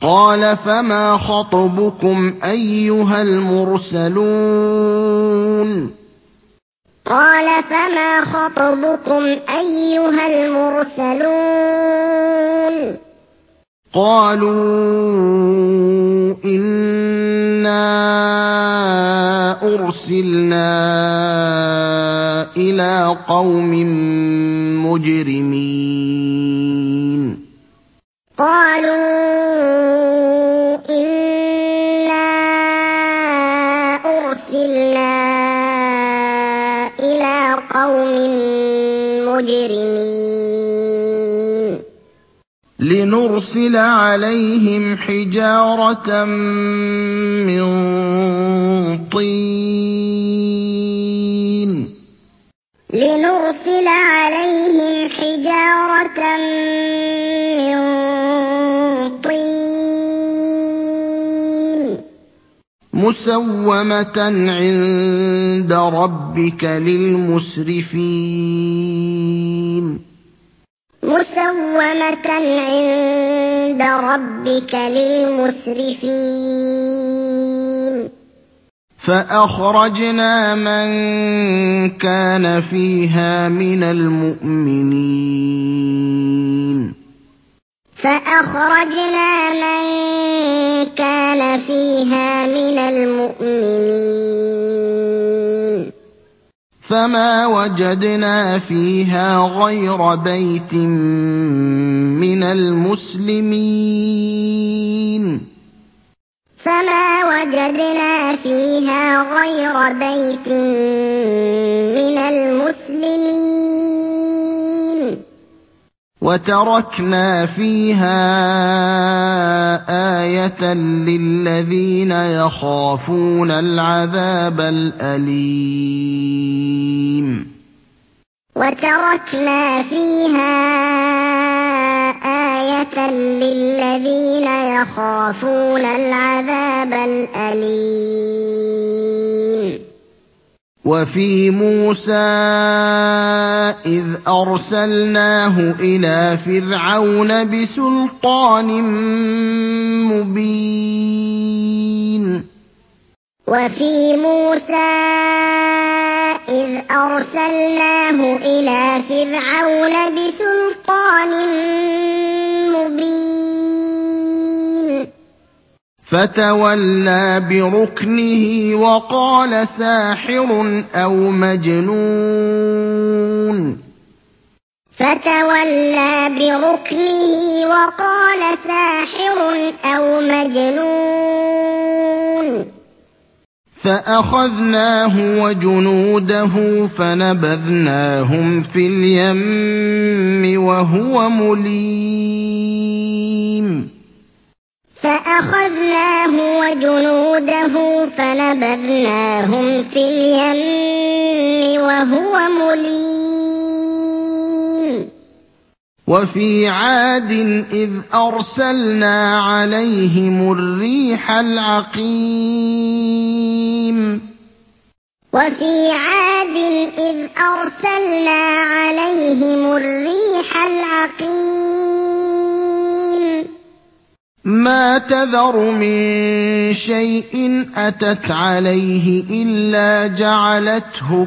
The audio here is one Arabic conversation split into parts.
قَالَ فَمَا خَطْبُكُمْ أَيُّهَا الْمُرْسَلُونَ قَالَ فَمَا خَطْبُكُمْ أَيُّهَا الْمُرْسَلُونَ قَالُوا إِنَّا أُرْسِلْنَا إِلَىٰ قَوْمٍ مُّجْرِمِينَ قَالُوا إِنَّا أُرْسِلْنَا إِلَىٰ قَوْمٍ مُّجْرِمِينَ لِنُرْسِلَ عَلَيْهِمْ حِجَارَةً مِّن طِينٍ لِنُرْسِلَ عَلَيْهِمْ حِجَارَةً مِّن طِينٍ مُّسَوَّمَةً عِندَ رَبِّكَ لِلْمُسْرِفِينَ مُّسَوَّمَةً عِندَ رَبِّكَ لِلْمُسْرِفِينَ فَأَخْرَجْنَا مَن كَانَ فِيهَا مِنَ الْمُؤْمِنِينَ فَأَخْرَجْنَا مَن كَانَ فِيهَا مِنَ الْمُؤْمِنِينَ فَمَا وَجَدْنَا فِيهَا غَيْرَ بَيْتٍ مِّنَ الْمُسْلِمِينَ فَمَا وَجَدْنَا فِيهَا غَيْرَ بَيْتٍ مِّنَ الْمُسْلِمِينَ وَتَرَكْنَا فِيهَا آيَةً لِّلَّذِينَ يَخَافُونَ الْعَذَابَ الْأَلِيمَ وَتَرَكْنَا فِيهَا آيَةً لِّلَّذِينَ يَخَافُونَ الْعَذَابَ الْأَلِيمَ وَفِي مُوسَىٰ إِذْ أَرْسَلْنَاهُ إِلَىٰ فِرْعَوْنَ بِسُلْطَانٍ مُّبِينٍ وَفِي مُوسَىٰ إِذْ أَرْسَلْنَاهُ إِلَىٰ فِرْعَوْنَ بِسُلْطَانٍ مُّبِينٍ فَتَوَلَّىٰ بِرُكْنِهِ وَقَالَ سَاحِرٌ أَوْ مَجْنُونٌ فَتَوَلَّىٰ بِرُكْنِهِ وَقَالَ سَاحِرٌ أَوْ مَجْنُونٌ فَأَخَذْنَاهُ وَجُنُودَهُ فَنَبَذْنَاهُمْ فِي الْيَمِّ وَهُوَ مُلِيمٌ فَأَخَذْنَاهُ وَجُنُودَهُ فَنَبَذْنَاهُمْ فِي الْيَمِّ وَهُوَ مُلِيمٌ وَفِي عَادٍ إِذْ أَرْسَلْنَا عَلَيْهِمُ الرِّيحَ الْعَقِيمَ وَفِي عَادٍ إِذْ أَرْسَلْنَا عَلَيْهِمُ الرِّيحَ الْعَقِيمَ مَا تَذَرُ مِن شَيْءٍ أَتَتْ عَلَيْهِ إِلَّا جَعَلَتْهُ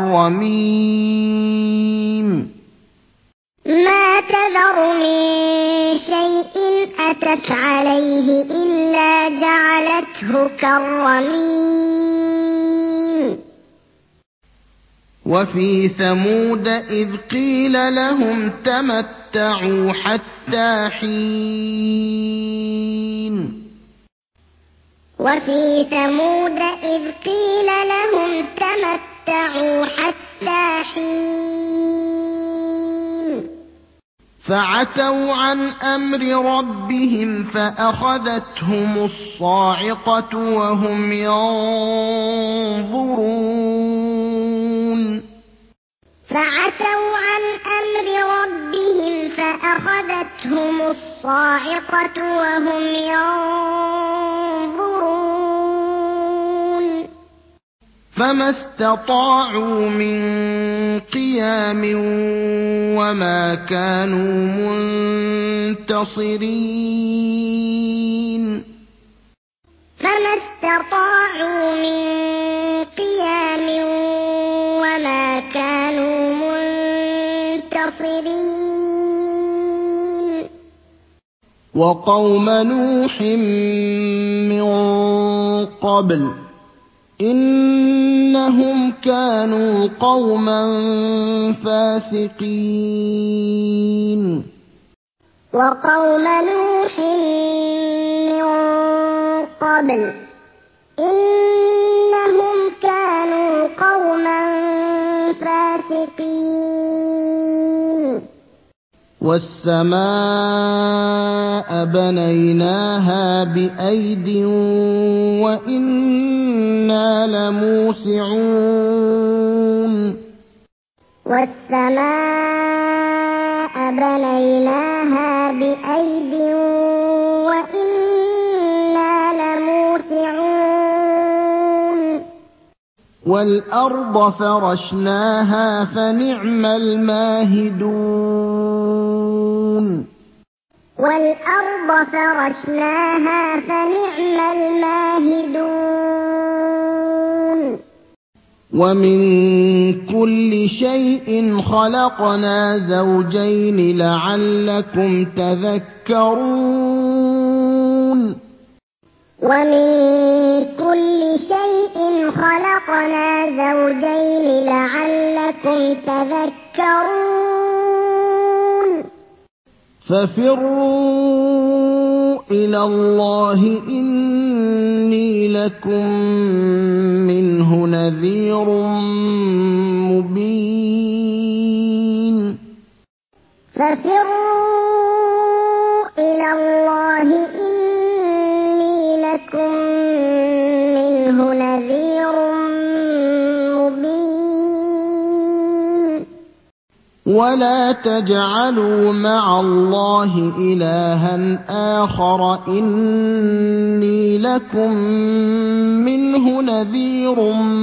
كَالرَّمِيمِ مَا تَذَرُ مِن شَيْءٍ أَتَتْ عَلَيْهِ إِلَّا جَعَلَتْهُ كَالرَّمِيمِ وَفِي ثَمُودَ إِذْ قِيلَ لَهُمْ تَمَتَّعُوا حَتَّىٰ حِينٍ وَفِي ثَمُودَ إِذْ قِيلَ لَهُمْ تَمَتَّعُوا حَتَّىٰ حِينٍ فَعَتَوْا عَنْ أَمْرِ رَبِّهِمْ فَأَخَذَتْهُمُ الصَّاعِقَةُ وَهُمْ يَنظُرُونَ فَعَتَوْا عَنْ أَمْرِ رَبِّهِمْ فَأَخَذَتْهُمُ الصَّاعِقَةُ وَهُمْ يَنظُرُونَ فَمَا اسْتَطَاعُوا مِن قِيَامٍ وَمَا كَانُوا مُنتَصِرِينَ اسْتَطَاعُوا مِن قِيَامٍ وَمَا كَانُوا مُنتَصِرِينَ وَقَوْمَ نُوحٍ مِّن قَبْلُ ۖ إِنَّهُمْ كَانُوا قَوْمًا فَاسِقِينَ وَقَوْمَ نُوحٍ مِّن قَبْلُ ۖ إِنَّهُمْ كَانُوا قَوْمًا فَاسِقِينَ وَالسَّمَاءَ بَنَيْنَاهَا بِأَيْدٍ وَإِنَّا لَمُوسِعُونَ وَالسَّمَاءَ بَنَيْنَاهَا بِأَيْدٍ وَإِنَّا لَمُوسِعُونَ وَالْأَرْضَ فَرَشْنَاهَا فَنِعْمَ الْمَاهِدُونَ وَالْأَرْضَ فَرَشْنَاهَا فَنِعْمَ الْمَاهِدُونَ وَمِن كُلِّ شَيْءٍ خَلَقْنَا زَوْجَيْنِ لَعَلَّكُمْ تَذَكَّرُونَ وَمِن كُلِّ شَيْءٍ خَلَقْنَا زَوْجَيْنِ لَعَلَّكُمْ تَذَكَّرُونَ فَفِرُّوا إِلَى اللَّهِ إِنِّي لَكُم مِّنْهُ نَذِيرٌ مُّبِينٌ فَفِرُّوا إِلَى اللَّهِ إِنِّي لَكُم مِّنْهُ نَذِيرٌ مُّبِينٌ وَلَا تَجْعَلُوا مَعَ اللَّهِ إِلَٰهًا آخَرَ إِنِّي لَكُم مِّنْهُ نَذِيرٌ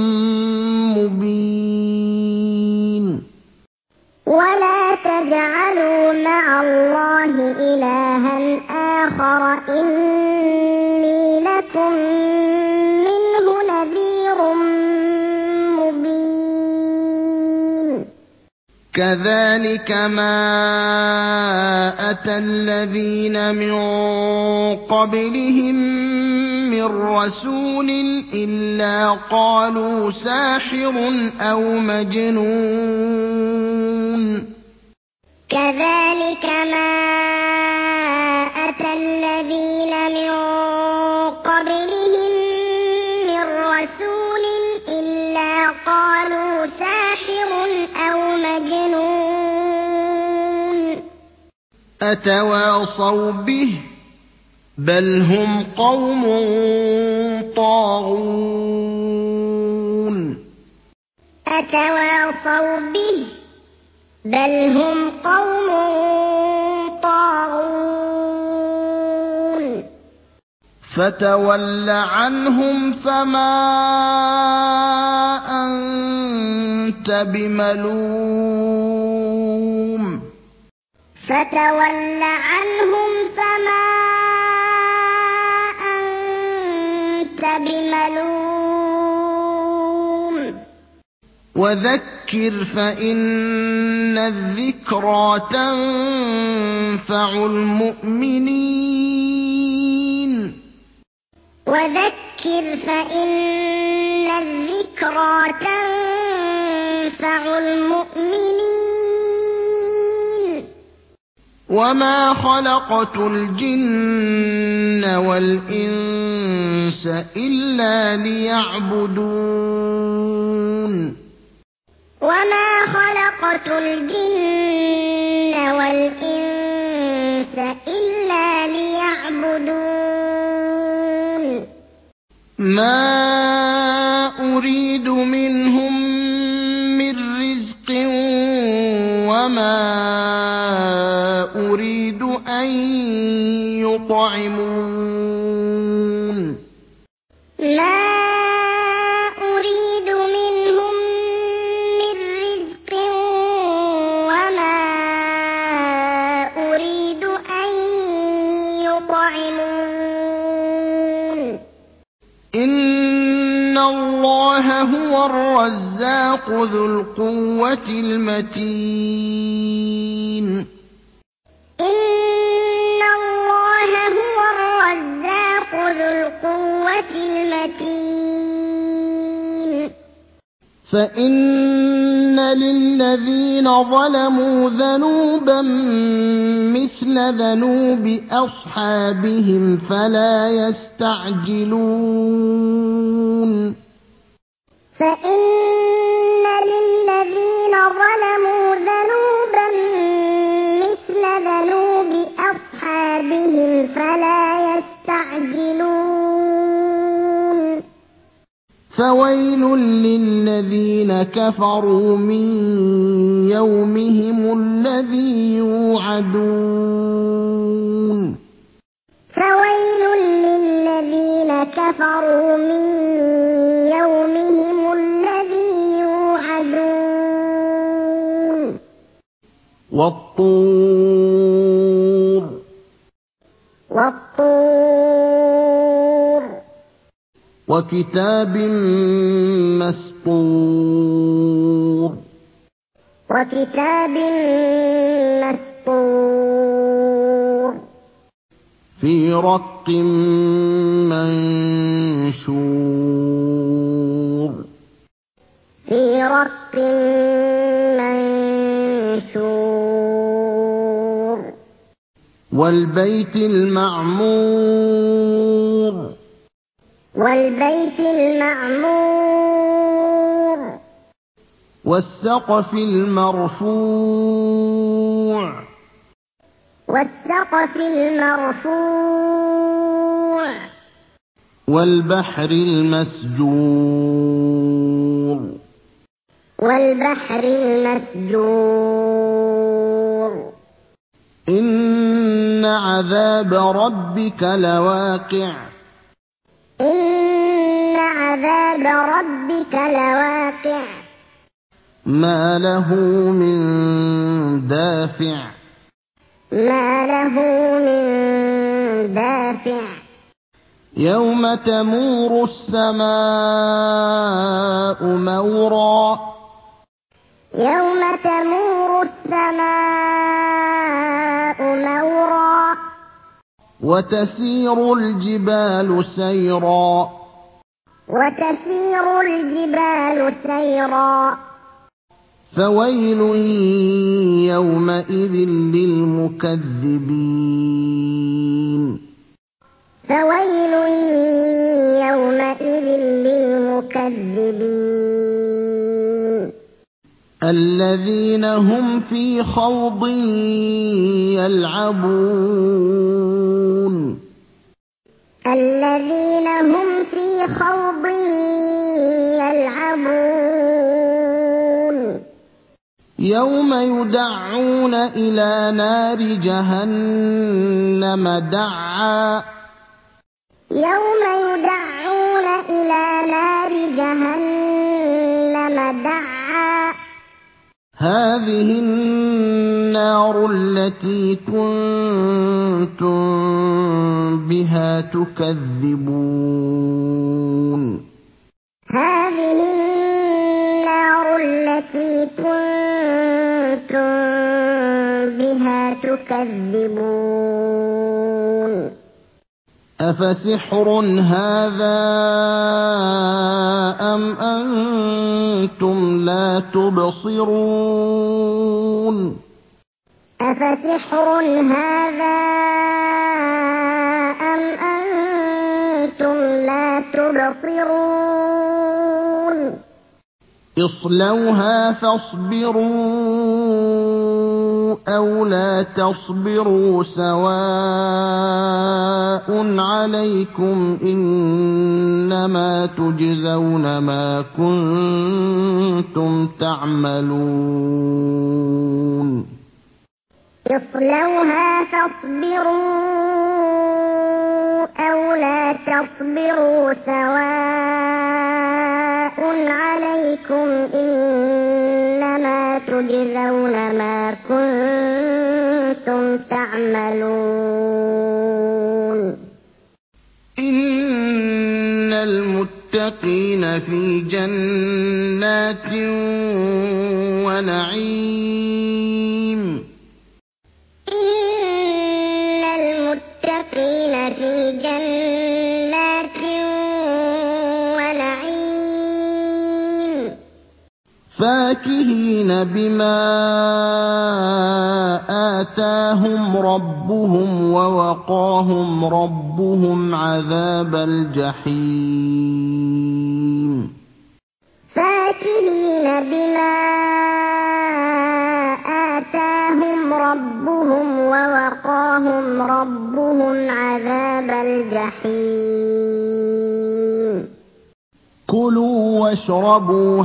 مُّبِينٌ وَلَا تَجْعَلُوا مَعَ اللَّهِ إِلَٰهًا آخَرَ إِنِّي لَكُم مِّنْهُ نَذِيرٌ مُّبِينٌ كَذَٰلِكَ مَا أَتَى الَّذِينَ مِن قَبْلِهِم مِّن رَّسُولٍ إِلَّا قَالُوا سَاحِرٌ أَوْ مَجْنُونٌ كَذَٰلِكَ مَا أَتَى الَّذِينَ مِن قَبْلِهِم مِّن رَّسُولٍ إِلَّا قَالُوا سَاحِرٌ أَوْ مَجْنُونٌ أَتَوَاصَوْا بِهِ ۚ بَلْ هُمْ قَوْمٌ طَاغُونَ أَتَوَاصَوْا بِهِ ۚ بَلْ هُمْ قَوْمٌ طَاغُونَ فَتَوَلَّ عَنْهُمْ فَمَا أَنتَ بِمَلُومٍ فَتَوَلَّ عَنْهُمْ فَمَا أَنتَ بِمَلُومٍ وَذَكِّرْ فَإِنَّ الذِّكْرَىٰ تَنفَعُ الْمُؤْمِنِينَ وَذَكِّرْ فَإِنَّ الذِّكْرَىٰ تَنفَعُ الْمُؤْمِنِينَ وَمَا خَلَقْتُ الْجِنَّ وَالْإِنسَ إِلَّا لِيَعْبُدُونِ وَمَا خَلَقْتُ الْجِنَّ وَالْإِنسَ إِلَّا لِيَعْبُدُونِ مَا أُرِيدُ مِنْهُم مِّن رِّزْقٍ وَمَا أُرِيدُ أَن يُطْعِمُونِ مَا أُرِيدُ مِنْهُم مِّن رِّزْقٍ وَمَا أُرِيدُ أَن يُطْعِمُونِ اللَّهَ هُوَ الرَّزَّاقُ ذُو الْقُوَّةِ الْمَتِينُ إِنَّ اللَّهَ هُوَ الرَّزَّاقُ ذُو الْقُوَّةِ الْمَتِينُ فَإِنَّ لِلَّذِينَ ظَلَمُوا ذَنُوبًا مِّثْلَ ذَنُوبِ أَصْحَابِهِمْ فَلَا يَسْتَعْجِلُونِ فَإِنَّ لِلَّذِينَ ظَلَمُوا ذَنُوبًا مِّثْلَ ذَنُوبِ أَصْحَابِهِمْ فَلَا يَسْتَعْجِلُونِ فَوَيْلٌ لِّلَّذِينَ كَفَرُوا مِن يَوْمِهِمُ الَّذِي يُوعَدُونَ فَوَيْلٌ لِّلَّذِينَ كَفَرُوا مِن يَوْمِهِمُ الَّذِي يُوعَدُونَ وَالطُّورِ وَكِتَابٍ مَّسْطُورٍ وَكِتَابٍ مَّسْطُورٍ فِي رَقٍّ مَّنشُورٍ فِي رَقٍّ مَّنشُورٍ وَالْبَيْتِ الْمَعْمُورِ وَالْبَيْتِ الْمَعْمُورِ وَالسَّقْفِ الْمَرْفُوعِ وَالسَّقْفِ الْمَرْفُوعِ وَالْبَحْرِ الْمَسْجُورِ وَالْبَحْرِ الْمَسْجُورِ إِنَّ عَذَابَ رَبِّكَ لَوَاقِعٌ إِنَّ عَذَابَ رَبِّكَ لَوَاقِعٌ مَا لَهُ مِن دَافِعٍ مَا لَهُ مِن دَافِعٍ يَوْمَ تَمُورُ السَّمَاءُ مَوْرًا يَوْمَ تَمُورُ السَّمَاءُ مَوْرًا وَتَسِيرُ الْجِبَالُ سَيْرًا وَتَسِيرُ الْجِبَالُ سَيْرًا فَوَيْلٌ يَوْمَئِذٍ لِّلْمُكَذِّبِينَ فَوَيْلٌ يَوْمَئِذٍ لِّلْمُكَذِّبِينَ الَّذِينَ هُمْ فِي خَوْضٍ يَلْعَبُونَ الَّذِينَ هُمْ فِي خَوْضٍ يَلْعَبُونَ يَوْمَ يُدَعُّونَ إِلَىٰ نَارِ جَهَنَّمَ دَعًّا يَوْمَ يُدَعُّونَ إِلَىٰ نَارِ جَهَنَّمَ دَعًّا هَٰذِهِ النَّارُ الَّتِي كُنتُم بِهَا تُكَذِّبُونَ هَٰذِهِ النَّارُ الَّتِي كُنتُم بِهَا تُكَذِّبُونَ أَفَسِحْرٌ هَٰذَا أَمْ أَنتُمْ لَا تُبْصِرُونَ أَفَسِحْرٌ هَٰذَا أَمْ أَنتُمْ لَا تُبْصِرُونَ اصْلَوْهَا فَاصْبِرُوا أَوْ لَا تَصْبِرُوا سَوَاءٌ عَلَيْكُمْ ۖ إِنَّمَا تُجْزَوْنَ مَا كُنتُمْ تَعْمَلُونَ اصْلَوْهَا فَاصْبِرُوا أَوْ لَا تَصْبِرُوا سَوَاءٌ عَلَيْكُمْ ۖ إِنَّمَا تُجْزَوْنَ مَا كُنتُمْ تَعْمَلُونَ إِنَّ الْمُتَّقِينَ فِي جَنَّاتٍ وَنَعِيمٍ إِنَّ الْمُتَّقِينَ فِي جَنَّاتٍ وَنَعِيمٍ فَاكِهِينَ بِمَا آتَاهُمْ رَبُّهُمْ وَوَقَاهُمْ رَبُّهُمْ عَذَابَ الْجَحِيمِ فَاكِهِينَ بِمَا آتَاهُمْ رَبُّهُمْ وَوَقَاهُمْ رَبُّهُمْ عَذَابَ الْجَحِيمِ كُلُوا وَاشْرَبُوا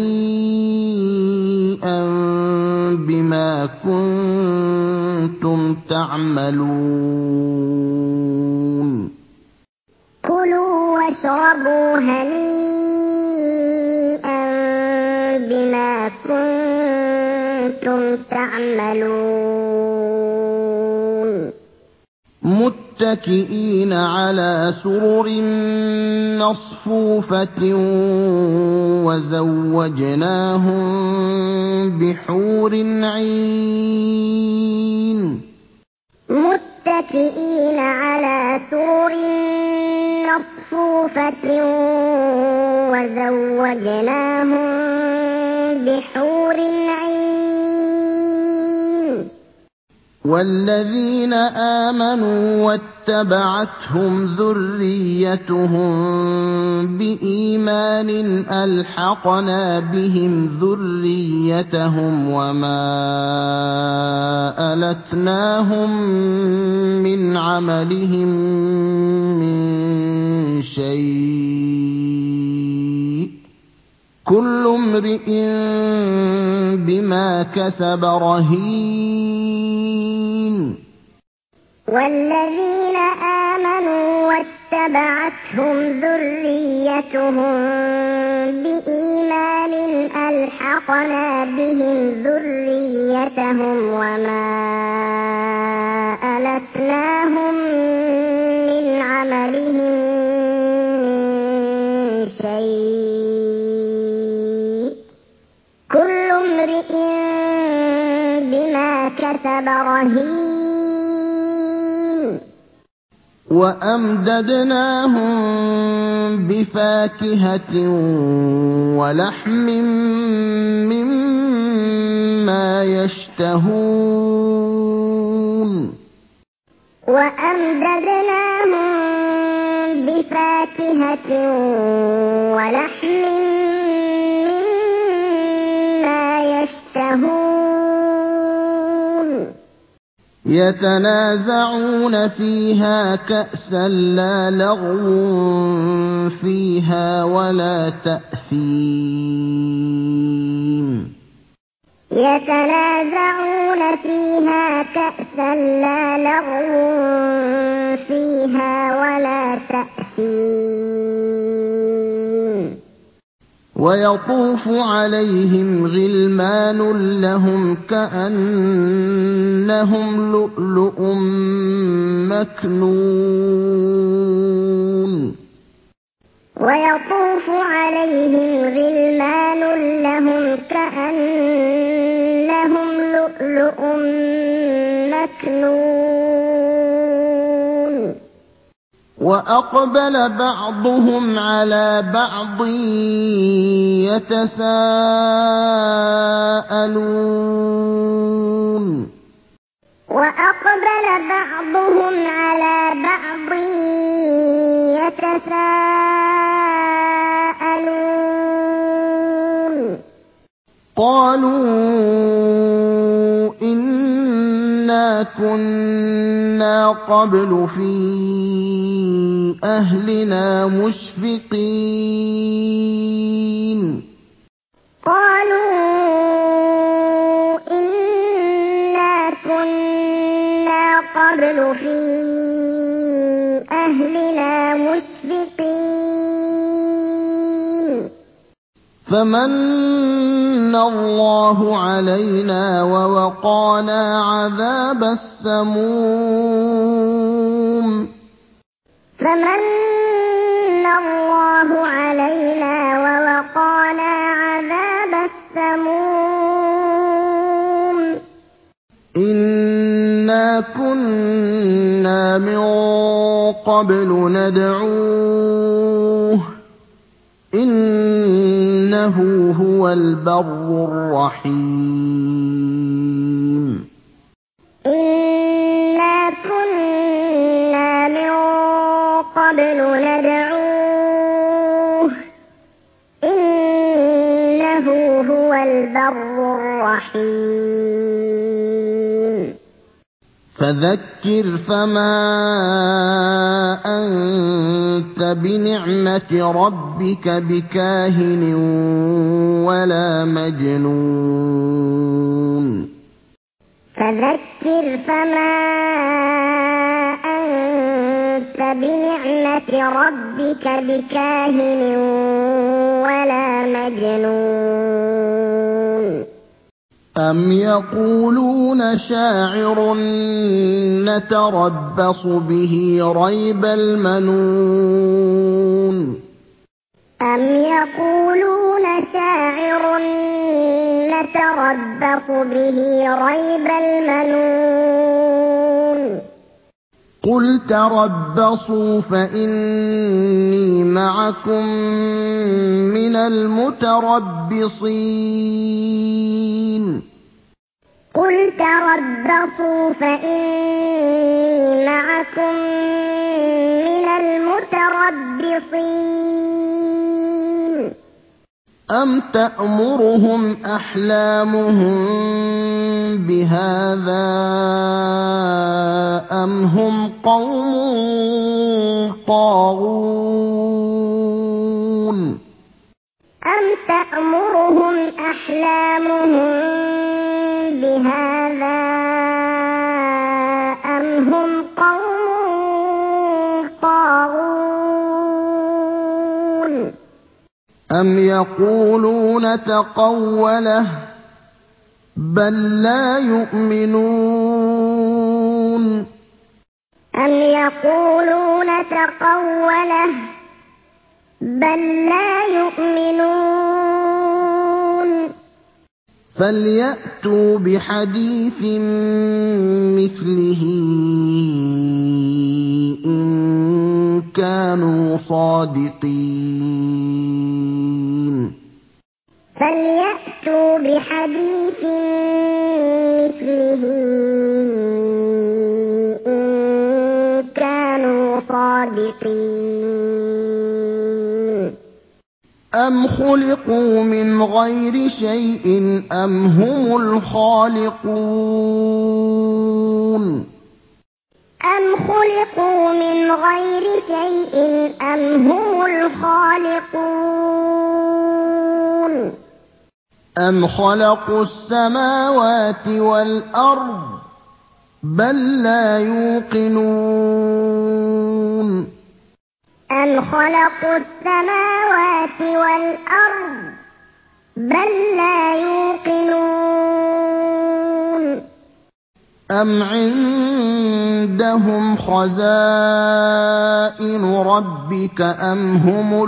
هَنِيئًا بِمَا كُنتُمْ تَعْمَلُونَ كُلُوا وَاشْرَبُوا هَنِيئًا بِمَا كُنتُمْ تَعْمَلُونَ مُتَّكِئِينَ عَلَىٰ سُرُرٍ مَّصْفُوفَةٍ وَزَوَّجْنَاهُم بِحُورٍ عِينٍ مُتَّكِئِينَ عَلَىٰ سُرُرٍ مَّصْفُوفَةٍ وَزَوَّجْنَاهُم بِحُورٍ عِينٍ وَالَّذِينَ آمَنُوا وَاتَّبَعَتْهُمْ ذُرِّيَّتُهُم بِإِيمَانٍ أَلْحَقْنَا بِهِمْ ذُرِّيَّتَهُمْ وَمَا أَلَتْنَاهُم مِّنْ عَمَلِهِم مِّن شَيْءٍ ۚ كُلُّ امْرِئٍ بِمَا كَسَبَ رَهِينٌ وَالَّذِينَ آمَنُوا وَاتَّبَعَتْهُمْ ذُرِّيَّتُهُم بِإِيمَانٍ أَلْحَقْنَا بِهِمْ ذُرِّيَّتَهُمْ وَمَا أَلَتْنَاهُم مِّنْ عَمَلِهِم مِّن شَيْءٍ ۚ كُلُّ امْرِئٍ بِمَا كَسَبَ رَهِينٌ وَأَمْدَدْنَاهُم بِفَاكِهَةٍ وَلَحْمٍ مِّمَّا يَشْتَهُونَ وَأَمْدَدْنَاهُم بِفَاكِهَةٍ وَلَحْمٍ مِّمَّا يَشْتَهُونَ يَتَنَازَعُونَ فِيهَا كَأْسًا لَّا لَغْوٌ فِيهَا وَلَا تَأْثِيمٌ يَتَنَازَعُونَ فِيهَا كَأْسًا لَّا لَغْوٌ فِيهَا وَلَا تَأْثِيمٌ وَيَطُوفُ عَلَيْهِمْ غِلْمَانٌ لَّهُمْ كَأَنَّهُمْ لُؤْلُؤٌ مَّكْنُونٌ وَيَطُوفُ عَلَيْهِمْ غِلْمَانٌ لَّهُمْ كَأَنَّهُمْ لُؤْلُؤٌ مَّكْنُونٌ وَأَقْبَلَ بَعْضُهُمْ عَلَىٰ بَعْضٍ يَتَسَاءَلُونَ وَأَقْبَلَ بَعْضُهُمْ عَلَىٰ بَعْضٍ يَتَسَاءَلُونَ قَالُوا إِنَّا كُنَّا قَبْلُ فِي أَهْلِنَا مُشْفِقِينَ قَالُوا إِنَّا كُنَّا قَبْلُ فِي أَهْلِنَا مُشْفِقِينَ فَمَنَّ اللَّهُ عَلَيْنَا وَوَقَانَا عَذَابَ السَّمُومِ فَمَنَّ اللَّهُ عَلَيْنَا وَوَقَانَا عَذَابَ السَّمُومِ إِنَّا كُنَّا مِن قَبْلُ نَدْعُوهُ ۖ إِنَّهُ هُوَ الْبَرُّ الرَّحِيمُ إِنَّا كُنَّا مِن قَبْلُ نَدْعُوهُ ۖ إِنَّهُ هُوَ الْبَرُّ الرَّحِيمُ فَذَكِّرْ فَمَا أَنتَ بِنِعْمَةِ رَبِّكَ بِكَاهِنٍ وَلَا مَجْنُونٍ فَذَكِّرْ فَمَا أَنتَ بِنِعْمَةِ رَبِّكَ بِكَاهِنٍ وَلَا مَجْنُونٍ أَمْ يَقُولُونَ شَاعِرٌ نَّتَرَبَّصُ بِهِ رَيْبَ الْمَنُونِ أَمْ يَقُولُونَ شَاعِرٌ نَّتَرَبَّصُ بِهِ رَيْبَ الْمَنُونِ قُلْ تَرَبَّصُوا فَإِنِّي مَعَكُم مِّنَ الْمُتَرَبِّصِينَ قُلْ تَرَبَّصُوا فَإِنِّي مَعَكُم مِّنَ الْمُتَرَبِّصِينَ أَمْ تَأْمُرُهُمْ أَحْلَامُهُم بِهَٰذَا أَمْ هُمْ قَوْمٌ طَاغُونَ أَمْ تَأْمُرُهُمْ أَحْلَامُهُم بِهَٰذَا أَمْ هُمْ قَوْمٌ طَاغُونَ أَمْ يَقُولُونَ تَقَوَّلَهُ ۚ بَل لَّا يُؤْمِنُونَ أَمْ يَقُولُونَ تَقَوَّلَهُ ۚ بَل لَّا يُؤْمِنُونَ فَلْيَأْتُوا بِحَدِيثٍ مِّثْلِهِ إِن كَانُوا صَادِقِينَ فَلْيَأْتُوا بِحَدِيثٍ مِّثْلِهِ إِن كَانُوا صَادِقِينَ أَمْ خُلِقُوا مِنْ غَيْرِ شَيْءٍ أَمْ هُمُ الْخَالِقُونَ أَمْ خُلِقُوا مِنْ غَيْرِ شَيْءٍ أَمْ هُمُ الْخَالِقُونَ أَمْ خَلَقُوا السَّمَاوَاتِ وَالْأَرْضَ ۚ بَل لَّا يُوقِنُونَ أَمْ خَلَقُوا السَّمَاوَاتِ وَالْأَرْضَ ۚ بَل لَّا يُوقِنُونَ أَمْ عِندَهُمْ خَزَائِنُ رَبِّكَ أَمْ هُمُ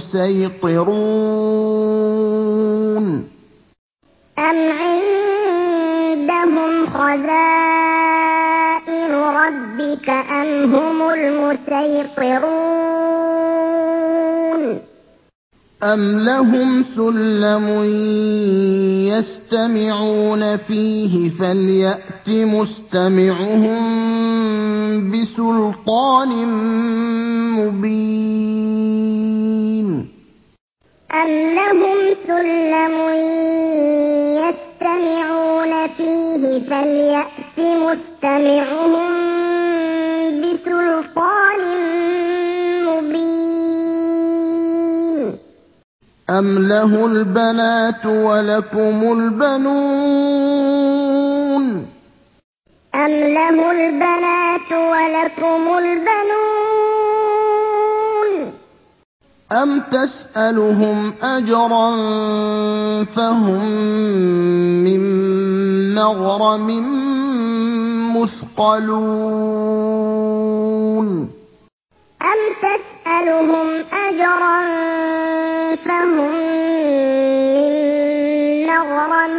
الْمُصَيْطِرُونَ أَمْ عِندَهُمْ خَزَائِنُ رَبِّكَ أَمْ هُمُ الْمُصَيْطِرُونَ أَمْ لَهُمْ سُلَّمٌ يَسْتَمِعُونَ فِيهِ فَلْيَأْتِ مُسْتَمِعُهُم بِسُلْطَانٍ مُّبِينٍ أَمْ لَهُمْ سُلَّمٌ يَسْتَمِعُونَ فِيهِ فَلْيَأْتِ مُسْتَمِعُهُم بِسُلْطَانٍ مُّبِينٍ أَمْ لَهُ الْبَنَاتُ وَلَكُمُ الْبَنُونَ أَمْ لَهُ الْبَنَاتُ وَلَكُمُ الْبَنُونَ أَمْ تَسْأَلُهُمْ أَجْرًا فَهُم مِّن مَّغْرَمٍ مُّثْقَلُونَ أَمْ تَسْأَلُهُمْ فجرا فهم من مغرم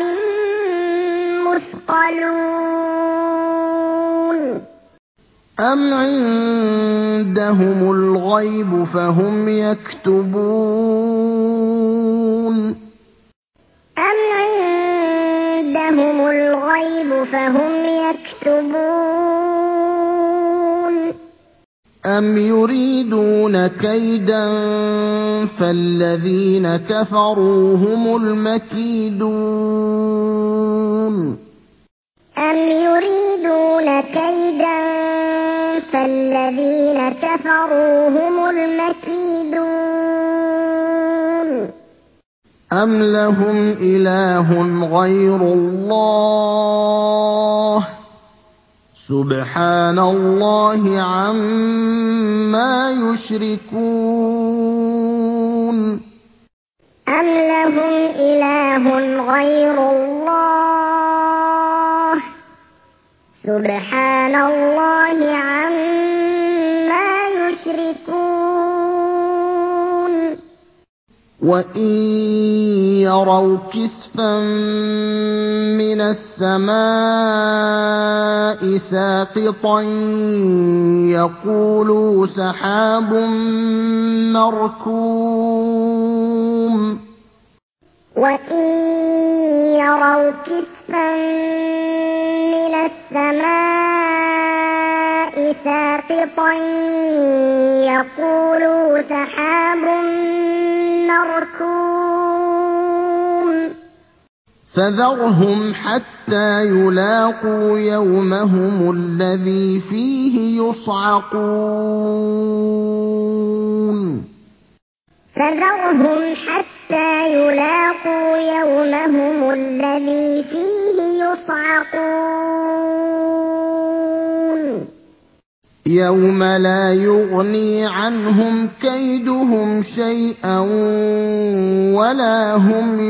مثقلون أم عندهم الغيب فهم يكتبون أم عندهم الغيب فهم يكتبون أم يريدون كيدا فالذين كفروا هم المكيدون أم يريدون كيدا فالذين كفروا هم المكيدون أم لهم إله غير الله سبحان الله عما يشركون أم لهم إله غير الله سبحان الله عما يشركون وإن يروا كسفا من السماء ساقطا يقولوا سحاب مركوم وإن يروا كسفا من السماء ساقطا يقولوا سحاب مركوم فذرهم حتى يلاقوا يومهم الذي فيه يصعقون فذرهم حتى يلاقوا يومهم الذي فيه يصعقون يوم لا يغني عنهم كيدهم شيئا ولا هم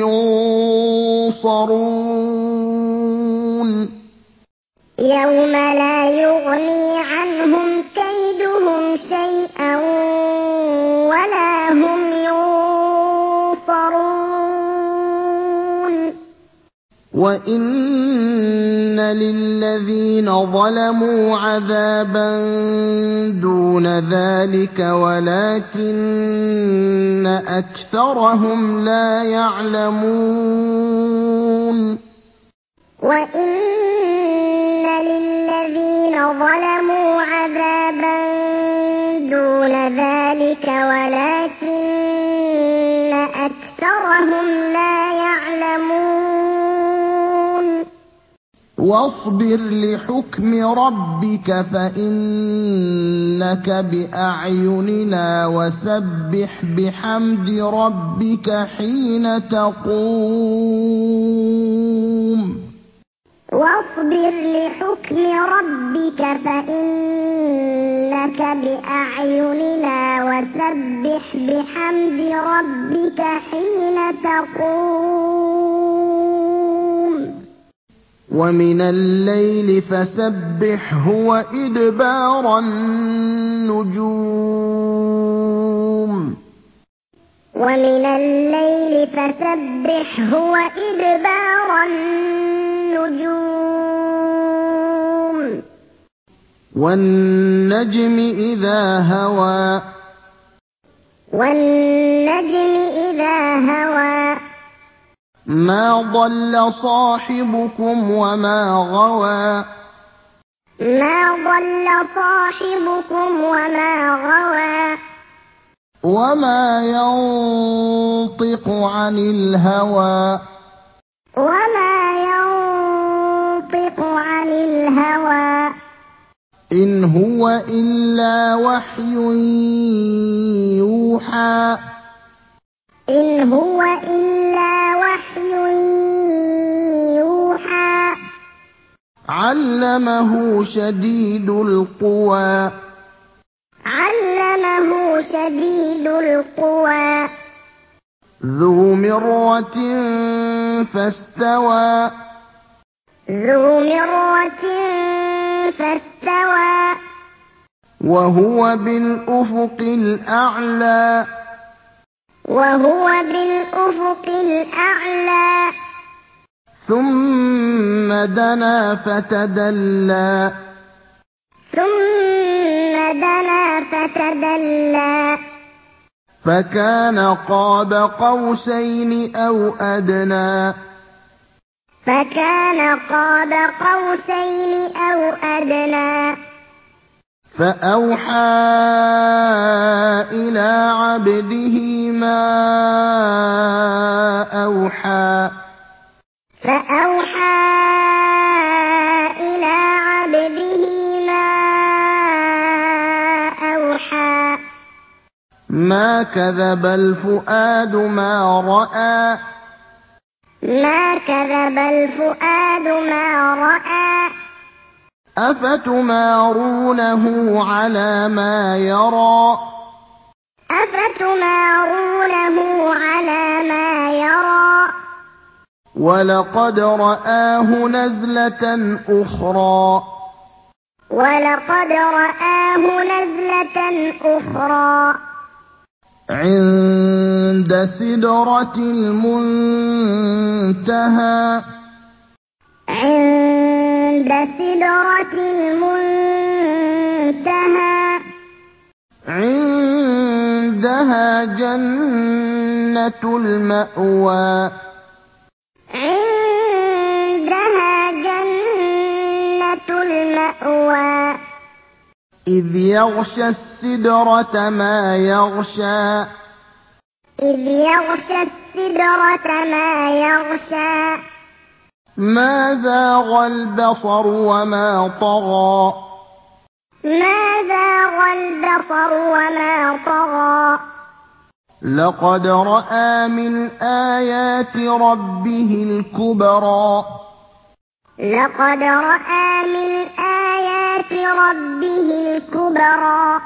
ينصرون يوم لا يغني عنهم كيدهم شيئا ولا هم ينصرون وإن للذين ظلموا عذابا دون ذلك ولكن أكثرهم لا يعلمون وإن للذين ظلموا عذابا دون ذلك ولكن أكثرهم لا يعلمون واصبر لحكم ربك فإنك بأعيننا وسبح بحمد ربك حين تقوم واصبر لحكم ربك فإنك بأعيننا وسبح بحمد ربك حين تقوم ومن الليل فسبحه وإدبار النجوم ومن الليل فسبحه وإدبار النجوم والنجم إذا هوى والنجم إذا هوى ما ضل صاحبكم وما غوى ما ضل صاحبكم وما غوى وما ينطق عن الهوى وما ينطق عن الهوى إن هو إلا وحي يوحى إن هو إلا وحي يوحى علمه شديد القوى علمه شديد القوى ذو مرة فاستوى ذو مرة فاستوى وهو بالأفق الأعلى وهو بالأفق الأعلى ثم دنا فتدلى ثم دنا فتدلى فكان قاب قوسين أو أدنى فكان قاب قوسين أو أدنى فأوحى إلى عبده ما أوحى فأوحى إلى عبده ما أوحى ما كذب الفؤاد ما رأى ما كذب الفؤاد ما رأى أفتمارونه على ما يرى أفتمارونه على ما يرى ولقد رآه نزلة أخرى ولقد رآه نزلة أخرى عند سدرة المنتهى عند سدرة المنتهى عندها جنة المأوى عندها جنة المأوى إذ يغشى السدرة ما يغشى إذ يغشى السدرة ما يغشى ما زاغ البصر وما طغى ما زاغ البصر وما طغى لقد رأى من آيات ربه الكبرى لقد رأى من آيات ربه الكبرى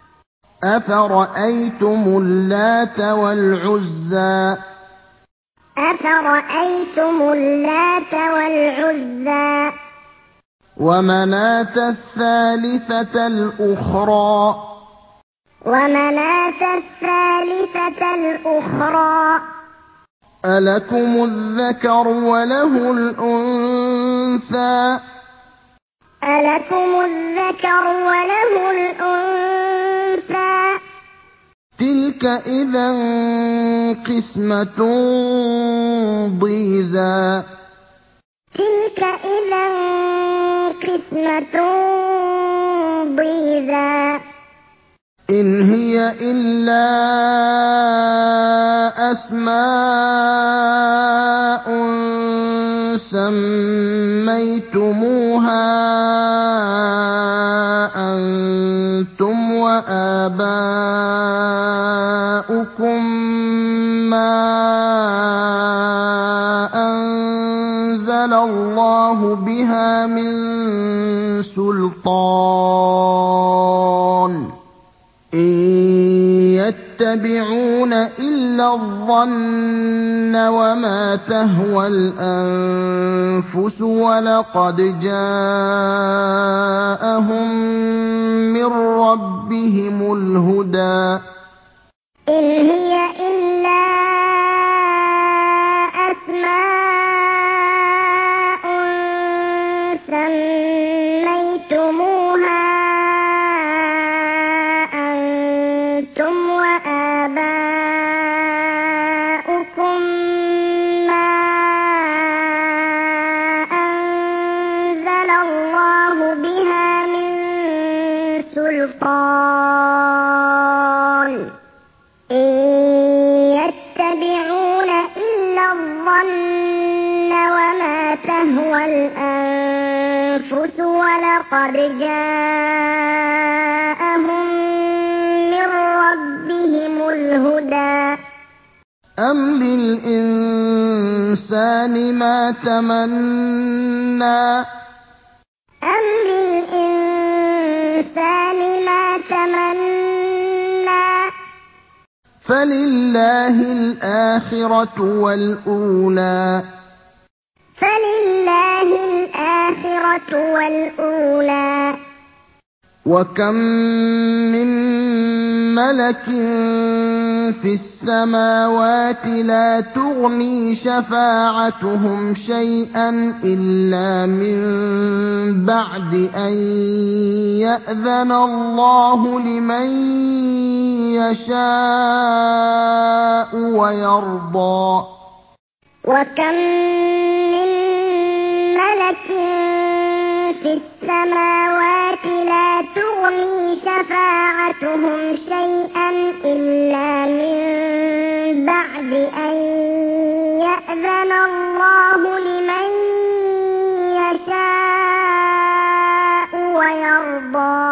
أفرأيتم اللات والعزى أفرأيتم اللات والعزى ومناة الثالثة الأخرى ومناة الثالثة الأخرى ألكم الذكر وله الأنثى ألكم الذكر وله الأنثى تلك إذا قسمة ضيزى تلك إذا قسمة ضيزى إن هي إلا أسماء سميتموها أنتم وآباؤكم ما أنزل الله بها من سلطان إن يتبعون إلا الظن وما تهوى الأنفس ولقد جاءهم من ربهم الهدى إن هي إلا أسماء سميتموها أنتم وآباؤكم ما أنزل الله بها من سلطان إن يتبعون إلا الظن وما تهوى الأنفس ولقد جاءهم من ربهم الهدى أم للإنسان ما تمنى أم للإنسان ما تمنى فلله الآخرة والأولى فلله الآخرة والأولى وكم من ملك في السماوات لا تغني شفاعتهم شيئا إلا من بعد أن يأذن الله لمن يشاء ويرضى وكم من ملك في السماوات لا تغني شفاعتهم شيئا إلا من بعد أن يأذن الله لمن يشاء ويرضى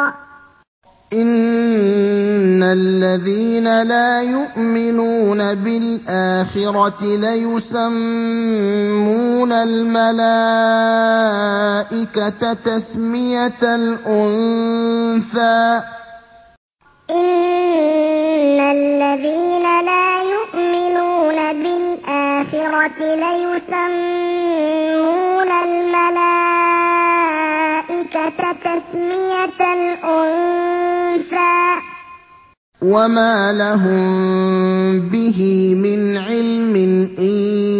إن الذين لا يؤمنون بالآخرة ليسمون الملائكة تسمية الأنثى إن الذين لا يؤمنون بالآخرة ليسمون الملائكة تسمية الأنثى وما لهم به من علم إن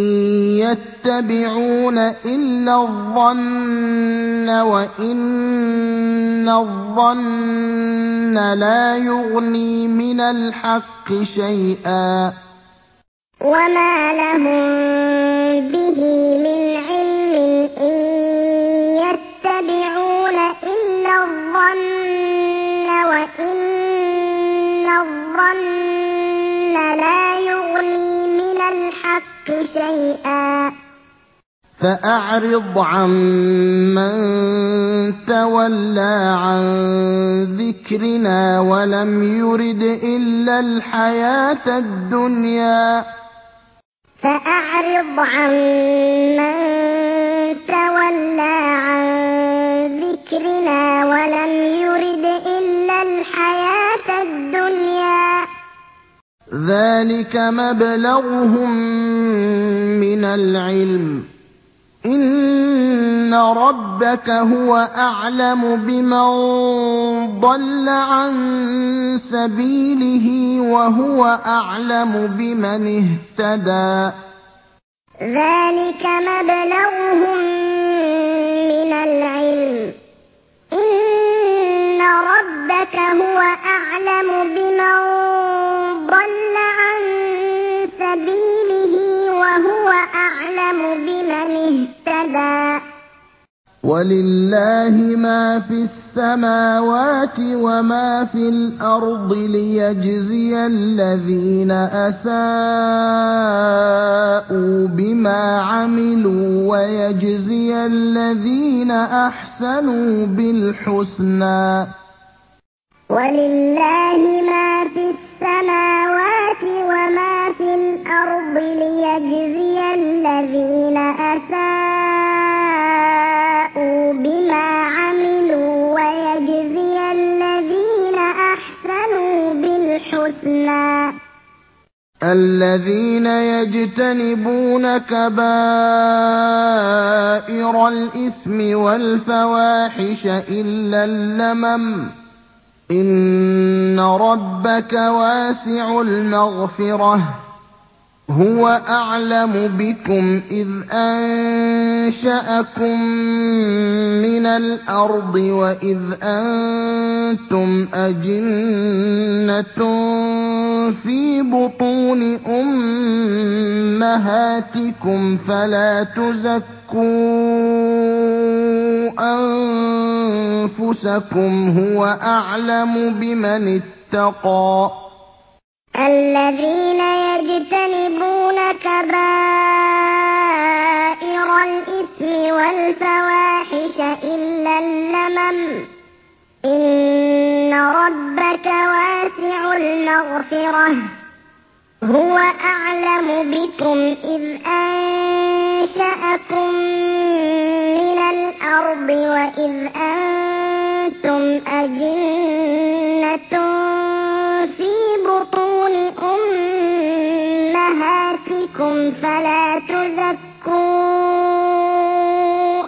يتبعون إلا الظن وإن الظن لا يغني من الحق شيئا وما لهم به من علم إن يتبعون إلا الظن وإن الظن لا يغني من الحق شيئا فأعرض عمن تولى عن ذكرنا ولم يرد إلا الحياة الدنيا فأعرض عمن تولى عن ذكرنا ولم يرد إلا الحياة الدنيا ذلك مبلغهم من العلم إن ربك هو أعلم بمن ضل عن سبيله وهو أعلم بمن اهتدى ذلك مبلغهم من العلم إن ربك هو أعلم بمن ضل عن سبيله وهو أعلم بمن اهتدى ولله ما في السماوات وما في الأرض ليجزي الذين أساءوا بما عملوا ويجزي الذين أحسنوا بالحسنى ولله ما في السماوات وما في الأرض ليجزي الذين أساءوا بما عملوا ويجزي الذين أحسنوا بالحسنى الذين يجتنبون كبائر الإثم والفواحش إلا اللمم إن ربك واسع المغفرة هو أعلم بكم إذ أنشأكم من الأرض وإذ أنتم أجنة في بطون أمهاتكم فلا تزكوا أنفسكم هو أعلم بمن اتقى الذين يجتنبون كبائر الإثم والفواحش إلا اللمم إن ربك واسع المغفرة هو أعلم بكم إذ أنشأكم من الأرض وإذ أنتم أجنة في بطون أمهاتكم فلا تزكوا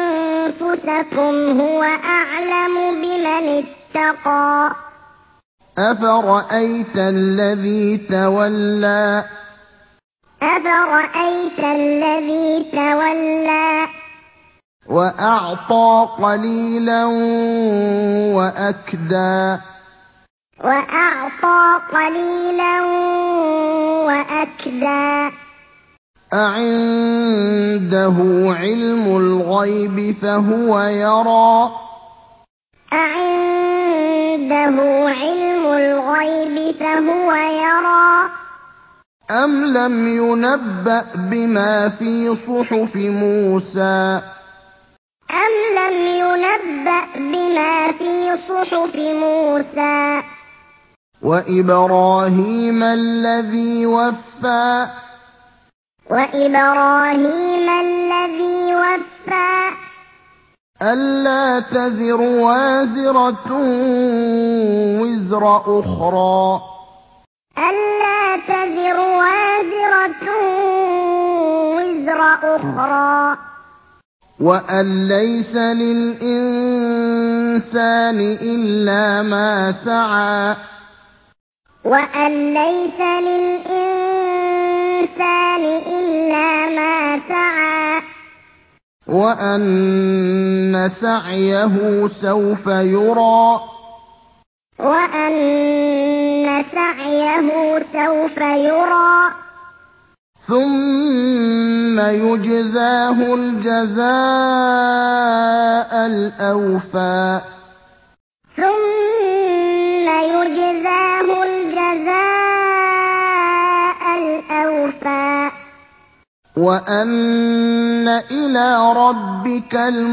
أنفسكم هو أعلم بمن اتقى أفرأيت الذي تولى أفرأيت الذي تولى وأعطى قليلا وأكدى وأعطى قليلا وأكدى أعنده علم الغيب فهو يرى أعنده علم الغيب فهو يرى أم لم ينبأ بما في صحف موسى أم لم ينبأ بما في صحف موسى وإبراهيم الذي وفى وإبراهيم الذي وفى ألا تزر وازرة وزر أخرى ألا تزر وازرة وزر أخرى وأن ليس للإنسان إلا ما سعى وأن ليس للإنسان إلا ما سعى وأن سعيه سوف يرى وأن سعيه سوف يرى ثم يجزاه الجزاء الأوفى ثم يجزاه الجزاء الأوفى وأن إلى ربك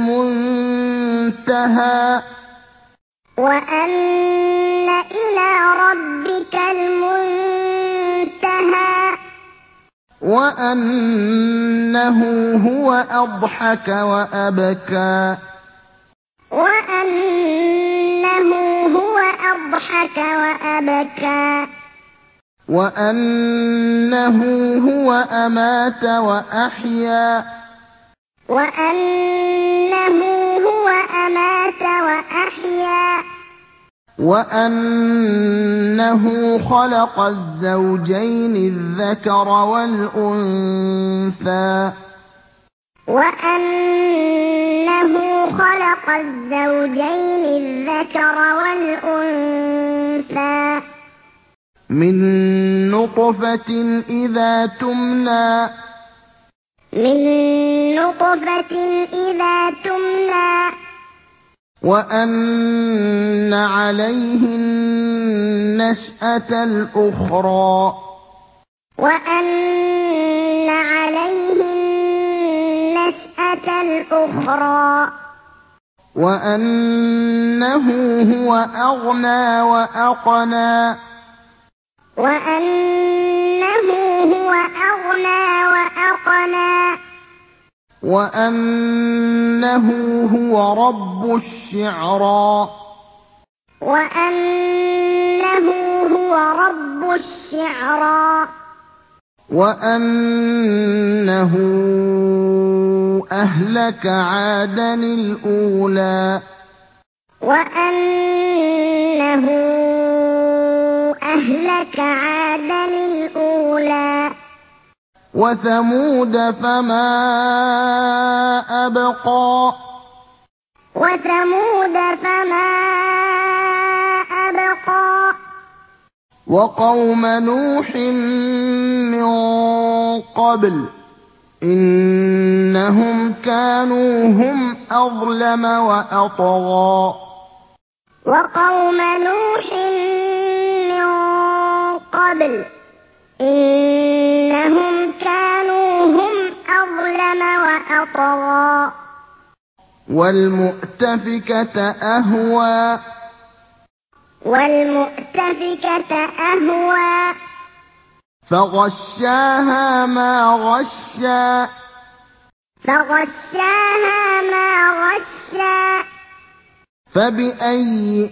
المنتهى وأن إلى ربك المنتهى وأنه هو أضحك وأبكى وأنه هو أضحك وأبكى وأنه هو أمات وأحيا وأنه هو أمات وأحيا وأنه خلق الزوجين الذكر والأنثى وأنه خلق الزوجين الذكر والأنثى من نطفة إذا تمنى من نطفة إذا تمنى وأن عليه النشأة الأخرى وأن عليه النشأة الأخرى وأنه هو أغنى وأقنى وأنه هو أغنى وأقنى وأنه هو رب الشعرى وأنه هو رب الشعرى وأنه أهلك عادا الأولى وأنه أهلك عادا الأولى وثمود فما أبقى وثمود فما أبقى وقوم نوح من قبل إنهم كانوا هم أظلم وأطغى وقوم نوح من قبل إنهم كانوا هم أظلم وأطغى والمؤتفكة أهوى والمؤتفكة أهوى فغشاها ما غشى فغشاها ما غشى فبأي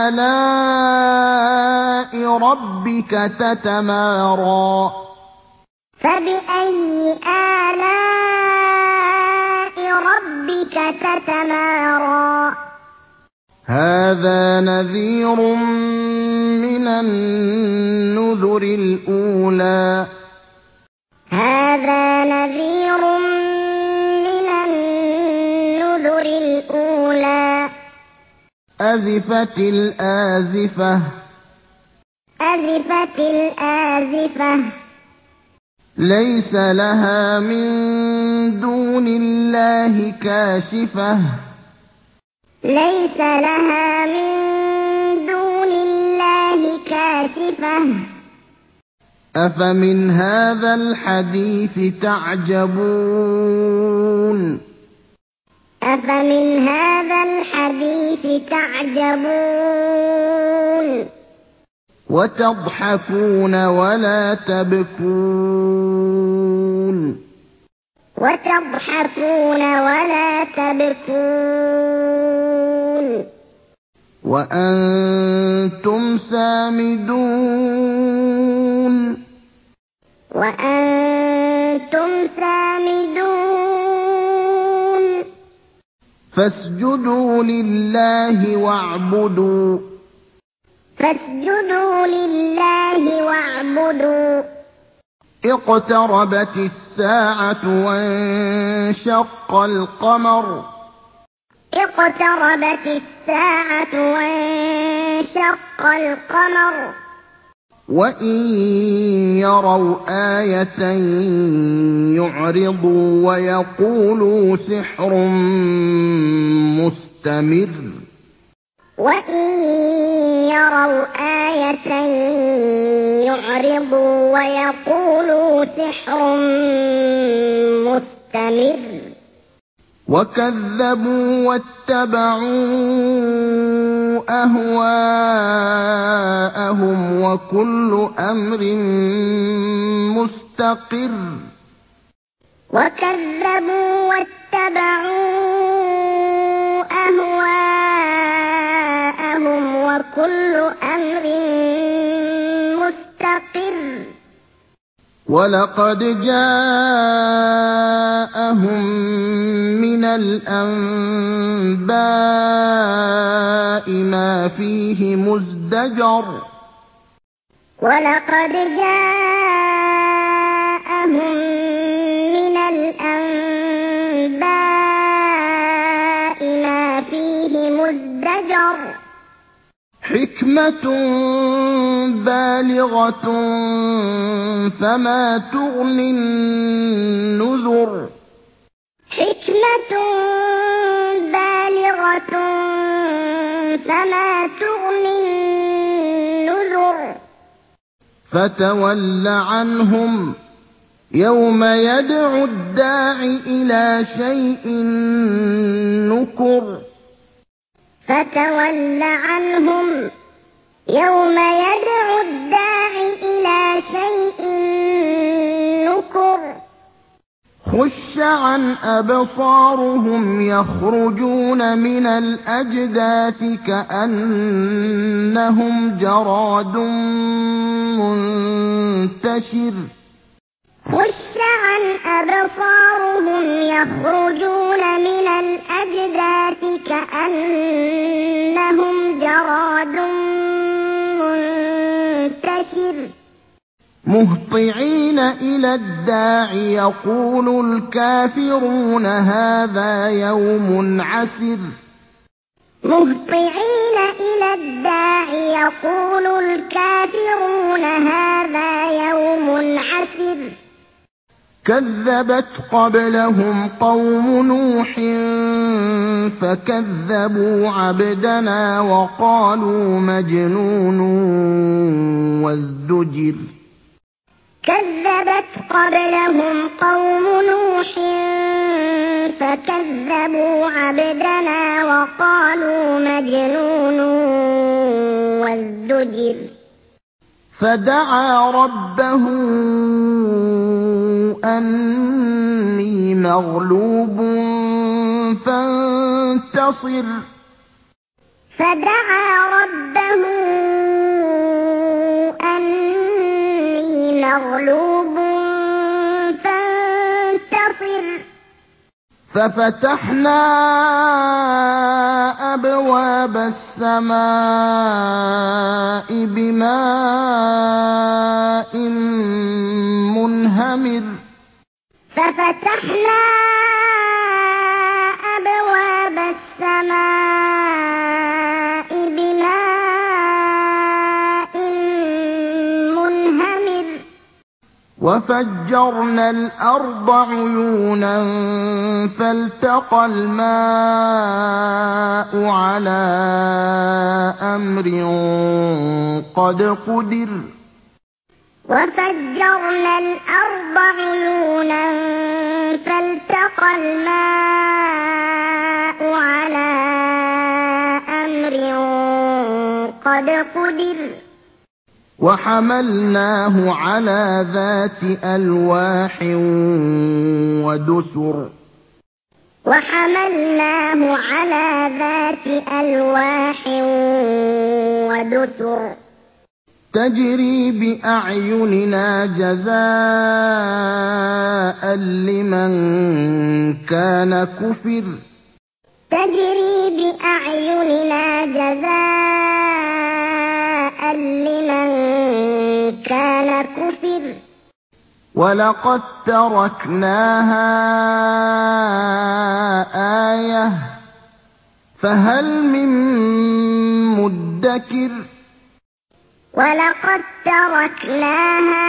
آلاء ربك تتمارى فبأي آلاء ربك تتمارى هَٰذَا نَذِيرٌ مِّنَ النُّذُرِ الْأُولَىٰ هَٰذَا نَذِيرٌ مِّنَ النُّذُرِ الْأُولَىٰ أَزِفَتِ الْآزِفَةُ أَزِفَتِ الْآزِفَةُ لَيْسَ لَهَا مِن دُونِ اللَّهِ كَاشِفَةٌ لَيْسَ لَهَا مِن دُونِ اللَّهِ كَاشِفَةٌ أَفَمِنْ هَٰذَا الْحَدِيثِ تَعْجَبُونَ أَفَمِنْ هَٰذَا الْحَدِيثِ تَعْجَبُونَ وَتَضْحَكُونَ وَلَا تَبْكُونَ وَتَضْحَكُونَ وَلَا تَبْكُونَ وَأَنتُمْ سَامِدُونَ وَأَنتُمْ سَامِدُونَ فَاسْجُدُوا لِلَّهِ وَاعْبُدُوا فَاسْجُدُوا لِلَّهِ وَاعْبُدُوا اقْتَرَبَتِ السَّاعَةُ وَانشَقَّ الْقَمَرُ اقْتَرَبَتِ السَّاعَةُ وَانشَقَّ الْقَمَرُ وَإِن يَرَوْا آيَةً يُعْرِضُوا وَيَقُولُوا سِحْرٌ مُّسْتَمِرٌّ وَإِن يَرَوْا آيَةً يُعْرِضُوا وَيَقُولُوا سِحْرٌ مُّسْتَمِرٌّ وَكَذَّبُوا وَاتَّبَعُوا أَهْوَاءَهُمْ وَكُلُّ أَمْرٍ مُّسْتَقِرٌّ وَكَذَّبُوا وَاتَّبَعُوا أَهْوَاءَهُمْ وَكُلُّ أَمْرٍ مُّسْتَقِرٌّ وَلَقَدْ جَاءَهُم مِّنَ الْأَنبَاءِ مَا فِيهِ مُزْدَجَرٌ وَلَقَدْ جَاءَهُم مِّنَ الْأَنبَاءِ مَا فِيهِ مُزْدَجَرٌ حِكْمَةٌ بَالِغَةٌ فَمَا تُغْنِ النُّذُرُ حِكْمَةٌ بَالِغَةٌ فَمَا تُغْنِ النُّذُرُ فَتَوَلَّ عَنْهُمْ يَوْمَ يَدْعُ الدَّاعِ إِلَىٰ شَيْءٍ نُّكُرٍ فَتَوَلَّ عَنْهُمْ يَوْمَ يَدْعُ الدَّاعِ إِلَىٰ شَيْءٍ نُّكُرٍ خُشَّ عَنْ أَبْصَارُهُمْ يَخْرُجُونَ مِنَ الْأَجْدَاثِ كَأَنَّهُمْ جَرَادٌ مُّنتَشِرٌ خُشَّ عَنْ أَبْصَارُهُمْ يَخْرُجُونَ مِنَ الْأَجْدَاثِ كَأَنَّهُمْ جَرَادٌ مُّنتَشِرٌ مُهْطِعِينَ إِلَى الدَّاعِ يَقُولُ الْكَافِرُونَ هَٰذَا يَوْمٌ عَسِرٌ مُهْطِعِينَ إِلَى الدَّاعِ يَقُولُ الْكَافِرُونَ هَٰذَا يَوْمٌ عَسِرٌ كَذَّبَتْ قَبْلَهُمْ قَوْمُ نُوحٍ فَكَذَّبُوا عَبْدَنَا وَقَالُوا مَجْنُونٌ وَازْدُجِرَ كَذَّبَتْ قَبْلَهُمْ قَوْمُ نُوحٍ فَكَذَّبُوا عَبْدَنَا وَقَالُوا مَجْنُونٌ وَازْدُجِرَ فَدَعَا رَبَّهُ أَنِّي مَغْلُوبٌ فَانتَصِرْ فَدَعَا رَبَّهُ أَنِّي مَغْلُوبٌ فَانتَصِرْ فَفَتَحْنَا أَبْوَابَ السَّمَاءِ بِمَاءٍ مُّنْهَمِرٍ فَفَتَحْنَا أَبْوَابَ السَّمَاءِ بِمَاءٍ مُّنْهَمِرٍ وَفَجَّرْنَا الْأَرْضَ عُيُونًا فَالْتَقَى الْمَاءُ عَلَىٰ أَمْرٍ قَدْ قُدِرَ وَفَجَّرْنَا الْأَرْضَ عُيُونًا فَالْتَقَى الْمَاءُ عَلَىٰ أَمْرٍ قَدْ قُدِرَ وَحَمَلْنَاهُ عَلَىٰ ذَاتِ أَلْوَاحٍ وَدُسُرٍ وَحَمَلْنَاهُ عَلَىٰ ذَاتِ أَلْوَاحٍ وَدُسُرٍ تَجْرِي بِأَعْيُنِنَا جَزَاءً لِّمَن كَانَ كُفِرَ تَجْرِي بِأَعْيُنِنَا جَزَاءً لِّمَن كَانَ كُفِرَ وَلَقَد تَّرَكْنَاهَا آيَةً فَهَلْ مِن مُّدَّكِرٍ وَلَقَد تَّرَكْنَاهَا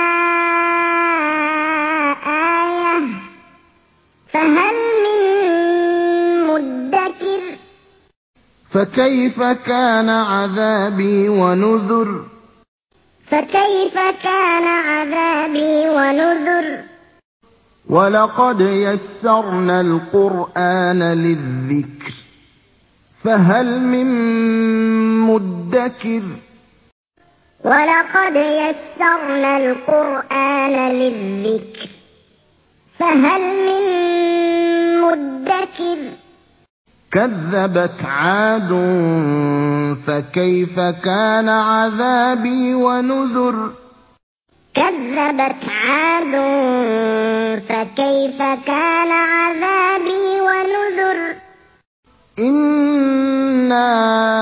آيَةً فَهَلْ مِن مُّدَّكِرٍ فَكَيْفَ كَانَ عَذَابِي وَنُذُرِ فَكَيْفَ كَانَ عَذَابِي وَنُذُرِ وَلَقَدْ يَسَّرْنَا الْقُرْآنَ لِلذِّكْرِ فَهَلْ مِن مُّدَّكِرٍ وَلَقَدْ يَسَّرْنَا الْقُرْآنَ لِلذِّكْرِ فَهَلْ مِن مُّدَّكِرٍ كَذَّبَتْ عَادٌ فَكَيْفَ كَانَ عَذَابِي وَنُذُرِ كَذَّبَتْ عَادٌ فَكَيْفَ كَانَ عَذَابِي وَنُذُرِ إِنَّا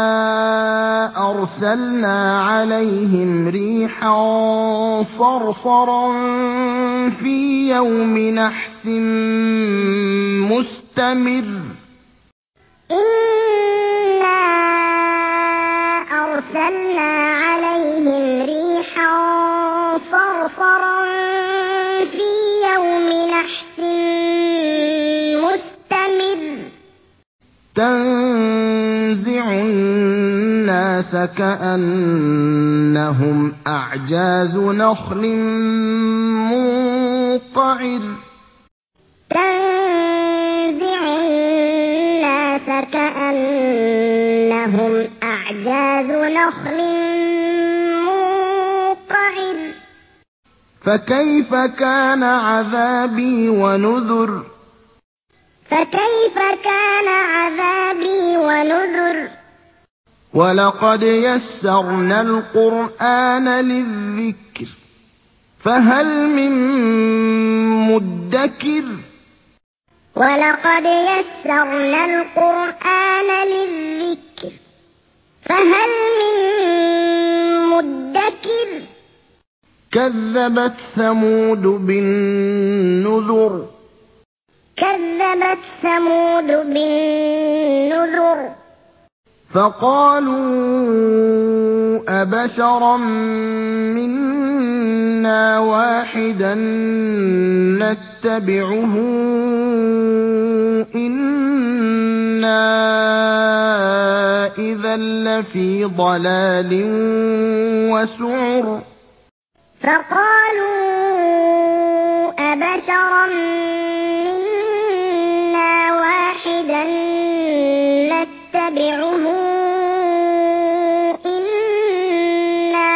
أَرْسَلْنَا عَلَيْهِمْ رِيحًا صَرْصَرًا فِي يَوْمِ نَحْسٍ مُّسْتَمِرٍّ إِنَّا أَرْسَلْنَا عَلَيْهِمْ رِيحًا صَرْصَرًا فِي يَوْمِ نَحْسٍ مُّسْتَمِرٍّ تَنزِعُ النَّاسَ كَأَنَّهُمْ أَعْجَازُ نَخْلٍ مُّنقَعِرٍ تَنزِعُ النَّاسَ كَأَنَّهُمْ أَعْجَازُ نَخْلٍ مُّنقَعِرٍ فَكَيْفَ كَانَ عَذَابِي وَنُذُرِ فَكَيْفَ كَانَ عَذَابِي وَنُذُرِ وَلَقَدْ يَسَّرْنَا الْقُرْآنَ لِلذِّكْرِ فَهَلْ مِن مُّدَّكِرٍ وَلَقَدْ يَسَّرْنَا الْقُرْآنَ لِلذِّكْرِ فَهَلْ مِن مُّدَّكِرٍ كَذَّبَتْ ثَمُودُ بِالنُّذُرِ كَذَّبَتْ ثَمُودُ بِالنُّذُرِ فَقَالُوا أَبَشَرًا مِّنَّا وَاحِدًا نَّتَّبِعُهُ إِنَّا إِذًا لَّفِي ضَلَالٍ وَسُعُرٍ فَقَالُوا أَبَشَرًا مِّنَّا وَاحِدًا نَّتَّبِعُهُ إِنَّا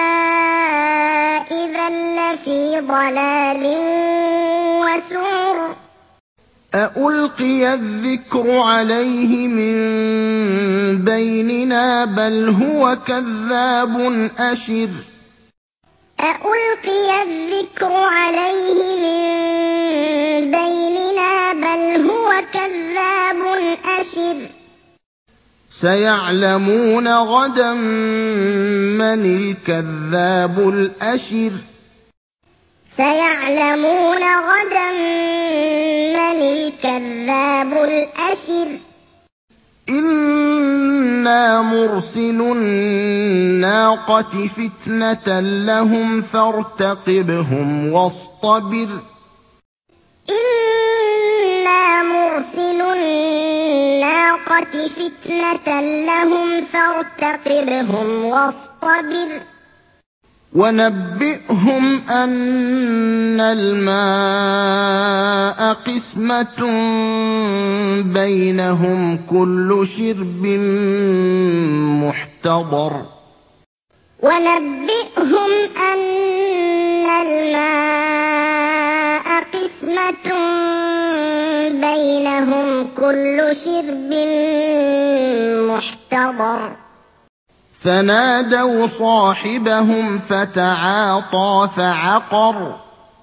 إِذًا لَّفِي ضَلَالٍ وَسُعُرٍ أَأُلْقِيَ الذِّكْرُ عَلَيْهِ مِن بَيْنِنَا بَلْ هُوَ كَذَّابٌ أَشِرٌ أَأُلْقِيَ الذِّكْرُ عَلَيْهِ مِن بَيْنِنَا بَلْ هُوَ الكذاب الأشر سيعلمون غدا من الكذاب الأشر سيعلمون غدا من الكذاب الأشر إنا مرسل الناقة فتنة لهم فارتقبهم واصطبر إنا مرسل الناقة فتنة لهم فارتقبهم واصطبر ونبئهم أن الماء قسمة بينهم كل شرب محتضر ونبئهم أن الماء قسمة بينهم كل شرب محتضر فنادوا صاحبهم فتعاطى فعقر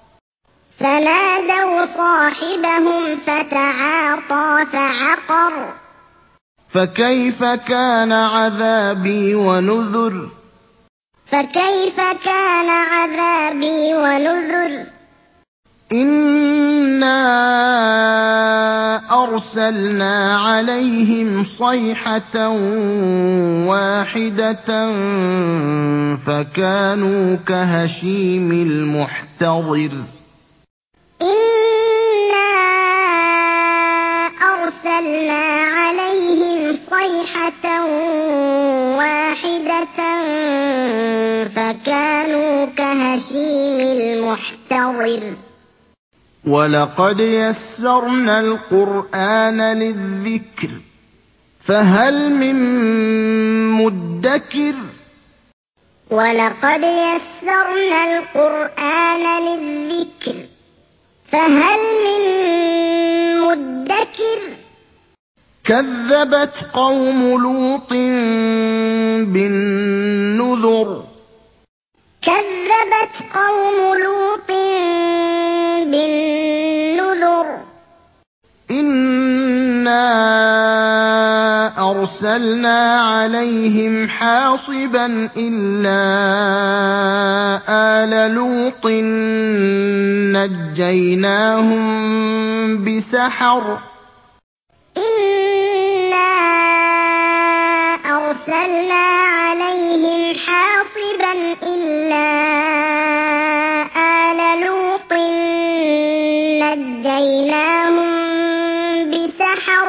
فنادوا صاحبهم فتعاطى فعقر فكيف كان عذابي ونذر فكيف كان عذابي ونذر إنا أرسلنا عليهم صيحة واحدة فكانوا كهشيم المحتضر إنا أرسلنا عليهم صيحة واحدة فكانوا كهشيم المحتضر ولقد يسرنا القرآن للذكر فهل من مدكر ولقد يسرنا القرآن للذكر فهل من مدكر كذبت قوم لوط بالنذر كذبت قوم لوط بالنذر إنا أرسلنا عليهم حاصبا إلا آل لوط نجيناهم بسحر إنا أرسلنا عليهم حاصبا إلا آل لوط نجيناهم بسحر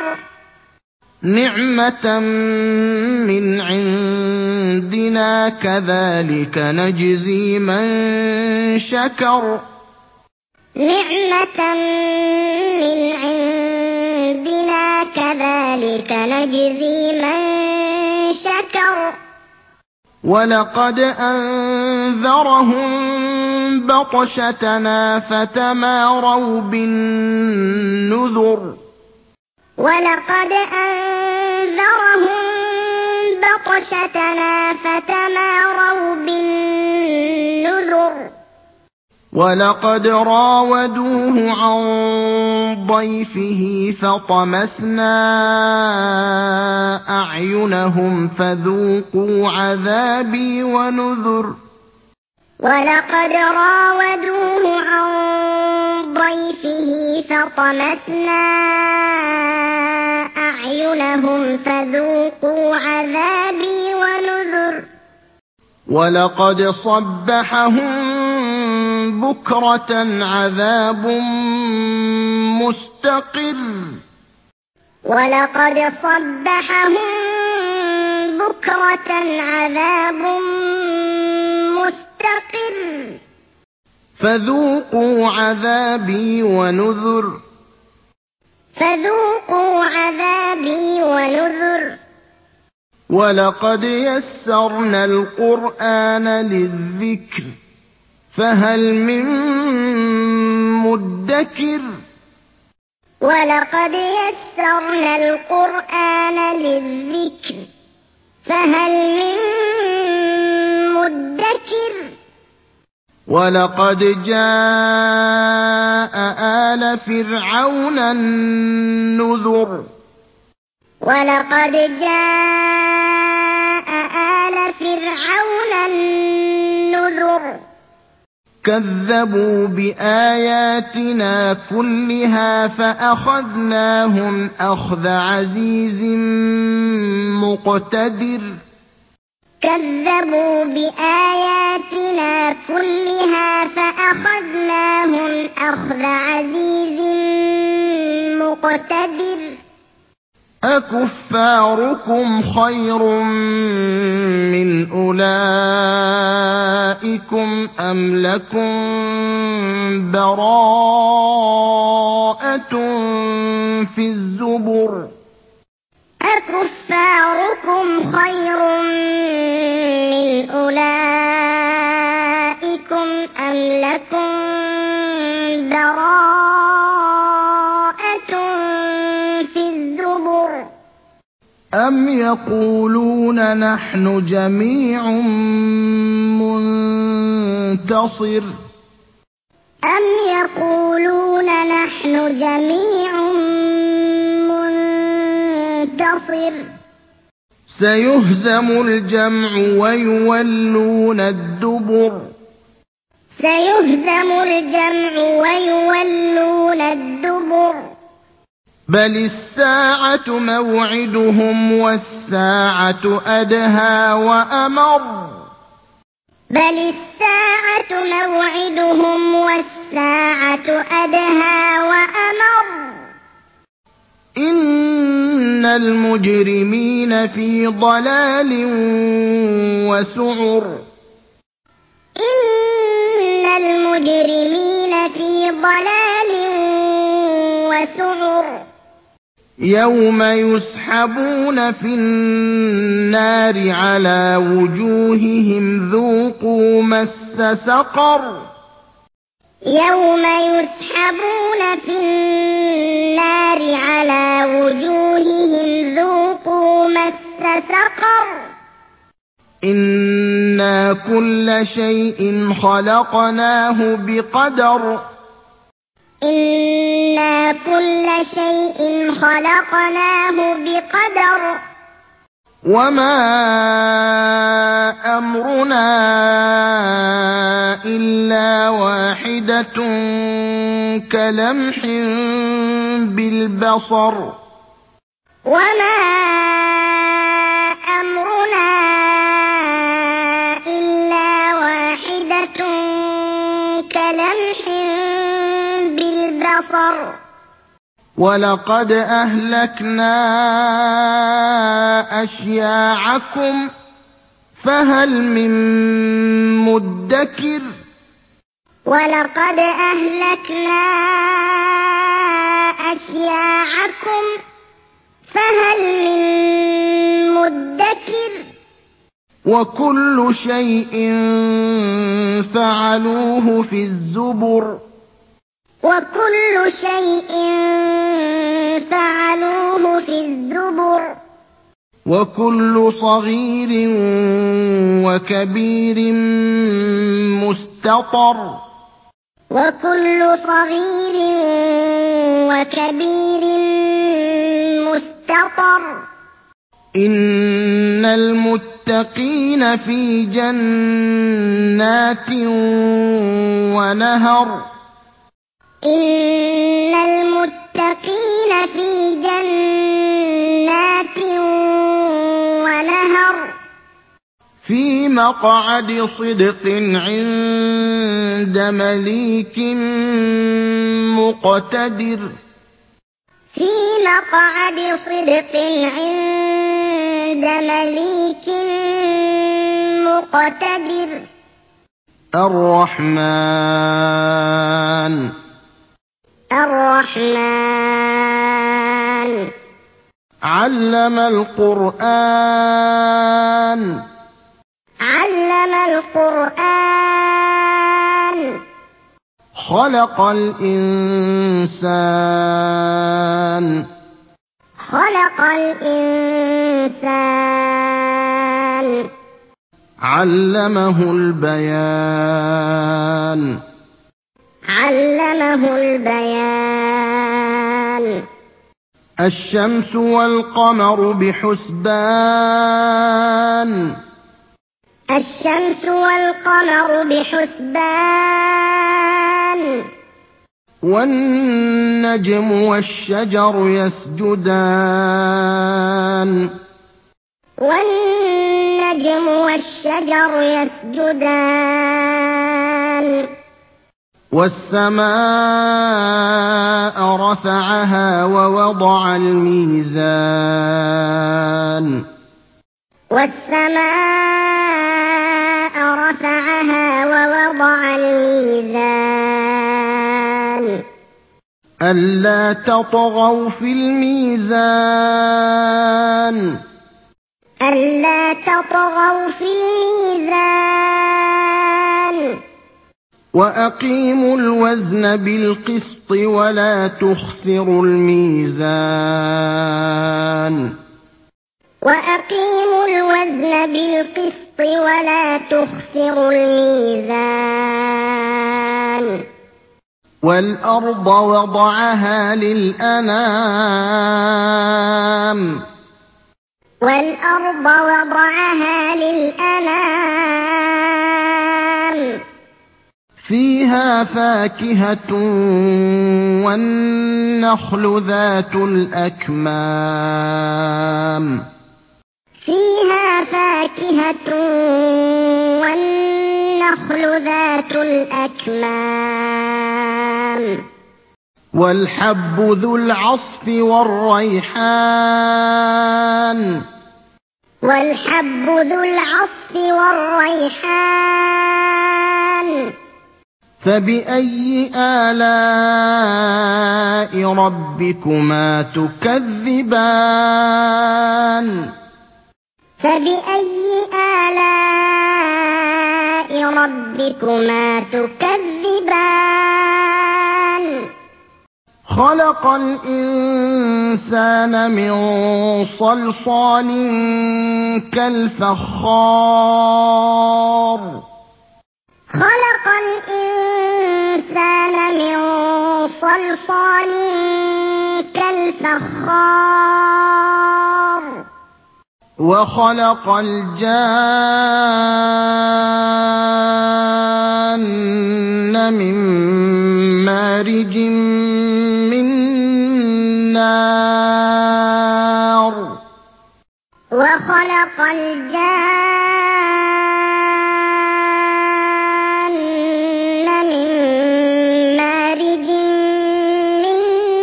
نعمة من عندنا كذلك نجزي من شكر نعمة من عندنا كذلك نجزي من شكر ولقد أنذرهم بطشتنا فتماروا بالنذر ولقد أنذرهم بطشتنا فتماروا بالنذر ولقد راودوه عن ضيفه فطمسنا أعينهم فذوقوا عذابي ونذر ولقد راودوه عن ضيفه فطمسنا أعينهم فذوقوا عذابي ونذر ولقد صبحهم بكرة عذاب مستقر ولقد صبحهم بكرة عذاب مستقر فذوقوا عذابي ونذر فذوقوا عذابي ونذر ولقد يسرنا القرآن للذكر فهل من مدكر ولقد يسرنا القرآن للذكر فهل من مدكر ولقد جاء آلَ فِرْعَوْنَ النُّذُرُ وَلَقَدْ جَاءَ آلَ فِرْعَوْنَ النُّذُرُ كَذَّبُوا بِآيَاتِنَا كُلِّهَا فَأَخَذْنَاهُمْ أَخْذَ عَزِيزٍ مُّقْتَدِرٍ كَذَّبُوا بِآيَاتِنَا كُلِّهَا فَأَخَذْنَاهُمْ أَخْذَ عَزِيزٍ مُّقْتَدِرٍ أَكُفَّارُكُمْ خَيْرٌ مِّنْ أُولَٰئِكُمْ أَمْ لَكُم بَرَاءَةٌ فِي الزُّبُرِ أَكُفَّارُكُمْ خَيْرٌ مِّنْ أُولَٰئِكُمْ أَمْ لَكُم بَرَاءَةٌ فِي الزُّبُرِ أَمْ يَقُولُونَ نَحْنُ جَمِيعٌ مُّنتَصِرٌ أَمْ يَقُولُونَ نَحْنُ جَمِيعٌ مُّنتَصِرٌ سَيُهْزَمُ الْجَمْعُ وَيُوَلُّونَ الدُّبُرَ سَيُهْزَمُ الْجَمْعُ وَيُوَلُّونَ الدُّبُرَ بَلِ السَّاعَةُ مَوْعِدُهُمْ وَالسَّاعَةُ أَدْهَىٰ وَأَمَرُّ بَلِ السَّاعَةُ مَوْعِدُهُمْ وَالسَّاعَةُ أَدْهَىٰ وَأَمَرُّ إِنَّ الْمُجْرِمِينَ فِي ضَلَالٍ وَسُعُرٍ إِنَّ الْمُجْرِمِينَ فِي ضَلَالٍ وَسُعُرٍ يَوْمَ يُسْحَبُونَ فِي النَّارِ عَلَىٰ وُجُوهِهِمْ ذُوقُوا مَسَّ سَقَرَ يَوْمَ يُسْحَبُونَ فِي النَّارِ عَلَىٰ وُجُوهِهِمْ ذُوقُوا مَسَّ سَقَرَ إِنَّا كُلَّ شَيْءٍ خَلَقْنَاهُ بِقَدَرٍ إِنَّا كُلَّ شَيْءٍ خَلَقْنَاهُ بِقَدَرٍ وَمَا أَمْرُنَا إِلَّا وَاحِدَةٌ كَلَمْحٍ بِالْبَصَرِ وَمَا أَمْرُنَا إِلَّا وَاحِدَةٌ كَلَمْحٍ بِالْبَصَرِ وَلَقَدْ أَهْلَكْنَا أَشْيَاعَكُمْ فَهَلْ مِن مُّدَّكِرٍ وَلَقَدْ أَهْلَكْنَا أَشْيَاعَكُمْ فَهَلْ مِن مُّدَّكِرٍ وَكُلُّ شَيْءٍ فَعَلُوهُ فِي الزُّبُرِ وَكُلُّ شَيْءٍ فَعَلُوهُ فِي الزُّبُرِ وَكُلُّ صَغِيرٍ وَكَبِيرٍ مُّسْتَطَرٌ وَكُلُّ صَغِيرٍ وَكَبِيرٍ مُّسْتَطَرٌ إِنَّ الْمُتَّقِينَ فِي جَنَّاتٍ وَنَهَرٍ إِنَّ الْمُتَّقِينَ فِي جَنَّاتٍ وَنَهَرٍ فِي مَقْعَدِ صِدْقٍ عِندَ مَلِيكٍ مُّقْتَدِرٍ فِي مَقْعَدِ صِدْقٍ عِندَ مَلِيكٍ مُّقْتَدِرٍ الرَّحْمَٰنُ عَلَّمَ الْقُرْآنَ عَلَّمَ الْقُرْآنَ خَلَقَ الْإِنسَانَ خَلَقَ الْإِنسَانَ عَلَّمَهُ الْبَيَانَ عَلَّمَهُ عَلَّمَهُ الْبَيَانَ الشمس والقمر بحسبان الشمس والقمر بحسبان والنجم والشجر يسجدان والنجم والشجر يسجدان والسماء رفعها ووضع الميزان والسماء رفعها ووضع الميزان ألا تطغوا في الميزان ألا تطغوا في الميزان وأقيموا الوزن بالقسط ولا تخسروا الميزان وأقيموا الوزن بالقسط ولا تخسروا الميزان والأرض وضعها للأنام والأرض وضعها للأنام فيها فاكهة والنخل ذات الأكمام فيها فاكهة والنخل ذات الأكمام والحب ذو العصف والريحان والحب ذو العصف والريحان فبأي آلاء ربكما تكذبان فبأي آلاء ربكما تكذبان خلق الإنسان من صلصال كالفخار خلق الإنسان من صلصال كالفخار وخلق الجان من مارج من نار وخلق الجان من مارج من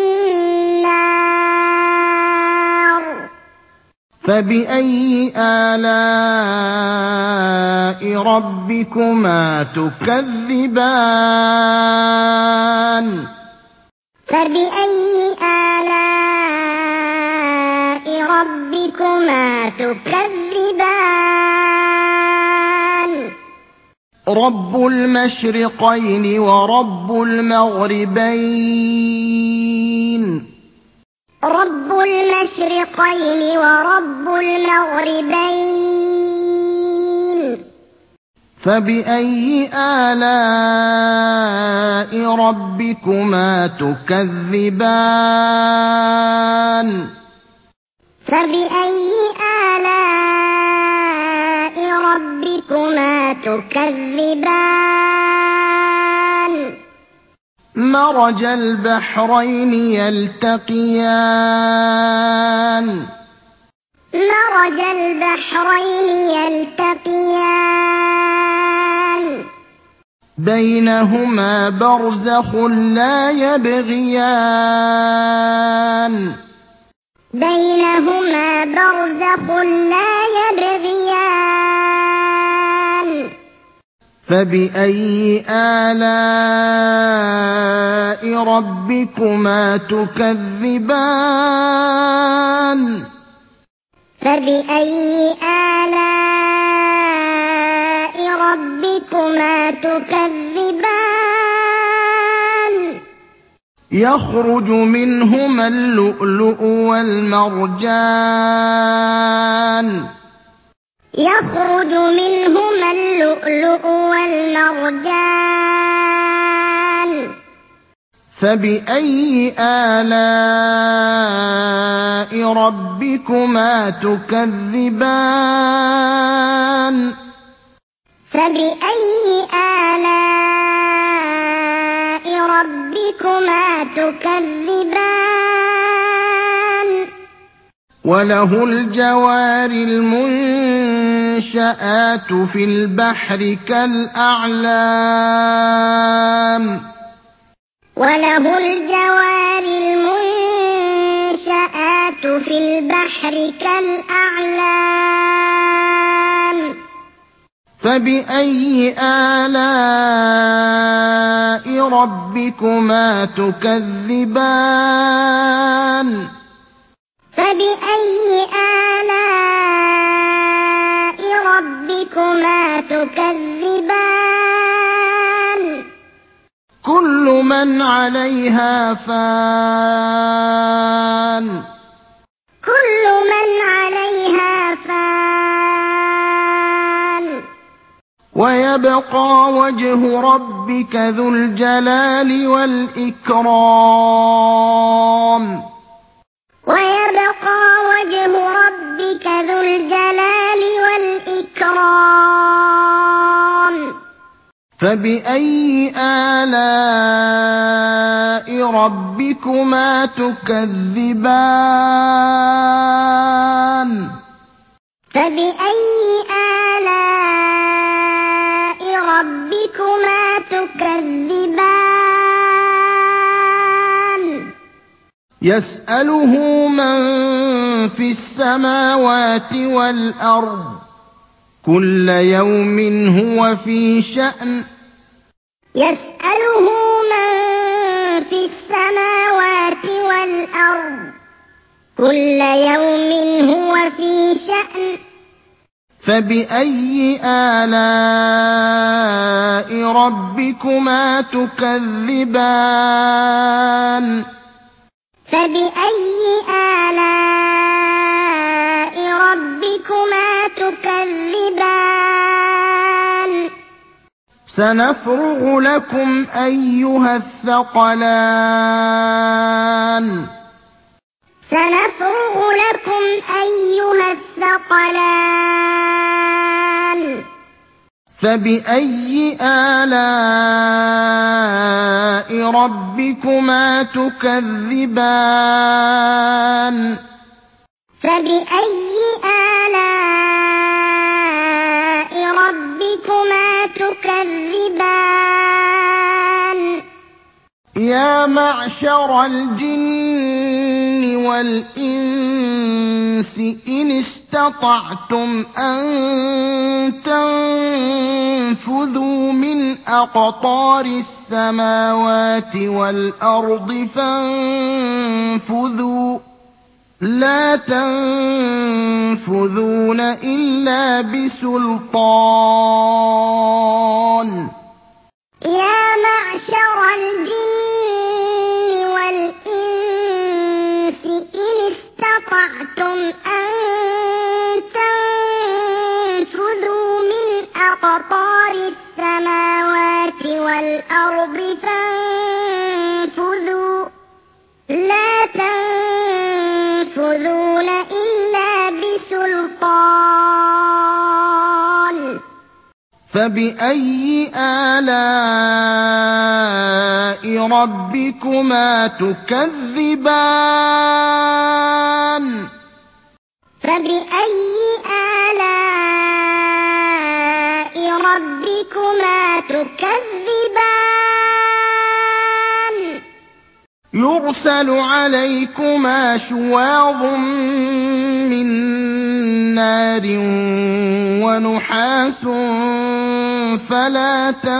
نار فبأي آلاء ربكما تكذبان فبأي آلاء ربكما تكذبان رب المشرقين ورب المغربين رب المشرقين ورب المغربين فبأي آلاء ربكما تكذبان فبأي آلاء ربكما تكذبان مرج البحرين يلتقيان مرج البحرين يلتقيان بينهما برزخ لا يبغيان بينهما برزخ لا يبغيان فبأي آلاء ربكما تكذبان فبأي آلاء ربكما تكذبان يخرج منهما اللؤلؤ والمرجان يخرج منهما اللؤلؤ والمرجان فَبِأَيِّ آلَاءِ رَبِّكُمَا تُكَذِّبَانِ فَبِأَيِّ آلَاءِ رَبِّكُمَا تُكَذِّبَانِ وَلَهُ الْجَوَارِ الْمُنشَآتُ فِي الْبَحْرِ كَالْأَعْلَامِ وَلَهُ الْجَوَارِ الْمُنشَآتُ فِي الْبَحْرِ كَالْأَعْلَامِ فَبِأَيِّ آلَاءِ رَبِّكُمَا تُكَذِّبَانِ فَبِأَيِّ آلَاءِ رَبِّكُمَا تُكَذِّبَانِ كُلُّ مَنْ عَلَيْهَا فَانٍ كُلُّ مَنْ عَلَيْهَا فَانٍ وَيَبْقَىٰ وَجْهُ رَبِّكَ ذُو الْجَلَالِ وَالْإِكْرَامِ وَيَبْقَىٰ وَجْهُ رَبِّكَ ذُو الْجَلَالِ وَالْإِكْرَامِ فَبِأَيِّ آلَاءِ رَبِّكُمَا تُكَذِّبَانِ فَبِأَيِّ آلَاءِ رَبِّكُمَا تُكَذِّبَانِ يَسْأَلُهُ مَن فِي السَّمَاوَاتِ وَالْأَرْضِ ۚ كُلَّ يَوْمٍ هُوَ فِي شَأْنٍ يَسْأَلُهُ مَن فِي السَّمَاوَاتِ وَالْأَرْضِ ۚ كُلَّ يَوْمٍ هُوَ فِي شَأْنٍ فَبِأَيِّ آلَاءِ رَبِّكُمَا تُكَذِّبَانِ فَبِأَيِّ آلَاءِ رَبِّكُمَا تُكَذِّبَانِ سَنَفْرُغُ لَكُمْ أَيُّهَ الثَّقَلَانِ سَنَفْرُغُ لَكُمْ أَيُّهَ الثَّقَلَانِ فَبِأَيِّ آلَاءِ رَبِّكُمَا تُكَذِّبَانِ فَبِأَيِّ آلَاءِ رَبِّكُمَا تُكَذِّبَانِ يَا مَعْشَرَ الْجِنِّ وَالْإِنسِ إِنِ اسْتَطَعْتُمْ أَن تَنفُذُوا مِنْ أَقْطَارِ السَّمَاوَاتِ وَالْأَرْضِ فَانفُذُوا ۚ لَا تَنفُذُونَ إِلَّا بِسُلْطَانٍ يَا مَعْشَرَ الْجِنِّ وَالْإِنسِ إِنِ اسْتَطَعْتُمْ أَن تَنفُذُوا مِنْ أَقْطَارِ السَّمَاوَاتِ وَالْأَرْضِ فَانفُذُوا ۚ لَا تَنفُذُونَ إِلَّا بِسُلْطَانٍ فَبِأَيِّ آلَاءِ رَبِّكُمَا تُكَذِّبَانِ فَبِأَيِّ آلَاءِ رَبِّكُمَا تُكَذِّبَانِ يُرْسَلُ عَلَيْكُمَا شُوَاظٌ مِّن نَّارٍ وَنُحَاسٌ فَلَا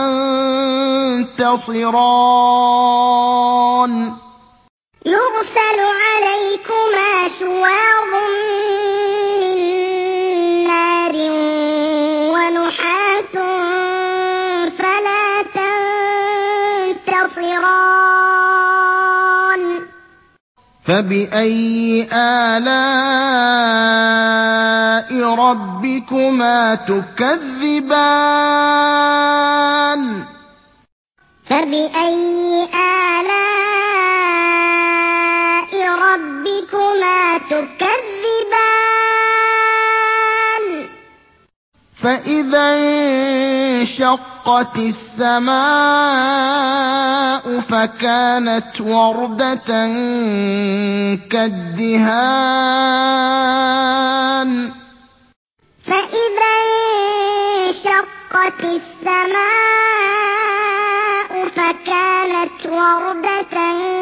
تَنتَصِرَانِ يُرْسَلُ عَلَيْكُمَا شُوَاظٌ مِّن نَّارٍ وَنُحَاسٌ فَلَا تَنتَصِرَانِ فَبِأَيِّ آلَاءِ رَبِّكُمَا تُكَذِّبَانِ فَبِأَيِّ آلَاءِ ربكما تكذبان فإذا انشقت السماء فكانت وردة كالدهان فإذا انشقت السماء فكانت وردة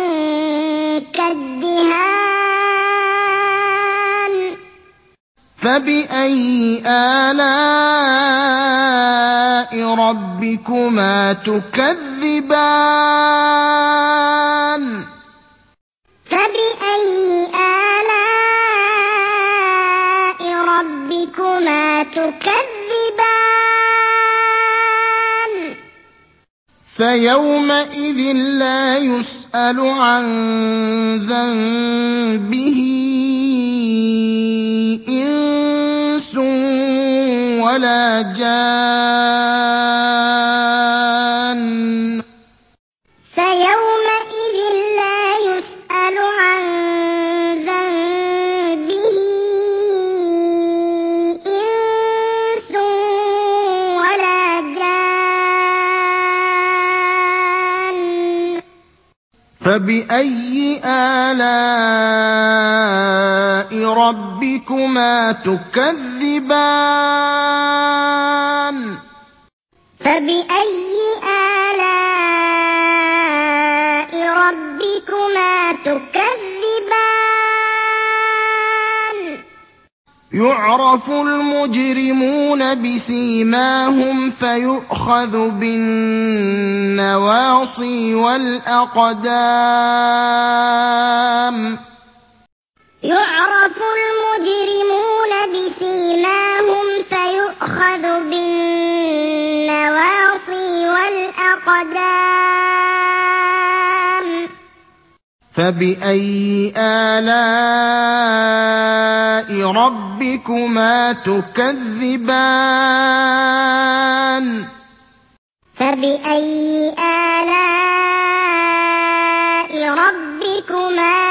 كالدهان فبأي آلاء ربكما تكذبان فبأي آلاء ربكما تكذبان فيومئذ لا يسأل عن ذنبه إنس ولا جان فيومئذ لا يسأل عن ذنبه إنس ولا جان فبأي آلاء ربكما تكذبان فبأي آلاء ربكما تكذبان يعرف المجرمون بسيماهم فيؤخذ بالنواصي والأقدام يعرف المجرمون بسيماهم فيؤخذ بالنواصي والأقدام فبأي آلاء ربكما تكذبان فبأي آلاء ربكما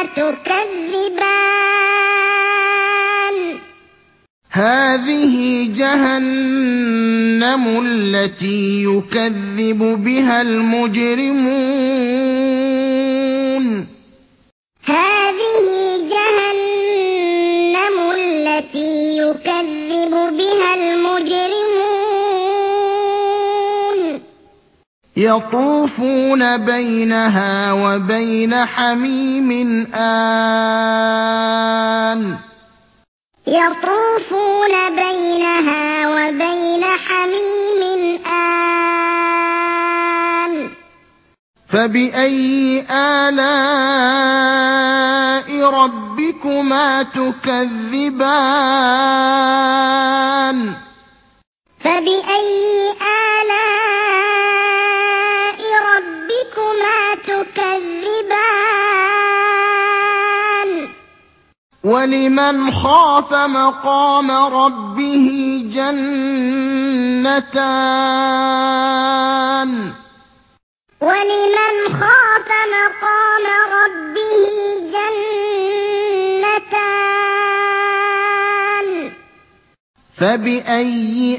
تكذبان هذه جهنم التي يكذب بها المجرمون هذه جهنم التي يكذب بها المجرمون يطوفون بينها وبين حميم آن يطوفون بينها وبين حميم آن فبأي آلاء ربكما تكذبان فبأي آلاء ربكما تكذبان ولمن خاف مقام ربه جنتان ولمن خاف مقام ربه جنتان فبأي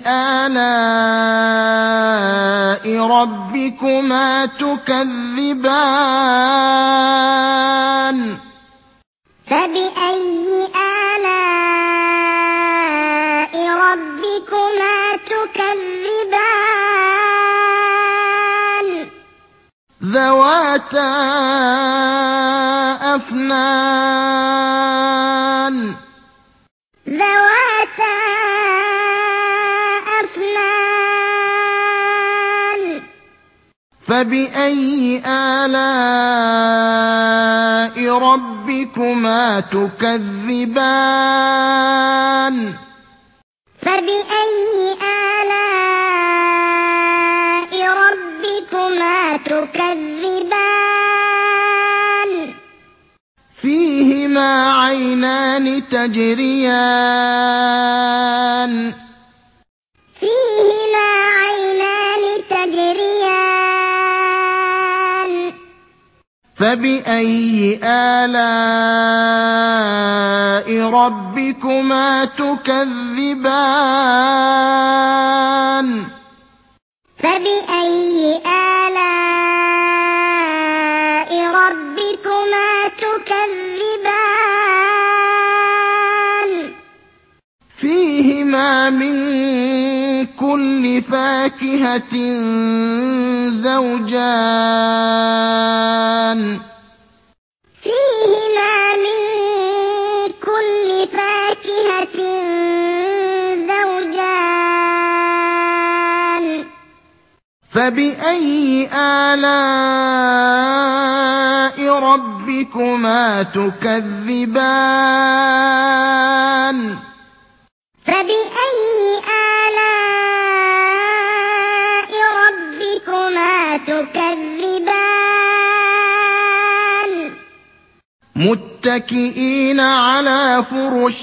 آلاء ربكما تكذبان فبأي آلاء ربكما تكذبان ذواتا أفنان ذواتا أفنان فبأي آلاء ربكما تكذبان فبأي آلاء ربكما تكذبان فيهما عينان تجريان فيهما عينان تجريان فَبِأَيِّ آلَاءِ رَبِّكُمَا تُكَذِّبَانِ فَبِأَيِّ آلَاءِ رَبِّكُمَا تُكَذِّبَانِ فِيهِمَا مِن كُلِّ فَاكِهَةٍ زَوْجَانِ فِيهِمَا مِن كُلِّ فَاكِهَةٍ زَوْجَانِ فَبِأَيِّ آلَاءِ رَبِّكُمَا تُكَذِّبَانِ فَبِأَيِّ آلَاءِ رَبِّكُمَا تُكَذِّبَانِ مُتَّكِئِينَ عَلَىٰ فُرُشٍ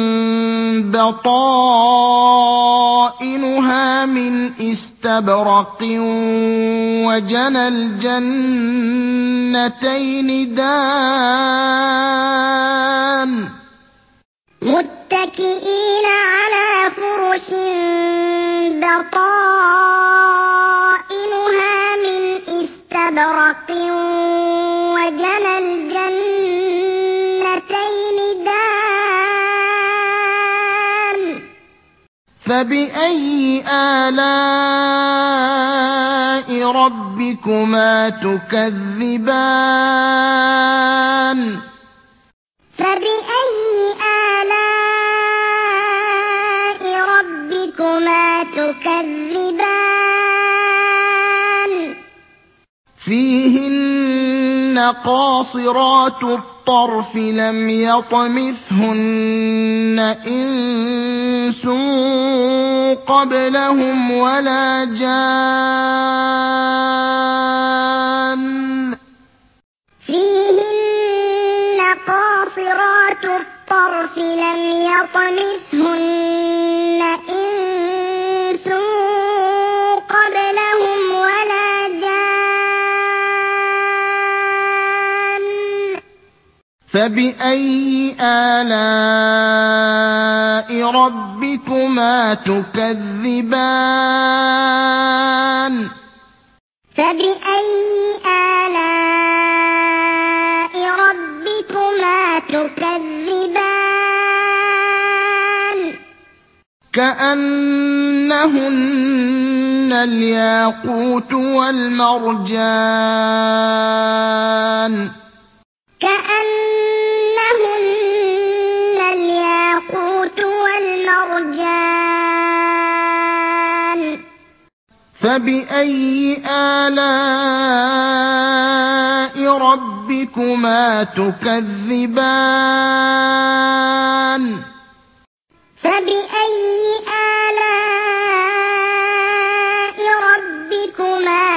بَطَائِنُهَا مِنْ إِسْتَبْرَقٍ وَجَنَى الْجَنَّتَيْنِ دَانٍ مُتَّكِئِينَ عَلَىٰ فُرُشٍ بَطَائِنُهَا مِنْ إِسْتَبْرَقٍ وَجَنَى الْجَنَّتَيْنِ دَانٍ فَبِأَيِّ آلَاءِ رَبِّكُمَا تُكَذِّبَانِ فَبِأَيِّ آلَاءِ رَبِّكُمَا تُكَذِّبَانِ فِيهِنَّ قَاصِرَاتُ الطَّرْفِ لَمْ يَطْمِثْهُنَّ إِنسٌ قَبْلَهُمْ وَلَا جَانٌّ فِيهِنَّ قَاصِرَاتُ الطَّرْفِ لَمْ يَطْمِثْهُنَّ إِنسٌ قَبْلَهُمْ وَلَا جَانٌّ فَبِأَيِّ آلَاءِ رَبِّكُمَا تُكَذِّبَانِ فَبِأَيِّ آلَاءِ رَبِّكُمَا تُكَذِّبَانِ كَأَنَّهُنَّ الْيَاقُوتُ وَالْمَرْجَانُ كَأَنَّهُنَّ الْيَاقُوتُ وَالْمَرْجَانُ فَبِأَيِّ آلَاءِ رَبِّكُمَا تُكَذِّبَانِ فَبِأَيِّ آلَاءِ رَبِّكُمَا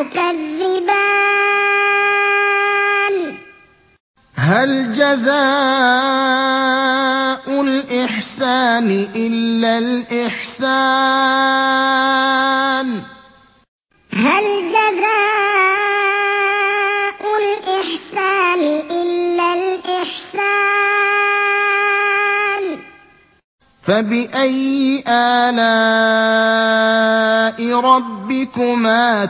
تُكَذِّبَانِ هَلْ جَزَاءُ الْإِحْسَانِ إِلَّا الْإِحْسَانُ هَلْ جَزَاءُ الْإِحْسَانِ إِلَّا الْإِحْسَانُ فَبِأَيِّ آلَاءِ رَبِّكُمَا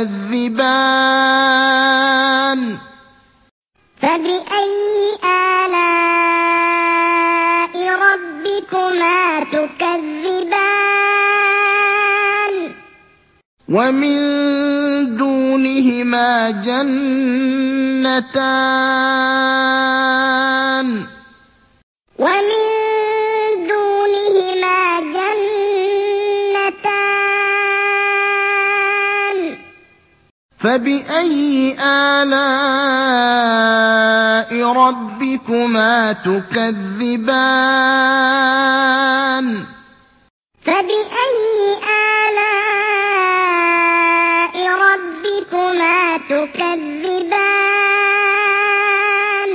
تُكَذِّبَانِ فَبِأَيِّ آلَاءِ رَبِّكُمَا تُكَذِّبَانِ وَمِن دُونِهِمَا جَنَّتَانِ وَمِن دُونِهِمَا جَنَّتَانِ فَبِأَيِّ آلَاءِ رَبِّكُمَا تُكَذِّبَانِ فَبِأَيِّ آلَاءِ رَبِّكُمَا تُكَذِّبَانِ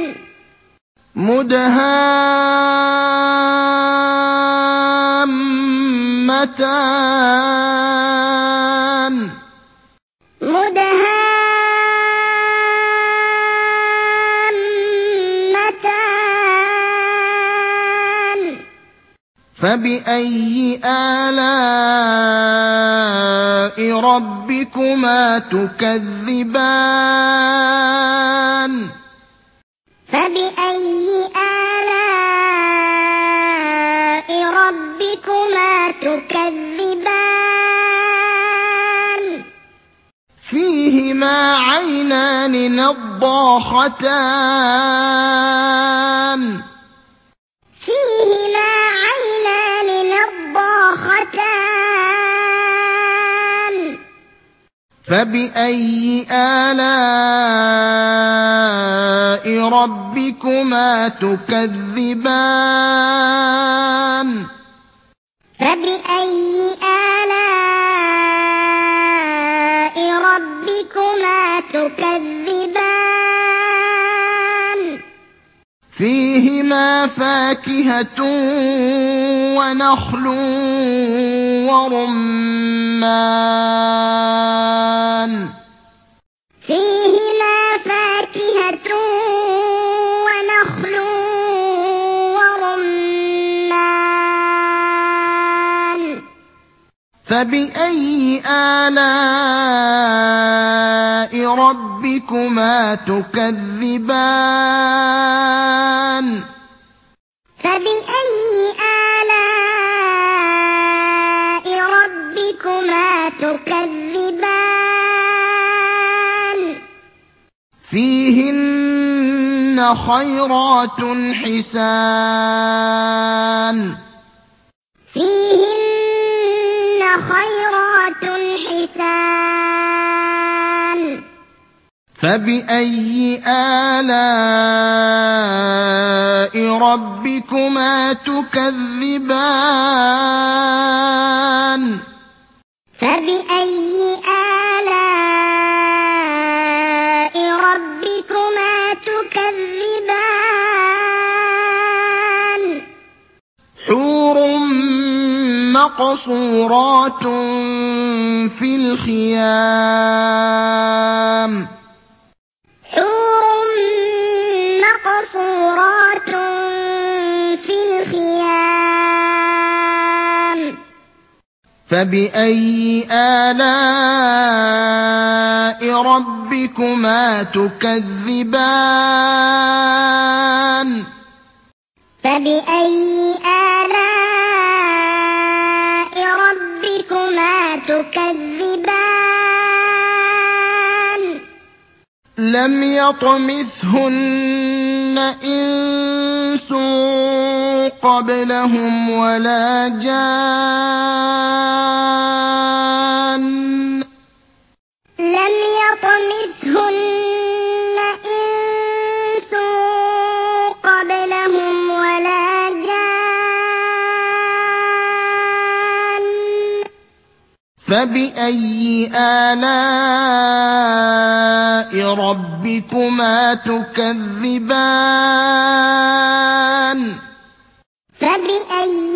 مُدْهَامَّتَانِ فَبِأَيِّ آلَاءِ رَبِّكُمَا تُكَذِّبَانِ فَبِأَيِّ آلَاءِ رَبِّكُمَا تُكَذِّبَانِ فِيهِمَا عَيْنَانِ نَضَّاخَتَانِ فِيهِمَا عَيْنَانِ نَضَّاخَتَانِ فَبِأَيِّ آلَاءِ رَبِّكُمَا تُكَذِّبَانِ فَبِأَيِّ آلَاءِ رَبِّكُمَا تُكَذِّبَانِ فِيهِمَا فَاكِهَةٌ وَنَخْلٌ وَرُمَّانٌ فِيهِمَا فَاكِهَةٌ وَنَخْلٌ وَرُمَّانٌ فَبِأَيِّ آلَاءِ رَبِّكُمَا تُكَذِّبَانِ فَبِأَيِّ آلَاءِ رَبِّكُمَا تُكَذِّبَانِ فِيهِنَّ خَيْرَاتٌ حِسَانٌ فِيهِنَّ خَيْرَاتٌ حِسَانٌ فَبِأَيِّ آلَاءِ رَبِّكُمَا تُكَذِّبَانِ فَبِأَيِّ آلَاءِ رَبِّكُمَا تُكَذِّبَانِ حُورٌ مَّقْصُورَاتٌ فِي الْخِيَامِ حُورٌ مَّقْصُورَاتٌ فِي الْخِيَامِ فَبِأَيِّ آلَاءِ رَبِّكُمَا تُكَذِّبَانِ فَبِأَيِّ آلَاءِ رَبِّكُمَا تُكَذِّبَانِ لَمْ يَطْمِثْهُنَّ إِنسٌ قَبْلَهُمْ وَلَا جَانٌّ لَمْ يَطْمِثْهُنَّ إِنسٌ قَبْلَهُمْ وَلَا جَانٌّ فَبِأَيِّ آلَاءِ رَبِّكُمَا تُكَذِّبَانِ فَبِأَيِّ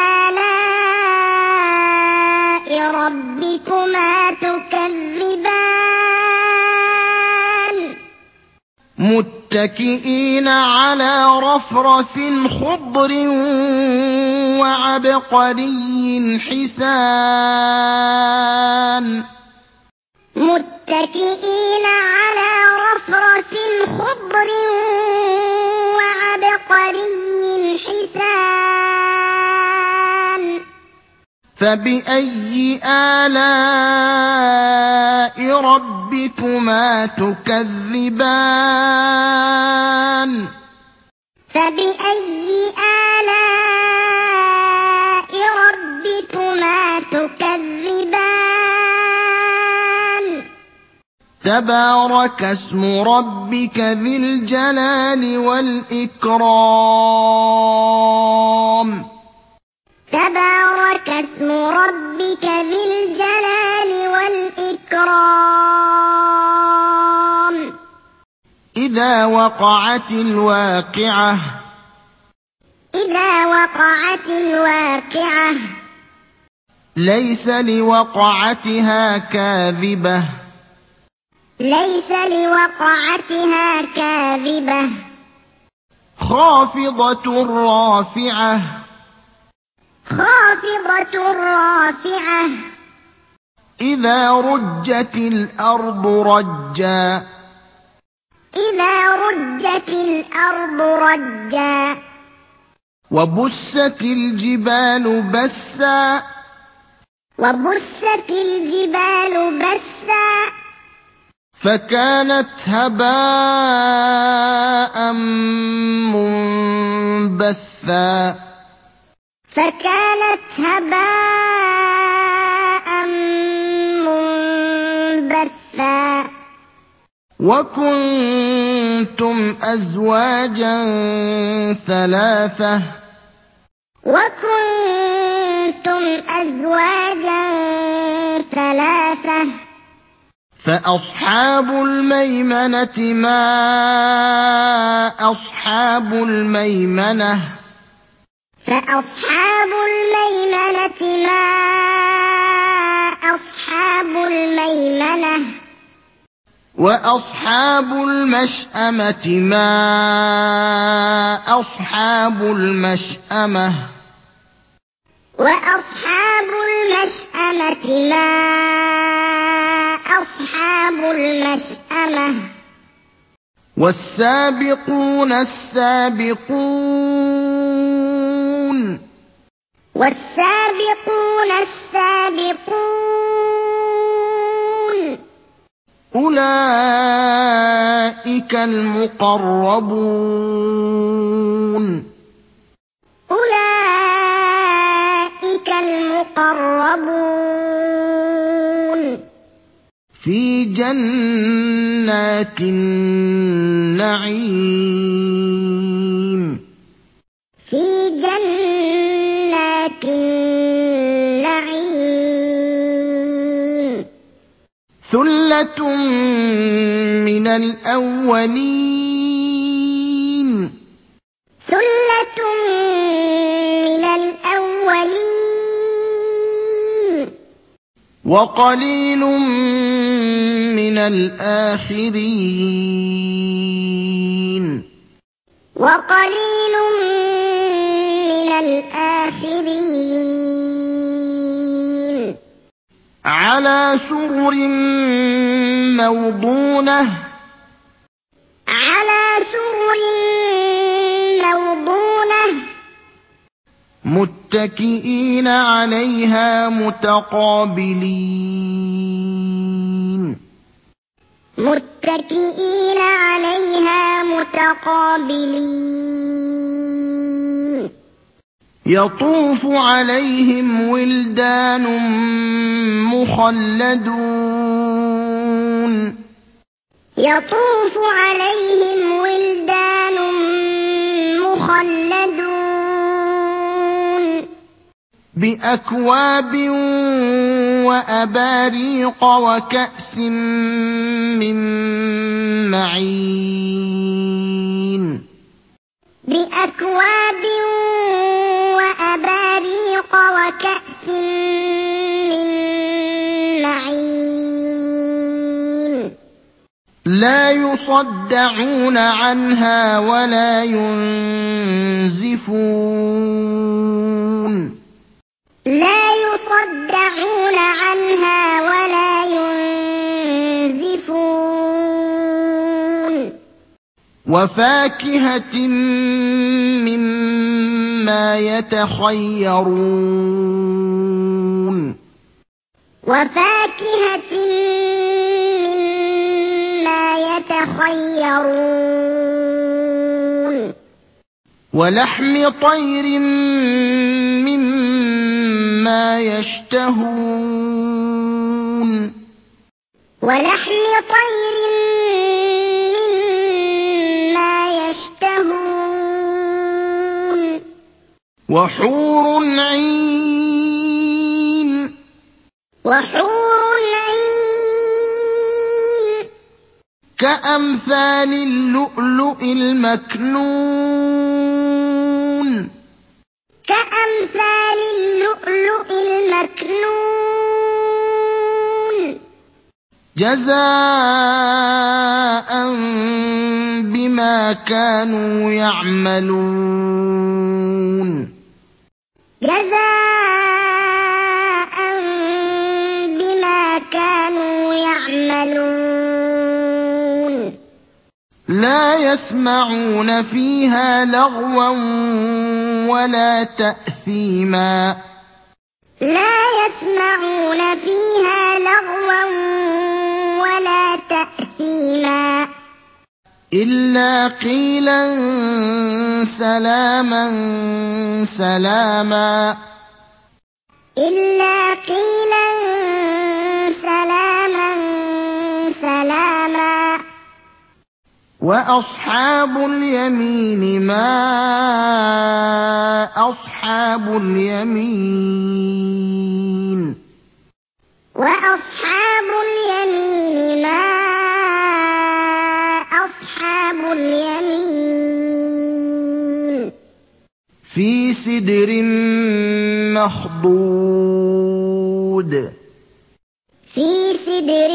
آلَاءِ رَبِّكُمَا تُكَذِّبَانِ مُتَّكِئِينَ عَلَىٰ رَفْرَفٍ خُضْرٍ وَعَبْقَرِيٍّ حِسَانٍ مُتَّكِئِينَ عَلَىٰ رَفْرَفٍ خُضْرٍ وَعَبْقَرِيٍّ حِسَانٍ فَبِأَيِّ آلَاءِ رَبِّكُمَا تُكَذِّبَانِ فَبِأَيِّ آلَاءِ رَبِّكُمَا تُكَذِّبَانِ تَبَارَكَ اسْمُ رَبِّكَ ذِي الْجَلَالِ وَالْإِكْرَامِ تَبَارَكَ اسْمُ رَبِّكَ ذِي الْجَلَالِ وَالْإِكْرَامِ إِذَا وَقَعَتِ الْوَاقِعَةُ إِذَا وَقَعَتِ الْوَاقِعَةُ لَيْسَ لِوَقْعَتِهَا كَاذِبَةٌ لَيْسَ لِوَقْعَتِهَا كَاذِبَةٌ خَافِضَةٌ رَّافِعَةٌ خافضة رافعة إذا رجت الأرض رجا إذا رجت الأرض رجا وبست الجبال بسا وبست الجبال بسا فكانت هباء منبثا فكانت هباء منبثا وكنتم أزواجا ثلاثة وكنتم أزواجا ثلاثة فأصحاب الميمنة ما أصحاب الميمنة فأصحاب الميمنة ما أصحاب الميمنة وأصحاب المشأمة ما أصحاب المشأمة وأصحاب المشأمة ما أصحاب المشأمة والسابقون السابقون والسابقون السابقون أولئك المقربون أولئك المقربون في جنات النعيم في جنات النعيم ثلة من الأولين ثلة من الأولين وقليل من الآخرين وقليل من الآخرين على سرر موضونة على سرر موضونة متكئين عليها متقابلين متكئين عليها متقابلين يطوف عليهم ولدان مخلدون يطوف عليهم ولدان مخلدون بأكواب وأباريق وكأس من معين بأكواب وأباريق وكأس من معين لا يصدعون عنها ولا ينزفون لا يصدعون عنها ولا ينزفون وفاكهة مما يتخيرون وفاكهة مما يتخيرون ولحم طير مما يشتهون ولحم طير مما يشتهون وحور عين وحور عين كأمثال اللؤلؤ المكنون كأمثال اللؤلؤ المكنون جزاء بما كانوا يعملون جزاء لَّا يَسْمَعُونَ فِيهَا لَغْوًا وَلَا تَأْثِيمًا لَّا يَسْمَعُونَ فِيهَا لَغْوًا وَلَا تَأْثِيمًا إِلَّا قِيلًا سَلَامًا سَلَامًا إِلَّا قِيلًا سَلَامًا سَلَامًا وَأَصْحَابُ الْيَمِينِ مَا أَصْحَابُ الْيَمِينِ وَأَصْحَابُ الْيَمِينِ مَا أَصْحَابُ الْيَمِينِ فِي سِدْرٍ مَّخْضُودٍ فِي سِدْرٍ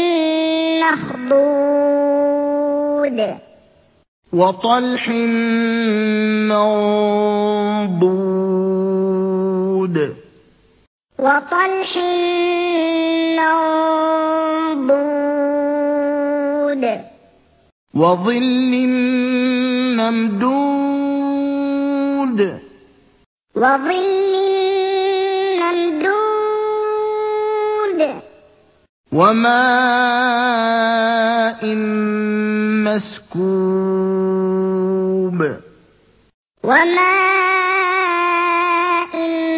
مَّخْضُودٍ وَطَلْحٍ مَّنضُودٍ وَطَلْحٍ مَّنضُودٍ وَظِلٍّ مَّمْدُودٍ وَظِلٍّ مَّمْدُودٍ وَمَاءٍ مَّسْكُوبٍ وَمَاءٍ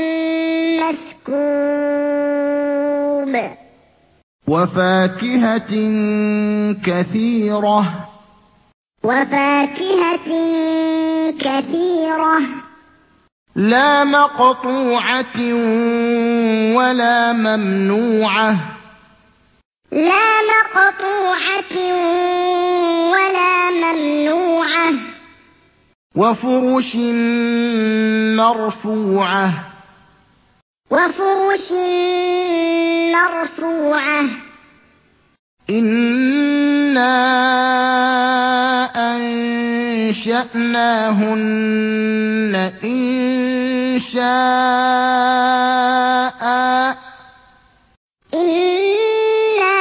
مَّسْكُوبٍ وَفَاكِهَةٍ كَثِيرَةٍ وَفَاكِهَةٍ كَثِيرَةٍ لَّا مَقْطُوعَةٍ وَلَا مَمْنُوعَةٍ لَّا مَقْطُوعَةٍ وَلَا مَمْنُوعَةٍ وَفُرُشٍ مَّرْفُوعَةٍ وَفُرُشٍ مَّرْفُوعَةٍ إِنَّا أَنشَأْنَاهُنَّ إِنشَاءً إِنَّا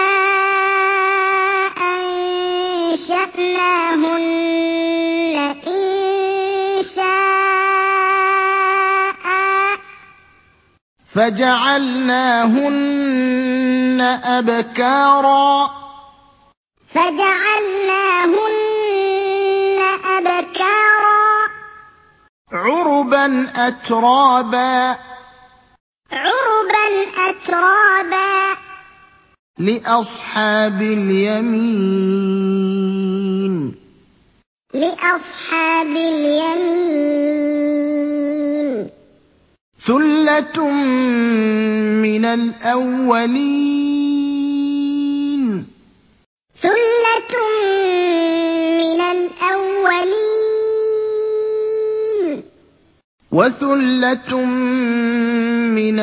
أَنشَأْنَاهُنَّ إِنشَاءً فَجَعَلْنَاهُنَّ أَبْكَارًا فَجَعَلْنَاهُنَّ أَبْكَارًا عُرُبًا أَتْرَابًا عُرُبًا أَتْرَابًا لِّأَصْحَابِ الْيَمِينِ لِّأَصْحَابِ الْيَمِينِ ثُلَّةٌ مِّنَ الْأَوَّلِينَ ثُلَّةٌ مِّنَ الْأَوَّلِينَ وَثُلَّةٌ مِّنَ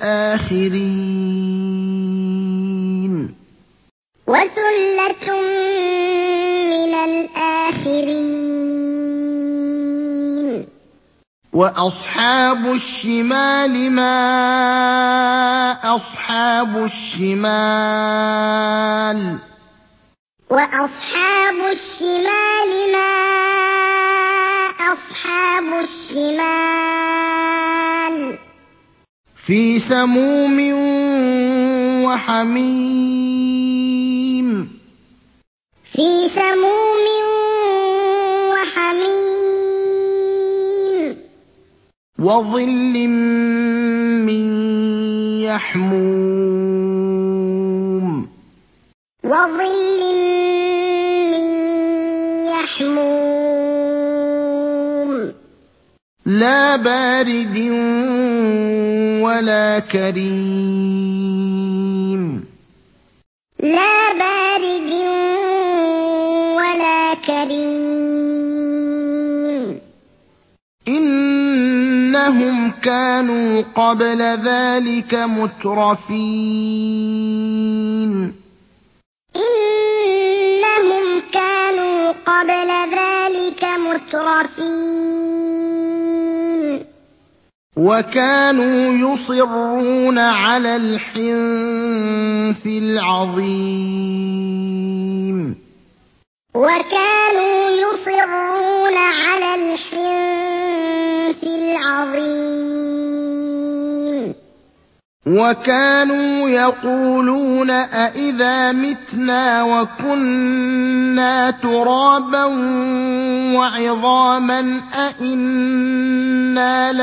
الْآخِرِينَ وَثُلَّةٌ مِّنَ الْآخِرِينَ وَأَصْحَابُ الشِّمَالِ مَا أَصْحَابُ الشِّمَالِ وَأَصْحَابُ الشِّمَالِ مَا أَصْحَابُ الشِّمَالِ فِي سَمُومٍ وَحَمِيمٍ فِي سَمُومٍ وَحَمِيمٍ وَظِلٍّ مِّن يَحْمُومٍ وَظِلٍّ مِّن يَحْمُومٍ لَّا بَارِدٍ وَلَا كَرِيمٍ لَّا بَارِدٍ وَلَا كَرِيمٍ إِنَّهُمْ كَانُوا قَبْلَ ذَٰلِكَ مُتْرَفِينَ إِنَّهُمْ كَانُوا قَبْلَ ذَٰلِكَ مُتْرَفِينَ وَكَانُوا يُصِرُّونَ عَلَى الْحِنثِ الْعَظِيمِ وكانوا يصرون على الحنث العظيم وكانوا يقولون أإذا متنا وكنا ترابا وعظاما أإنا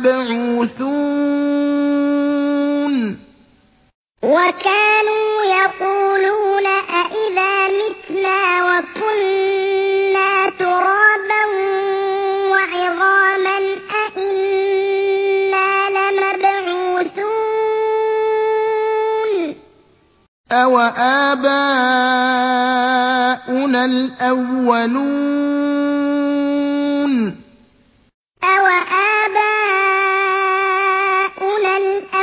لمبعوثون وكانوا يقولون أإذا متنا وكنا ترابا وعظاما أإنا لمبعوثون أوآباؤنا الأولون أوآباؤنا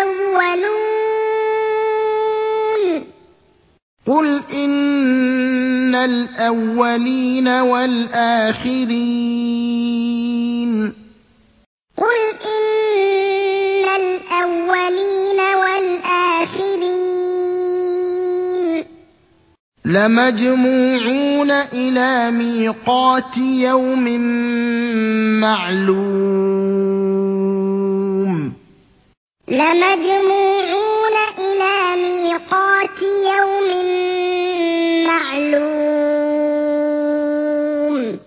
الأولون قل إن الأولين والآخرين قل إن الأولين والآخرين لمجموعون إلى ميقات يوم معلوم لمجموعون إلى ميقات يوم معلوم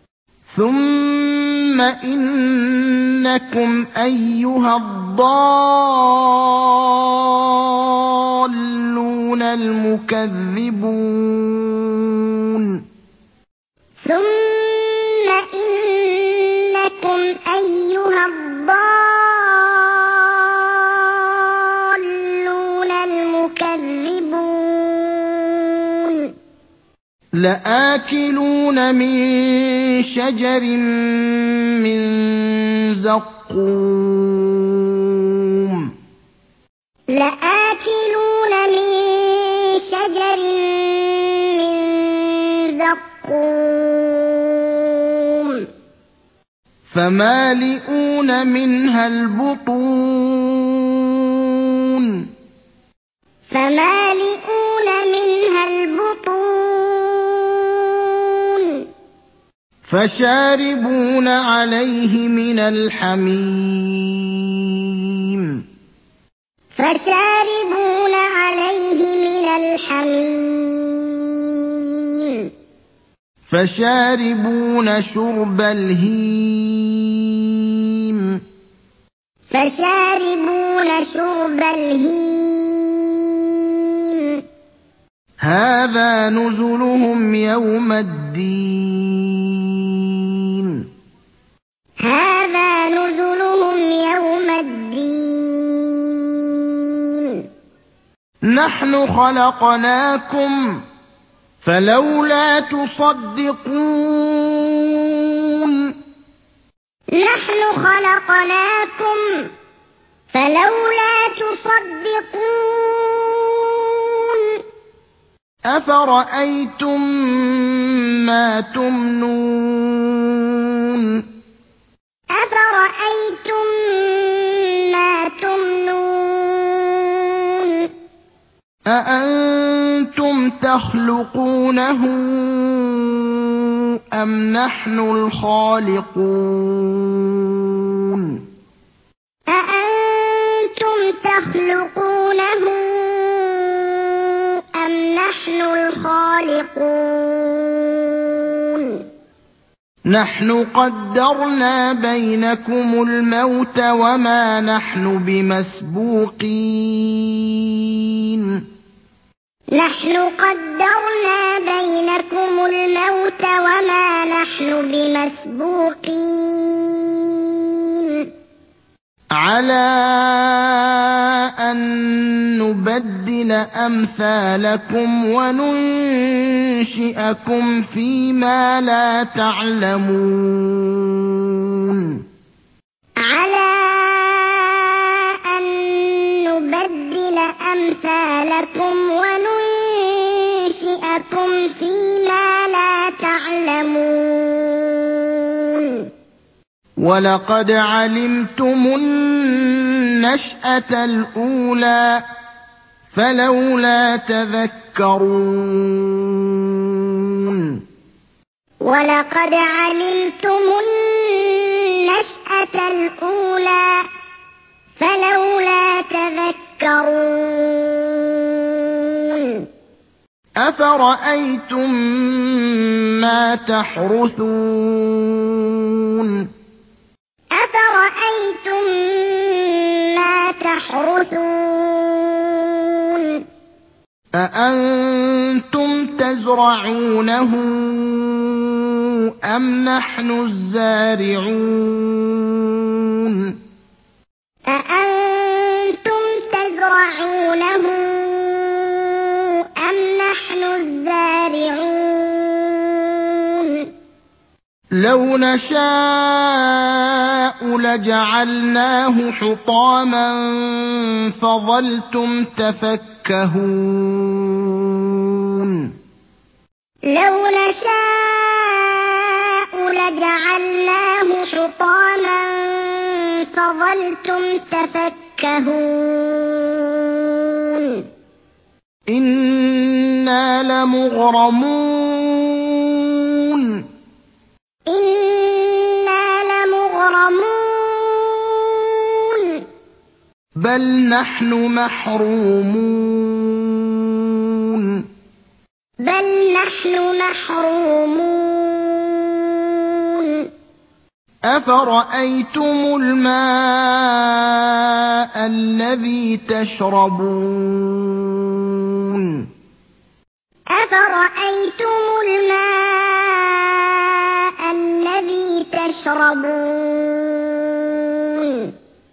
ثم إنكم أيها الضالون المكذبون ثم إنكم أيها الضالون المكذبون لآكلون من شجر من زقوم لآكلون من شجر من زقوم فمالئون منها البطون فمالئون منها البطون فشاربون عليه من الحميم فشاربون عليه من الحميم فشاربون شرب الهيم فشاربون شرب الهيم هذا نزلهم يوم الدين هذا نزلهم يوم الدين نحن خلقناكم فلولا تصدقون نحن خلقناكم فلولا تصدقون أفرأيتم ما تمنون أفرأيتم ما تمنون أأنتم تخلقونه أم نحن الخالقون أأنتم تخلقونه أم نحن الخالقون نحن قدرنا بينكم الموت وما نحن بمسبوقين نحن قدرنا بينكم الموت وما نحن بمسبوقين على أن نبدل أمثالكم وننشئكم فيما لا تعلمون على أن نبدل أمثالكم وننشئكم فيما لا تعلمون ولقد علمتم النشأة الأولى فلولا تذكرون وَلَقَدْ عَلِمْتُمُ النَّشْأَةَ الْأُولَىٰ فَلَوْلَا تَذَكَّرُونَ أَفَرَأَيْتُم مَّا تَحْرُثُونَ أَفَرَأَيْتُم مَّا تَحْرُثُونَ أَأَنتُمْ تَزْرَعُونَهُ أَمْ نَحْنُ الزَّارِعُونَ أَأَنتُمْ تَزْرَعُونَهُ أَمْ نَحْنُ الزَّارِعُونَ لَوْ نَشَاءُ لَجَعَلْنَاهُ حُطَامًا فَظَلْتُمْ تَفَكَّهُونَ لَوْ نَشَاءُ لَجَعَلْنَاهُ حُطَامًا فَظَلْتُمْ تَفَكَّهُونَ إِنَّا لَمُغْرَمُونَ إِنَّا لَمُغْرَمُونَ بَلْ نَحْنُ مَحْرُومُونَ بَلْ نَحْنُ مَحْرُومُونَ أَفَرَأَيْتُمُ الْمَاءَ الَّذِي تَشْرَبُونَ أَفَرَأَيْتُمُ الْمَاءَ الَّذِي تَشْرَبُونَ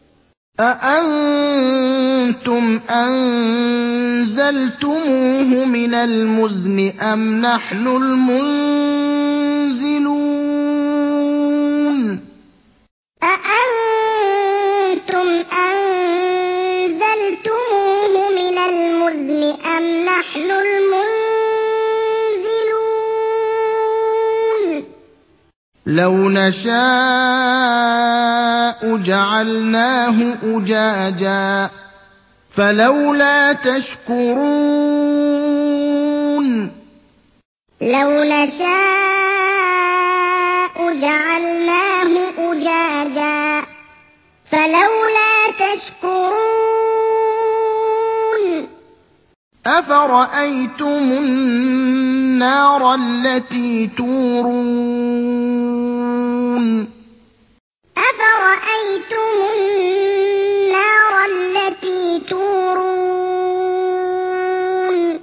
أَأَنتُمْ أَنزَلْتُمُوهُ مِنَ الْمُزْنِ أَمْ نَحْنُ الْمُنزِلُونَ أَأَنتُمْ أَنزَلْتُمُوهُ مِنَ الْمُزْنِ أَمْ نَحْنُ الْمُنزِلُونَ لَوْ نَشَاءُ جَعَلْنَاهُ أُجَاجًا فَلَوْلَا تَشْكُرُونَ لَوْ نَشَاءُ جَعَلْنَاهُ أُجَاجًا فَلَوْلَا تَشْكُرُونَ أَفَرَأَيْتُمُ النَّارَ الَّتِي تُورُونَ أَفَرَأَيْتُمُ النَّارَ الَّتِي تُورُونَ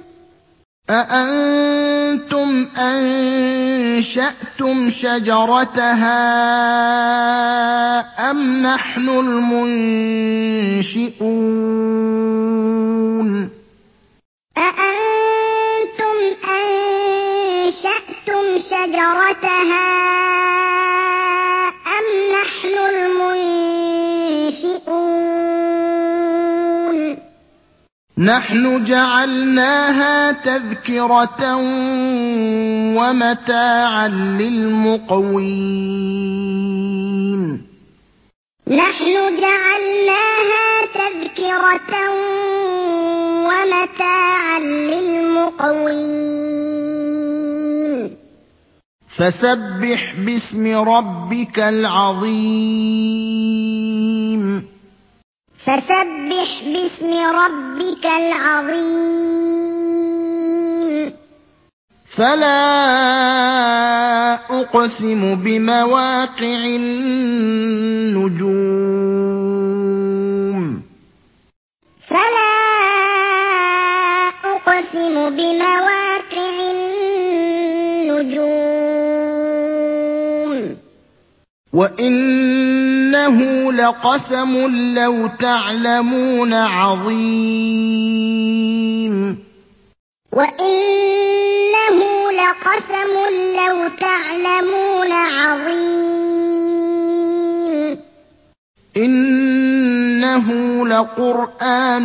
أَأَنتُمْ أَنشَأْتُمْ شَجَرَتَهَا أَمْ نَحْنُ الْمُنشِئُونَ أَأَنتُمْ أَنشَأْتُمْ شَجَرَتَهَا أَمْ نَحْنُ الْمُنشِئُونَ نَحْنُ جَعَلْنَاهَا تَذْكِرَةً وَمَتَاعًا لِّلْمُقْوِينَ نَحْنُ جَعَلْنَاهَا تَذْكِرَةً وَمَتَاعًا لِّلْمُقْوِينَ فَسَبِّحْ بِاسْمِ رَبِّكَ الْعَظِيمِ فَسَبِّحْ بِاسْمِ رَبِّكَ الْعَظِيمِ فَلَا أُقْسِمُ بِمَوَاقِعِ النُّجُومِ فَلَا أُقْسِمُ بِمَوَاقِعِ النُّجُومِ وَإِنَّهُ لَقَسَمٌ لَّوْ تَعْلَمُونَ عَظِيمٌ وَإِنَّهُ لَقَسَمٌ لَّوْ تَعْلَمُونَ عَظِيمٌ إِنَّهُ لَقُرْآنٌ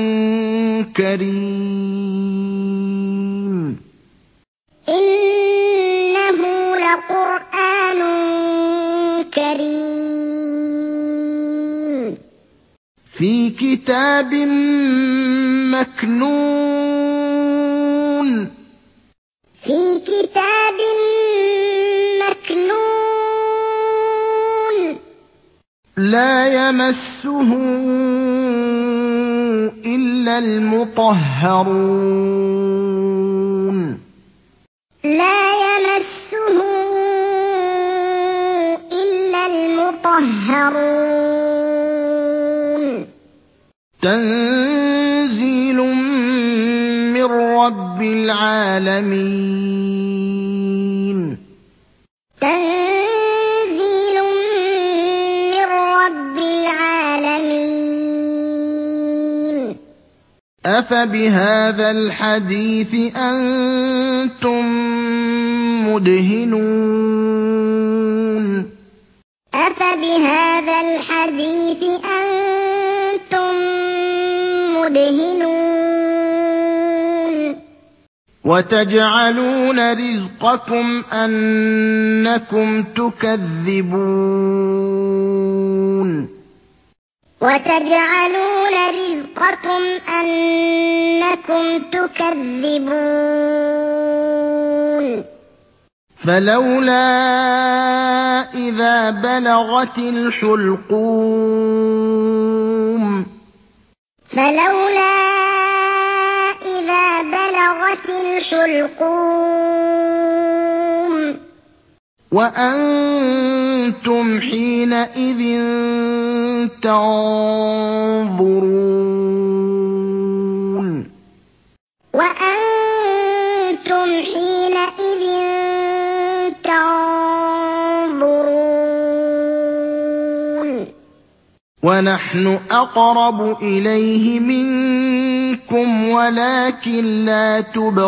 كَرِيمٌ إِنَّهُ لَقُرْآنٌ كَرِيمٌ فِي كِتَابٍ مَّكْنُونٍ فِي كِتَابٍ لَّا يَمَسُّهُ إِلَّا الْمُطَهَّرُونَ لَا يَمَسُّهُ إِلَّا الْمُطَهَّرُونَ تَنزِيلٌ مِّن رَّبِّ الْعَالَمِينَ تَنزِيلٌ مِّن رَّبِّ الْعَالَمِينَ أَفَبِهَٰذَا الْحَدِيثِ أَنتُم مُّدْهِنُونَ أَفَبِهَٰذَا الْحَدِيثِ أَنتُم مُّدْهِنُونَ وَتَجْعَلُونَ رِزْقَكُمْ أَنَّكُمْ تُكَذِّبُونَ وَتَجْعَلُونَ رِزْقَكُمْ أَنَّكُمْ تُكَذِّبُونَ فَلَوْلَا إِذَا بَلَغَتِ الْحُلْقُومَ فَلَوْلَا إِذَا بَلَغَتِ الْحُلْقُومَ وَأَنتُمْ حِينَئِذٍ تَنظُرُونَ وَأَنتُمْ حِينَئِذٍ تَنظُرُونَ وَنَحْنُ أَقْرَبُ إِلَيْهِ مِنكُمْ وَلَٰكِن لَّا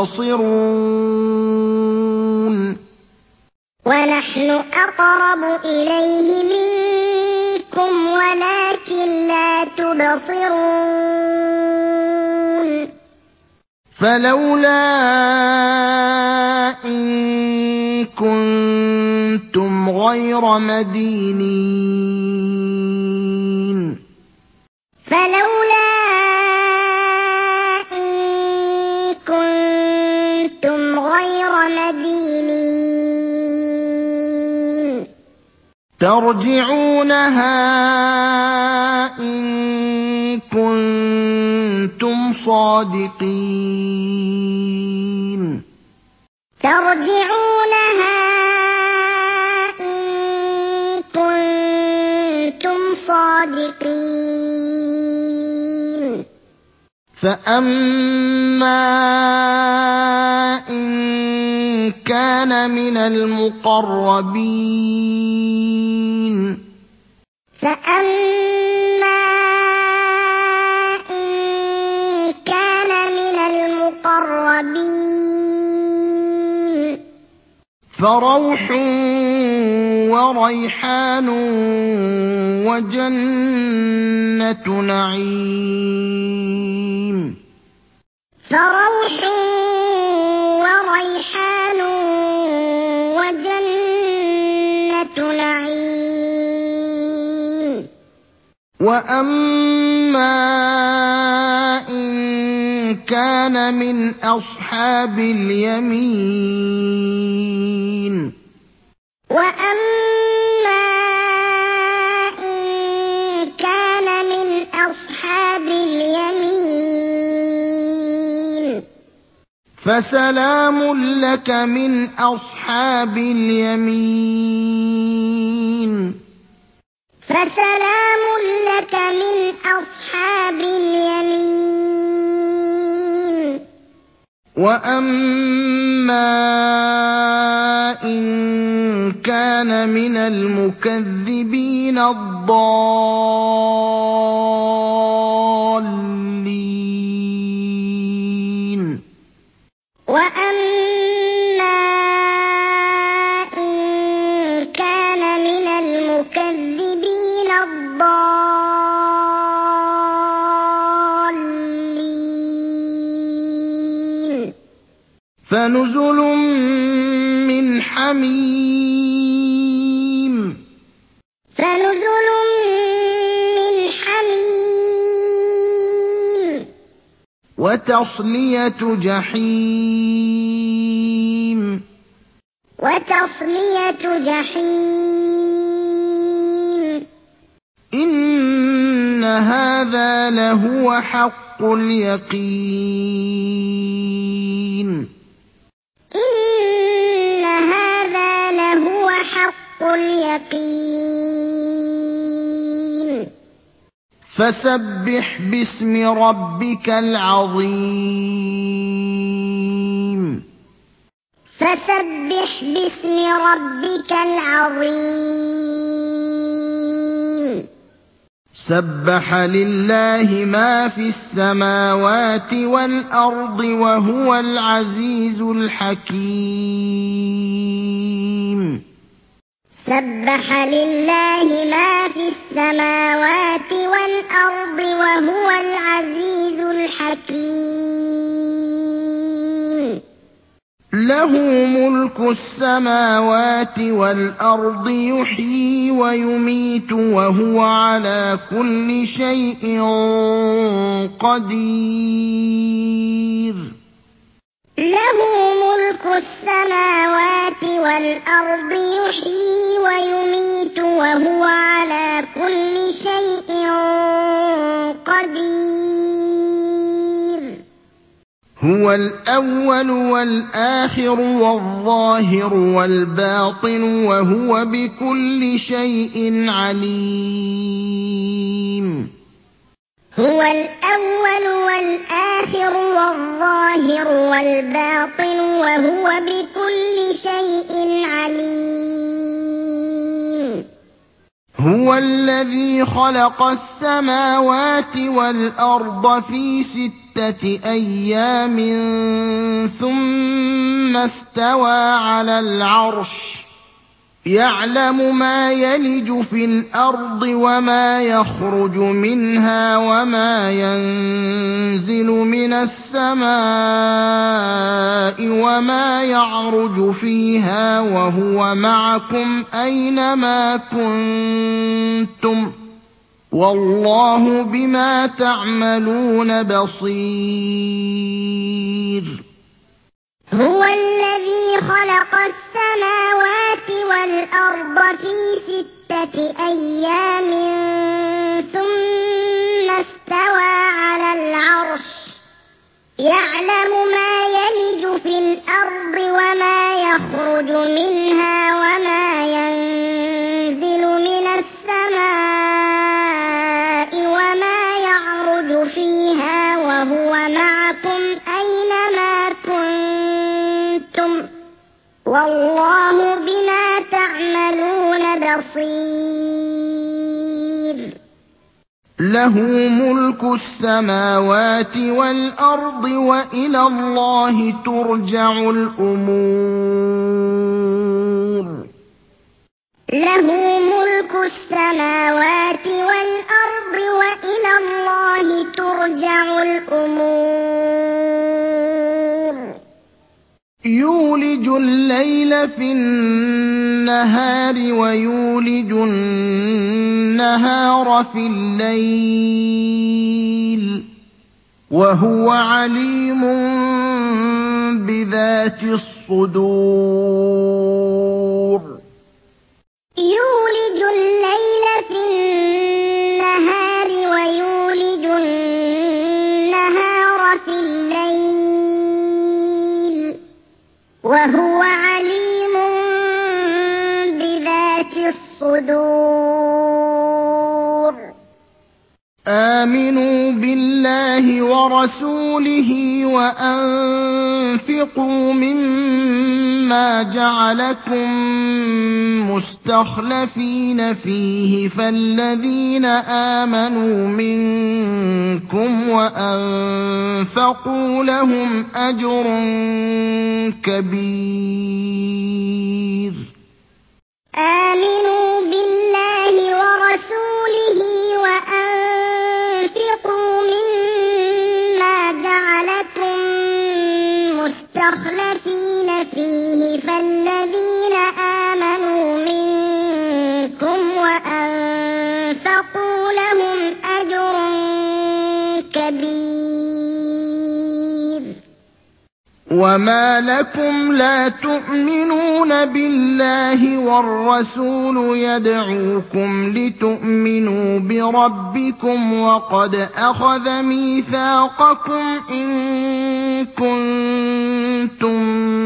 تُبْصِرُونَ وَنَحْنُ أَقْرَبُ إِلَيْهِ مِنكُمْ وَلَٰكِن لَّا تُبْصِرُونَ فَلَوْلَا إِن كُنتُمْ غَيْرَ مَدِينِينَ فَلَوْلَا إِن كُنتُمْ غَيْرَ مَدِينِينَ تَرْجِعُونَهَا إِن كُنتُمْ صَادِقِينَ تَرْجِعُونَهَا إِن كُنتُمْ صَادِقِينَ فَأَمَّا إِن كَانَ مِنَ الْمُقَرَّبِينَ فَأَمَّا إِن كَانَ مِنَ الْمُقَرَّبِينَ فَرَوْحٌ وَرَيْحَانٌ وَجَنَّتُ نَعِيمٍ فَرَوْحٌ وَرَيْحَانٌ وَجَنَّتُ نَعِيمٍ وَأَمَّا إِن كَانَ مِنْ أَصْحَابِ الْيَمِينِ وَأَمَّا إِن كَانَ مِنْ أَصْحَابِ الْيَمِينِ فَسَلَامٌ لَّكَ مِنْ أَصْحَابِ الْيَمِينِ فَسَلَامٌ لَّكَ مِنْ أَصْحَابِ الْيَمِينِ وَأَمَّا إِن كَانَ مِنَ الْمُكَذِّبِينَ الضَّالِّينَ وَأَمَّا إِن كَانَ مِنَ الْمُكَذِّبِينَ الضَّالِّينَ فَنُزُلٌ مِّنْ حَمِيمٍ فَنُزُلٌ مِّنْ حَمِيمٍ وَتَصْلِيَةُ جَحِيمٍ وَتَصْلِيَةُ جَحِيمٍ إِنَّ هَٰذَا لَهُوَ حَقُّ الْيَقِينِ إِنَّ هَٰذَا لَهُوَ حَقُّ الْيَقِينِ فَسَبِّحْ بِاسْمِ رَبِّكَ الْعَظِيمِ فَسَبِّحْ بِاسْمِ رَبِّكَ الْعَظِيمِ سَبَّحَ لِلَّهِ مَا فِي السَّمَاوَاتِ وَالْأَرْضِ وَهُوَ الْعَزِيزُ الْحَكِيمُ سَبَّحَ لِلَّهِ مَا فِي السَّمَاوَاتِ وَالْأَرْضِ وَهُوَ الْعَزِيزُ الْحَكِيمُ لَهُ مُلْكُ السَّمَاوَاتِ وَالْأَرْضِ يُحْيِي وَيُمِيتُ وَهُوَ عَلَىٰ كُلِّ شَيْءٍ قَدِيرٌ له ملك السماوات والأرض يحيي ويميت وهو على كل شيء قدير هُوَ الْأَوَّلُ وَالْآخِرُ وَالظَّاهِرُ وَالْبَاطِنُ وَهُوَ بِكُلِّ شَيْءٍ عَلِيمٌ هو الأول والآخر والظاهر والباطن وهو بكل شيء عليم هُوَ الَّذِي خَلَقَ السَّمَاوَاتِ وَالْأَرْضَ فِي 6 أَيَّامٍ ثُمَّ اسْتَوَىٰ عَلَى الْعَرْشِ يَعْلَمُ مَا يَلِجُ فِي الْأَرْضِ وَمَا يَخْرُجُ مِنْهَا وَمَا يَنزِلُ مِنَ السَّمَاءِ وَمَا يَعْرُجُ فِيهَا وَهُوَ مَعَكُمْ أَيْنَمَا كُنتُمْ ۚ وَاللَّهُ بِمَا تَعْمَلُونَ بَصِيرٌ هو الذي خلق السماوات والأرض في 6 أيام ثم استوى على العرش يعلم ما يلج في الأرض وما يخرج منها وما ينزل من السماء وما يعرج فيها وهو معكم أينما كنتم والله بما تعملون بصير له ملك السماوات والأرض وإلى الله ترجع الأمور له ملك السماوات والأرض وإلى الله ترجع الأمور يولج الليل في النهار ويولج النهار في الليل وهو عليم بذات الصدور يولج الليل في النهار ويولج النهار في الليل وهو عليم بذات الصدور آمنوا بالله ورسوله وأنفقوا مما جعلكم مستخلفين فيه فالذين آمنوا منكم وأنفقوا لهم أجر كبير آمنوا بالله ورسوله وأنفقوا مما جعلكم مستخلفين فيه فالذين آمنوا منكم وأنفقوا لهم أجر كبير وَمَا لَكُمْ لَا تُؤْمِنُونَ بِاللَّهِ وَالرَّسُولُ يَدْعُوكُمْ لِتُؤْمِنُوا بِرَبِّكُمْ وَقَدْ أَخَذَ مِيثَاقَكُمْ إِن كُنتُم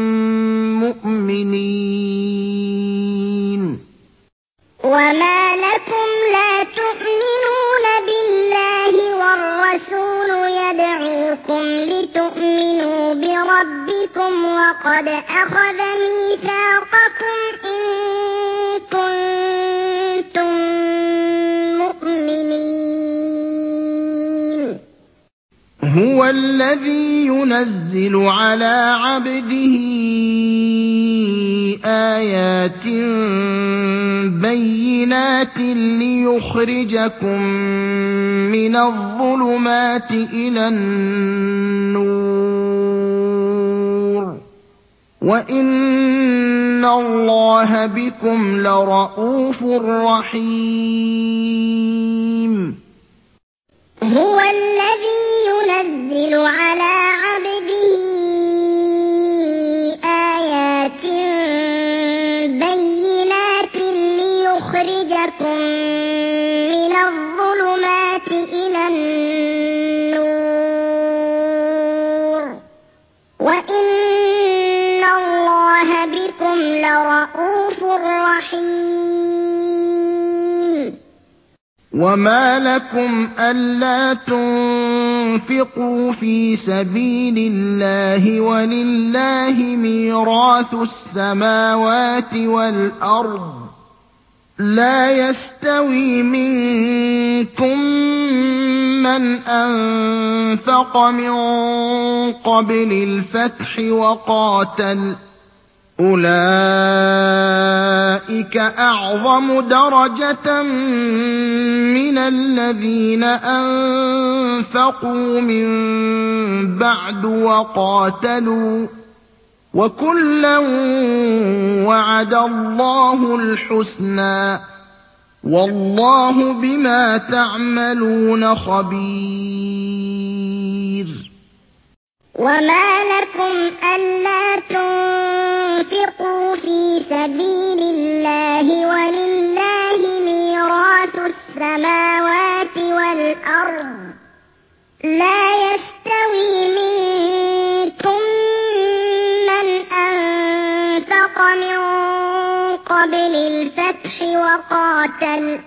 مُّؤْمِنِينَ وَمَا لَكُمْ لَا تُؤْمِنُونَ بِاللَّهِ وَالرَّسُولُ يَدْعُوكُمْ لِتُؤْمِنُوا بِرَبِّكُمْ وَقَدْ أَخَذَ مِيثَاقَكُمْ إِن كُنتُم مُّؤْمِنِينَ هُوَ الَّذِي يُنَزِّلُ عَلَىٰ عَبْدِهِ آيَاتٍ بَيِّنَاتٍ لِّيُخْرِجَكُم مِّنَ الظُّلُمَاتِ إِلَى النُّورِ ۚ وَإِنَّ اللَّهَ بِكُمْ لَرَءُوفٌ رَّحِيمٌ هُوَ الَّذِي يُنَزِّلُ عَلَىٰ عَبْدِهِ آيَاتٍ بَيِّنَاتٍ لِّيُخْرِجَكُم مِّنَ الظُّلُمَاتِ إِلَى النُّورِ ۚ وَإِنَّ اللَّهَ بِكُمْ لَرَءُوفٌ رَّحِيمٌ وَمَا لَكُمْ أَلَّا تُنفِقُوا فِي سَبِيلِ اللَّهِ وَلِلَّهِ مِيرَاثُ السَّمَاوَاتِ وَالْأَرْضِ ۚ لَا يَسْتَوِي مِنكُم مَّنْ أَنفَقَ مِن قَبْلِ الْفَتْحِ وَقَاتَلَ ۚ أُولَٰئِكَ أَعْظَمُ دَرَجَةً مِّنَ الَّذِينَ أَنفَقُوا مِن بَعْدُ وَقَاتَلُوا ۚ وَكُلًّا وَعَدَ اللَّهُ الْحُسْنَىٰ ۚ وَاللَّهُ بِمَا تَعْمَلُونَ خَبِيرٌ وَمَا لَكُمْ أَلَّا تُنفِقُوا فِي سَبِيلِ اللَّهِ وَلِلَّهِ مِيرَاثُ السَّمَاوَاتِ وَالْأَرْضِ ۚ لَا يَسْتَوِي مِنكُم مَّنْ أَنفَقَ مِن قَبْلِ الْفَتْحِ وَقَاتَلَ ۚ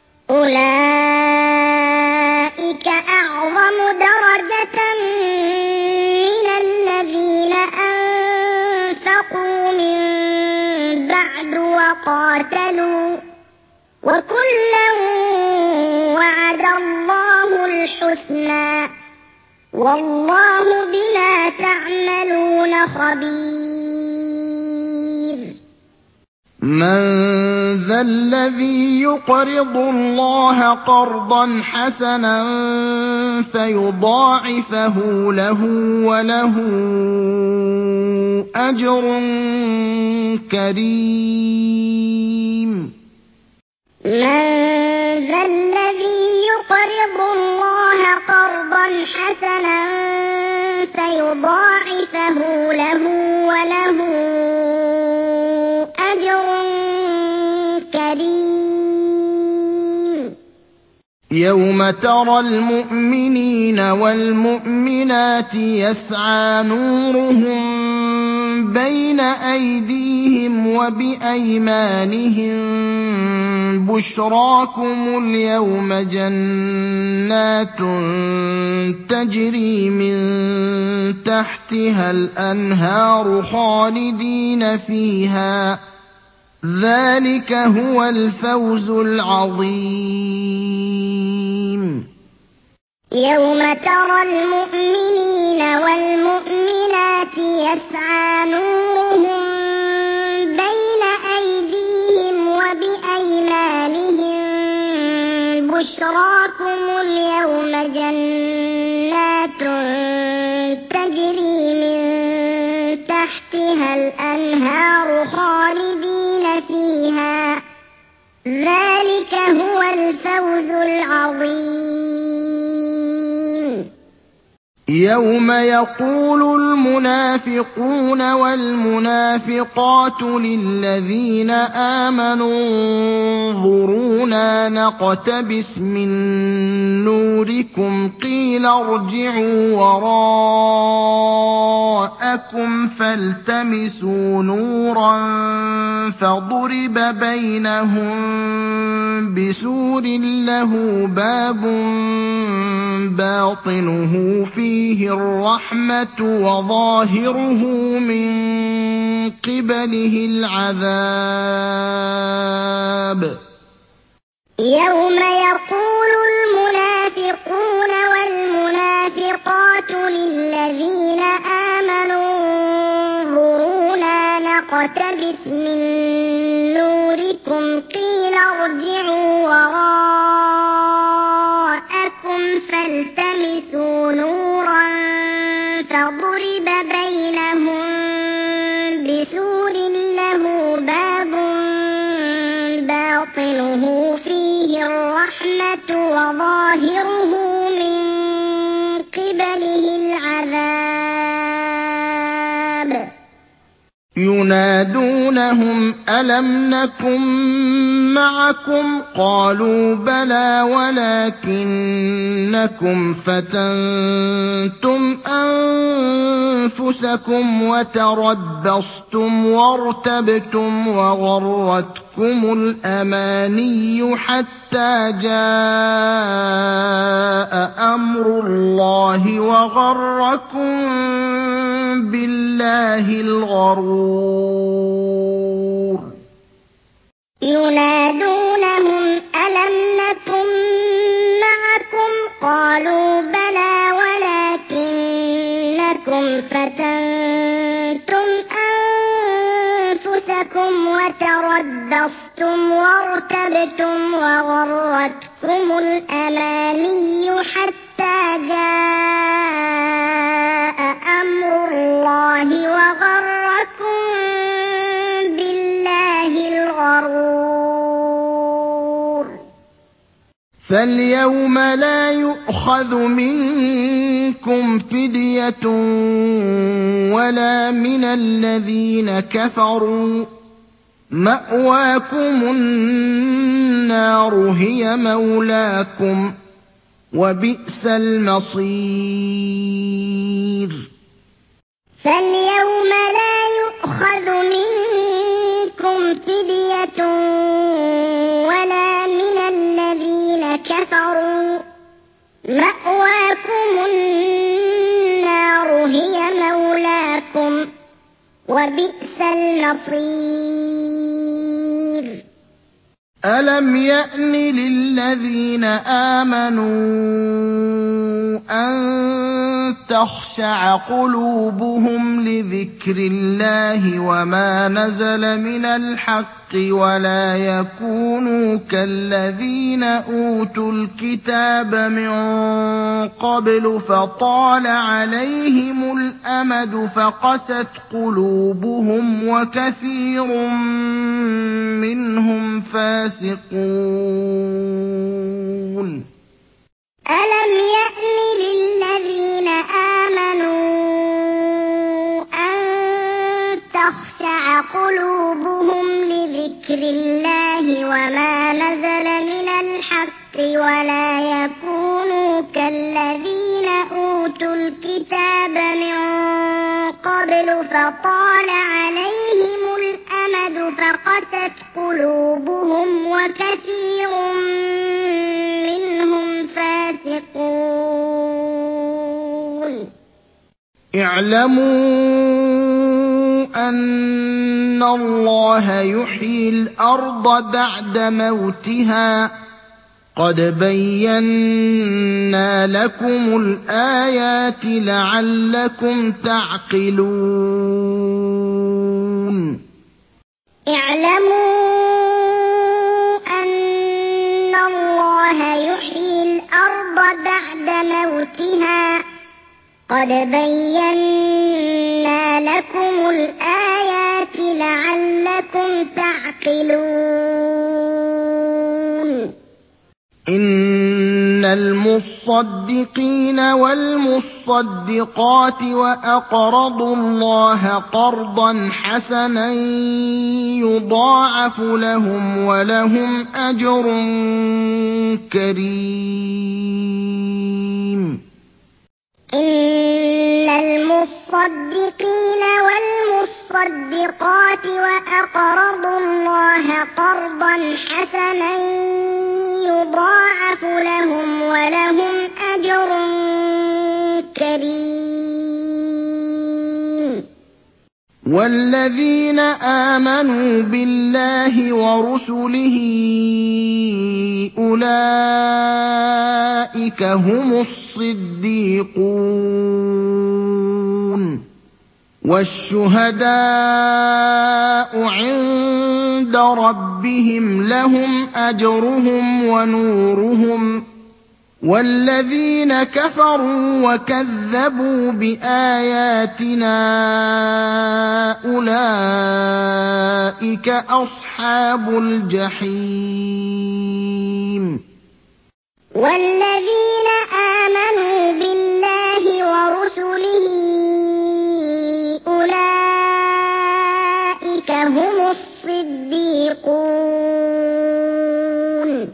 أُولَٰئِكَ أَعْظَمُ دَرَجَةً مِّنَ الَّذِينَ أَنفَقُوا مِن بَعْدُ وَقَاتَلُوا ۚ وَكُلًّا وَعَدَ اللَّهُ الْحُسْنَىٰ ۚ وَاللَّهُ بِمَا تَعْمَلُونَ خَبِيرٌ مَّن ذَا الَّذِي يُقْرِضُ اللَّهَ قَرْضًا حَسَنًا فَيُضَاعِفَهُ لَهُ وَلَهُ أَجْرٌ كَرِيمٌ مَّن ذَا الَّذِي يُقْرِضُ اللَّهَ قَرْضًا حَسَنًا فَيُضَاعِفَهُ لَهُ وَلَهُ أَجْرٌ كَرِيمٌ يَوْمَ تَرَى الْمُؤْمِنِينَ وَالْمُؤْمِنَاتِ يَسْعَىٰ نُورُهُم بَيْنَ أَيْدِيهِمْ وَبِأَيْمَانِهِم بُشْرَاكُمُ الْيَوْمَ جَنَّاتٌ تَجْرِي مِن تَحْتِهَا الْأَنْهَارُ خَالِدِينَ فِيهَا ۚ ذَٰلِكَ هُوَ الْفَوْزُ الْعَظِيمُ يَوْمَ تَرَى الْمُؤْمِنِينَ وَالْمُؤْمِنَاتِ يَسْعَىٰ نُورُهُم بَيْنَ أَيْدِيهِمْ وَبِأَيْمَانِهِم بُشْرَاكُمُ الْيَوْمَ جَنَّاتٌ تَجْرِي مِن تَحْتِهَا الْأَنْهَارُ خَالِدِينَ فِيهَا ۚ ذَٰلِكَ هُوَ الْفَوْزُ الْعَظِيمُ يَوْمَ يَقُولُ الْمُنَافِقُونَ وَالْمُنَافِقَاتُ لِلَّذِينَ آمَنُوا انظُرُونَا نَقْتَبِسْ مِن نُّورِكُمْ قِيلَ ارْجِعُوا وَرَاءَكُمْ فَالْتَمِسُوا نُورًا فَضُرِبَ بَيْنَهُم بِسُورٍ لَّهُ بَابٌ بَاطِنُهُ فِيهِ الرَّحْمَةُ وَظَاهِرُهُ مِن قِبَلِهِ الْعَذَابُ يَوْمَ يَقُولُ الْمُنَافِقُونَ وَالْمُنَافِقَاتُ لِلَّذِينَ آمَنُوا انظُرُونَا نَقْتَبِسْ مِن نُّورِكُمْ قِيلَ ارْجِعُوا وَرَاءَكُمْ فَالْتَمِسُوا نُورًا فَضُرِبَ بَيْنَهُم بِسُورٍ لَّهُ بَابٌ بَاطِنُهُ فِيهِ الرَّحْمَةُ وَظَاهِرُهُ مِن قِبَلِهِ الْعَذَابُ يُنَادُونَهُمْ أَلَمْ نَكُن مَّعَكُمْ ۖ قَالُوا بَلَىٰ وَلَٰكِنَّكُمْ فَتَنتُمْ أَنفُسَكُمْ وَتَرَبَّصْتُمْ وَارْتَبْتُمْ وَغَرَّتْكُمُ الْأَمَانِيُّ حَتَّىٰ جَاءَ أَمْرُ اللَّهِ وَغَرَّكُم بِاللَّهِ الْغَرُورُ يُنَادُونَهُمْ أَلَمْ نَكُن مَّعَكُمْ ۖ قَالُوا بَلَىٰ وَلَٰكِنَّكُمْ فَتَنتُمْ أَنفُسَكُمْ وَتَرَبَّصْتُمْ وَارْتَبْتُمْ وَغَرَّتْكُمُ الْأَمَانِيُّ حَتَّىٰ جَاءَ أَمْرُ اللَّهِ وَغَرَّكُم بِاللَّهِ الْغَرُورُ فَالْيَوْمَ لَا يُؤْخَذُ مِنكُمْ فِدْيَةٌ وَلَا مِنَ الَّذِينَ كَفَرُوا ۚ مَأْوَاكُمُ النَّارُ هِيَ مَوْلَاكُمْ ۖ وَبِئْسَ الْمَصِيرُ فَالْيَوْمَ لَا يُؤْخَذُ مِنكُمْ فِدْيَةٌ وَلَا مِنَ الَّذِينَ كَفَرُوا ۚ مَأْوَاكُمُ النَّارُ هِيَ مَوْلَاكُمْ ۖ وَبِئْسَ الْمَصِيرُ أَلَمْ يَأْنِ لِلَّذِينَ آمَنُوا أَن تَخْشَعَ قُلُوبُهُمْ لِذِكْرِ اللَّهِ وَمَا نَزَلَ مِنَ الْحَقِّ وَلَا يَكُونُوا كَالَّذِينَ أُوتُوا الْكِتَابَ مِن قَبْلُ فَطَالَ عَلَيْهِمُ الْأَمَدُ فَقَسَتْ قُلُوبُهُمْ وَكَثِيرٌ مِّنْهُمْ فَاسِقُونَ أَلَمْ يَأْنِ لِلَّذِينَ آمَنُوا أَن تَخْشَعَ قُلُوبُهُمْ لِذِكْرِ اللَّهِ وَمَا نَزَلَ مِنَ الْحَقِّ وَلَا يَكُونُوا كَالَّذِينَ أُوتُوا الْكِتَابَ مِن قَبْلُ فَطَالَ عَلَيْهِمُ الْأَمَدُ فَقَسَتْ قُلُوبُهُمْ وَكَثِيرٌ مِّنْهُمْ فَاسِقُونَ اعْلَمُوا أَنَّ اللَّهَ يُحْيِي الْأَرْضَ بَعْدَ مَوْتِهَا ۚ قَدْ بَيَّنَّا لَكُمُ الْآيَاتِ لَعَلَّكُمْ تَعْقِلُونَ اعْلَمُوا أَنَّ اللَّهَ يُحْيِي الْأَرْضَ بَعْدَ مَوْتِهَا ۚ قَدْ بَيَّنَّا لَكُمُ الْآيَاتِ لَعَلَّكُمْ تَعْقِلُونَ إِنَّ الْمُصَّدِّقِينَ وَالْمُصَّدِّقَاتِ وَأَقْرَضُوا اللَّهَ قَرْضًا حَسَنًا يُضَاعَفُ لَهُمْ وَلَهُمْ أَجْرٌ كَرِيمٌ إِنَّ الْمُصَّدِّقِينَ وَالْمُصَّدِّقَاتِ وَأَقْرَضُوا اللَّهَ قَرْضًا حَسَنًا يُضَاعَفُ لَهُمْ وَلَهُمْ أَجْرٌ كَرِيمٌ وَالَّذِينَ آمَنُوا بِاللَّهِ وَرُسُلِهِ أُولَٰئِكَ هُمُ الصِّدِّيقُونَ وَالشُّهَدَاءُ عِندَ رَبِّهِمْ لَهُمْ أَجْرُهُمْ وَنُورُهُمْ ۖ وَالَّذِينَ كَفَرُوا وَكَذَّبُوا بِآيَاتِنَا أُولَٰئِكَ أَصْحَابُ الْجَحِيمِ وَالَّذِينَ آمَنُوا بِاللَّهِ وَرُسُلِهِ أُولَٰئِكَ هُمُ الصِّدِّيقُونَ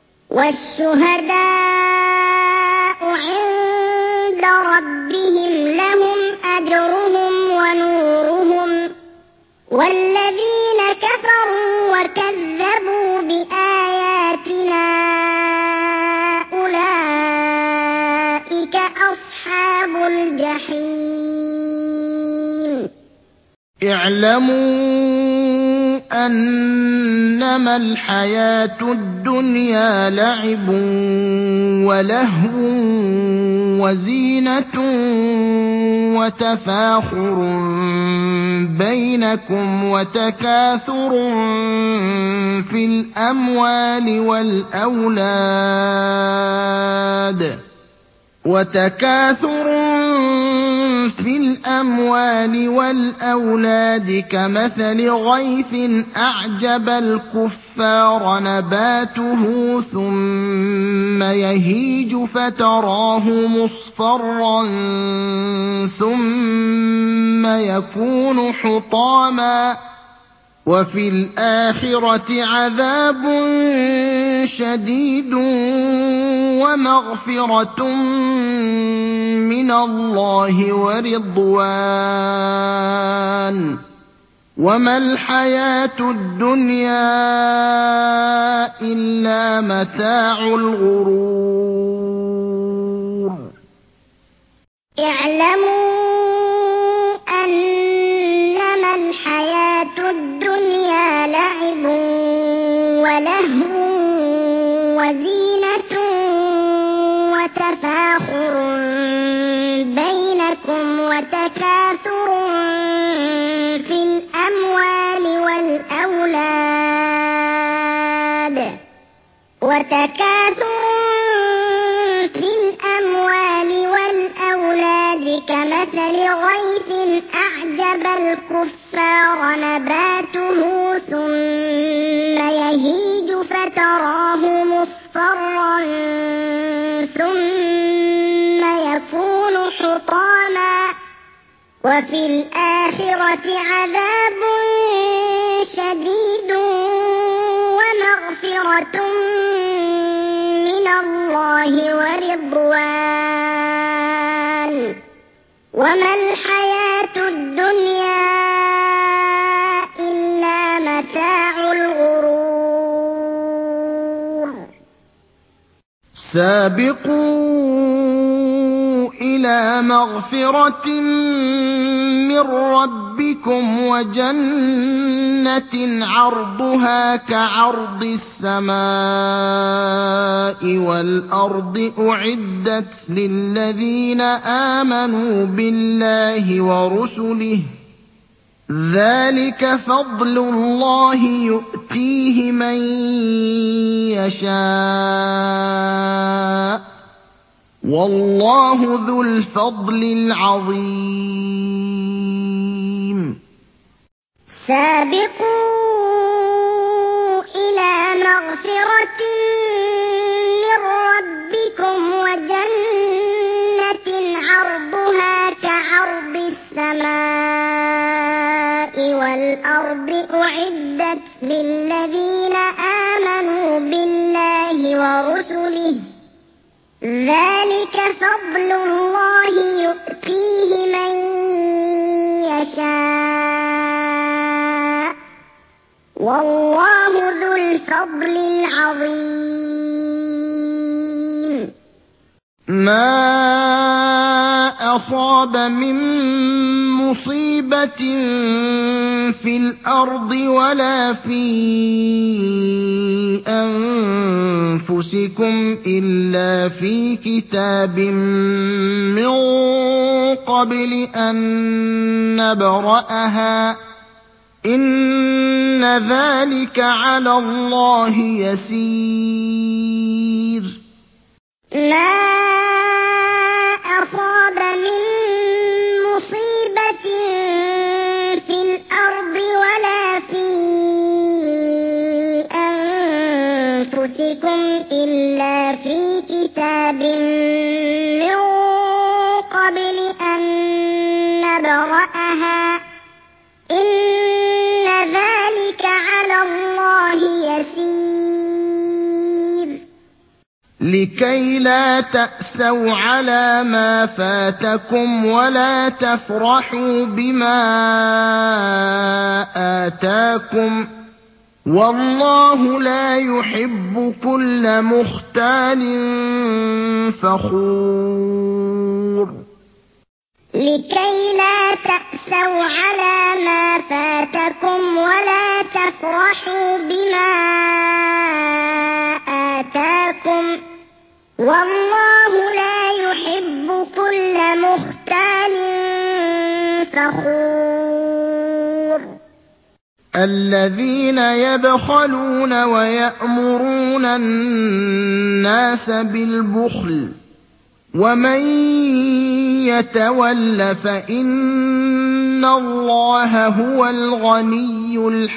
وَالشُّهَدَاءُ عِندَ رَبِّهِمْ لَهُمْ أَجْرُهُمْ وَنُورُهُمْ ۖ وَالَّذِينَ كَفَرُوا وَكَذَّبُوا بِآيَاتِنَا أُولَٰئِكَ أَصْحَابُ الْجَحِيمِ اعْلَمُوا أَنَّمَا الْحَيَاةُ الدُّنْيَا لَعِبٌ وَلَهْوٌ وَزِينَةٌ وَتَفَاخُرٌ بَيْنَكُمْ وَتَكَاثُرٌ فِي الْأَمْوَالِ وَالْأَوْلَادِ كَمَثَلِ غَيْثٍ أَعْجَبَ الْكُفَّارَ نَبَاتُهُ ثُمَّ يَهِيجُ فَتَرَاهُ مُصْفَرًّا ثُمَّ يَكُونُ حُطَامًا ۖ وَفِي الْآخِرَةِ عَذَابٌ شَدِيدٌ وَمَغْفِرَةٌ مِّنَ اللَّهِ وَرِضْوَانٌ ۚ وَمَا الْحَيَاةُ الدُّنْيَا إِلَّا مَتَاعُ الْغُرُورِ اعْلَمُوا أَنَّمَا الْحَيَاةُ الدُّنْيَا لَعِبٌ وَلَهْوٌ وَزِينَةٌ وَتَفَاخُرٌ بَيْنَكُمْ وَتَكَاثُرٌ فِي الْأَمْوَالِ وَالْأَوْلَادِ كَمَثَلِ غَيْثٍ أَعْجَبَ الْكُفَّارَ نَبَاتُهُ ثُمَّ يَهِيجُ فَتَرَاهُ مُصْفَرًّا ثُمَّ يَكُونُ حُطَامًا ۖ وَفِي الْآخِرَةِ عَذَابٌ شَدِيدٌ وَمَغْفِرَةٌ مِّنَ اللَّهِ وَرِضْوَانٌ ۚ وَمَا الْحَيَاةُ الدُّنْيَا إِلَّا مَتَاعُ الْغُرُورِ سَابِقُوا إِلَىٰ مَغْفِرَةٍ مِّن رَّبِّكُمْ وَجَنَّةٍ عَرْضُهَا كَعَرْضِ السَّمَاءِ وَالْأَرْضِ أُعِدَّتْ لِلَّذِينَ آمَنُوا بِاللَّهِ وَرُسُلِهِ ۚ ذَٰلِكَ فَضْلُ اللَّهِ يُؤْتِيهِ مَن يَشَاءُ ۚ وَاللَّهُ ذُو الْفَضْلِ الْعَظِيمِ سَابِقُوا إِلَىٰ مَغْفِرَةٍ مِّن رَّبِّكُمْ السَّمَاءِ وَالْأَرْضِ أُعِدَّتْ لِلَّذِينَ آمَنُوا بِاللَّهِ وَرُسُلِهِ ۚ ذَٰلِكَ فَضْلُ اللَّهِ يُؤْتِيهِ مَن يَشَاءُ ۚ وَاللَّهُ ذُو الْفَضْلِ الْعَظِيمِ. مَا أَصَابَ مِن مُّصِيبَةٍ فِي الْأَرْضِ وَلَا فِي أَنفُسِكُمْ إِلَّا فِي كِتَابٍ مِّن قَبْلِ أَن نَّبْرَأَهَا ۚ إِنَّ ذَٰلِكَ عَلَى اللَّهِ يَسِيرٌ. مَا أَصَابَ مِن مُّصِيبَةٍ فِي الْأَرْضِ وَلَا فِي أَنفُسِكُمْ إِلَّا فِي كِتَابٍ مِّن قَبْلِ أَن نَّبْرَأَهَا ۚ إِنَّ ذَٰلِكَ عَلَى اللَّهِ يَسِيرٌ. لِّكَيْ لَا تَأْسَوْا عَلَىٰ مَا فَاتَكُمْ وَلَا تَفْرَحُوا بِمَا آتَاكُمْ ۗ وَاللَّهُ لَا يُحِبُّ كُلَّ مُخْتَالٍ فَخُورٍ. لِّكَيْ لَا تَأْسَوْا عَلَىٰ مَا فَاتَكُمْ وَلَا تَفْرَحُوا بِمَا آتَاكُمْ ۗ وَاللَّهُ لَا يُحِبُّ كُلَّ مُخْتَالٍ فَخُورٍ. الَّذِينَ يَبْخَلُونَ وَيَأْمُرُونَ النَّاسَ بِالْبُخْلِ ۗ وَمَن يَتَوَلَّ فَإِنَّ اللَّهَ هُوَ الْغَنِيُّ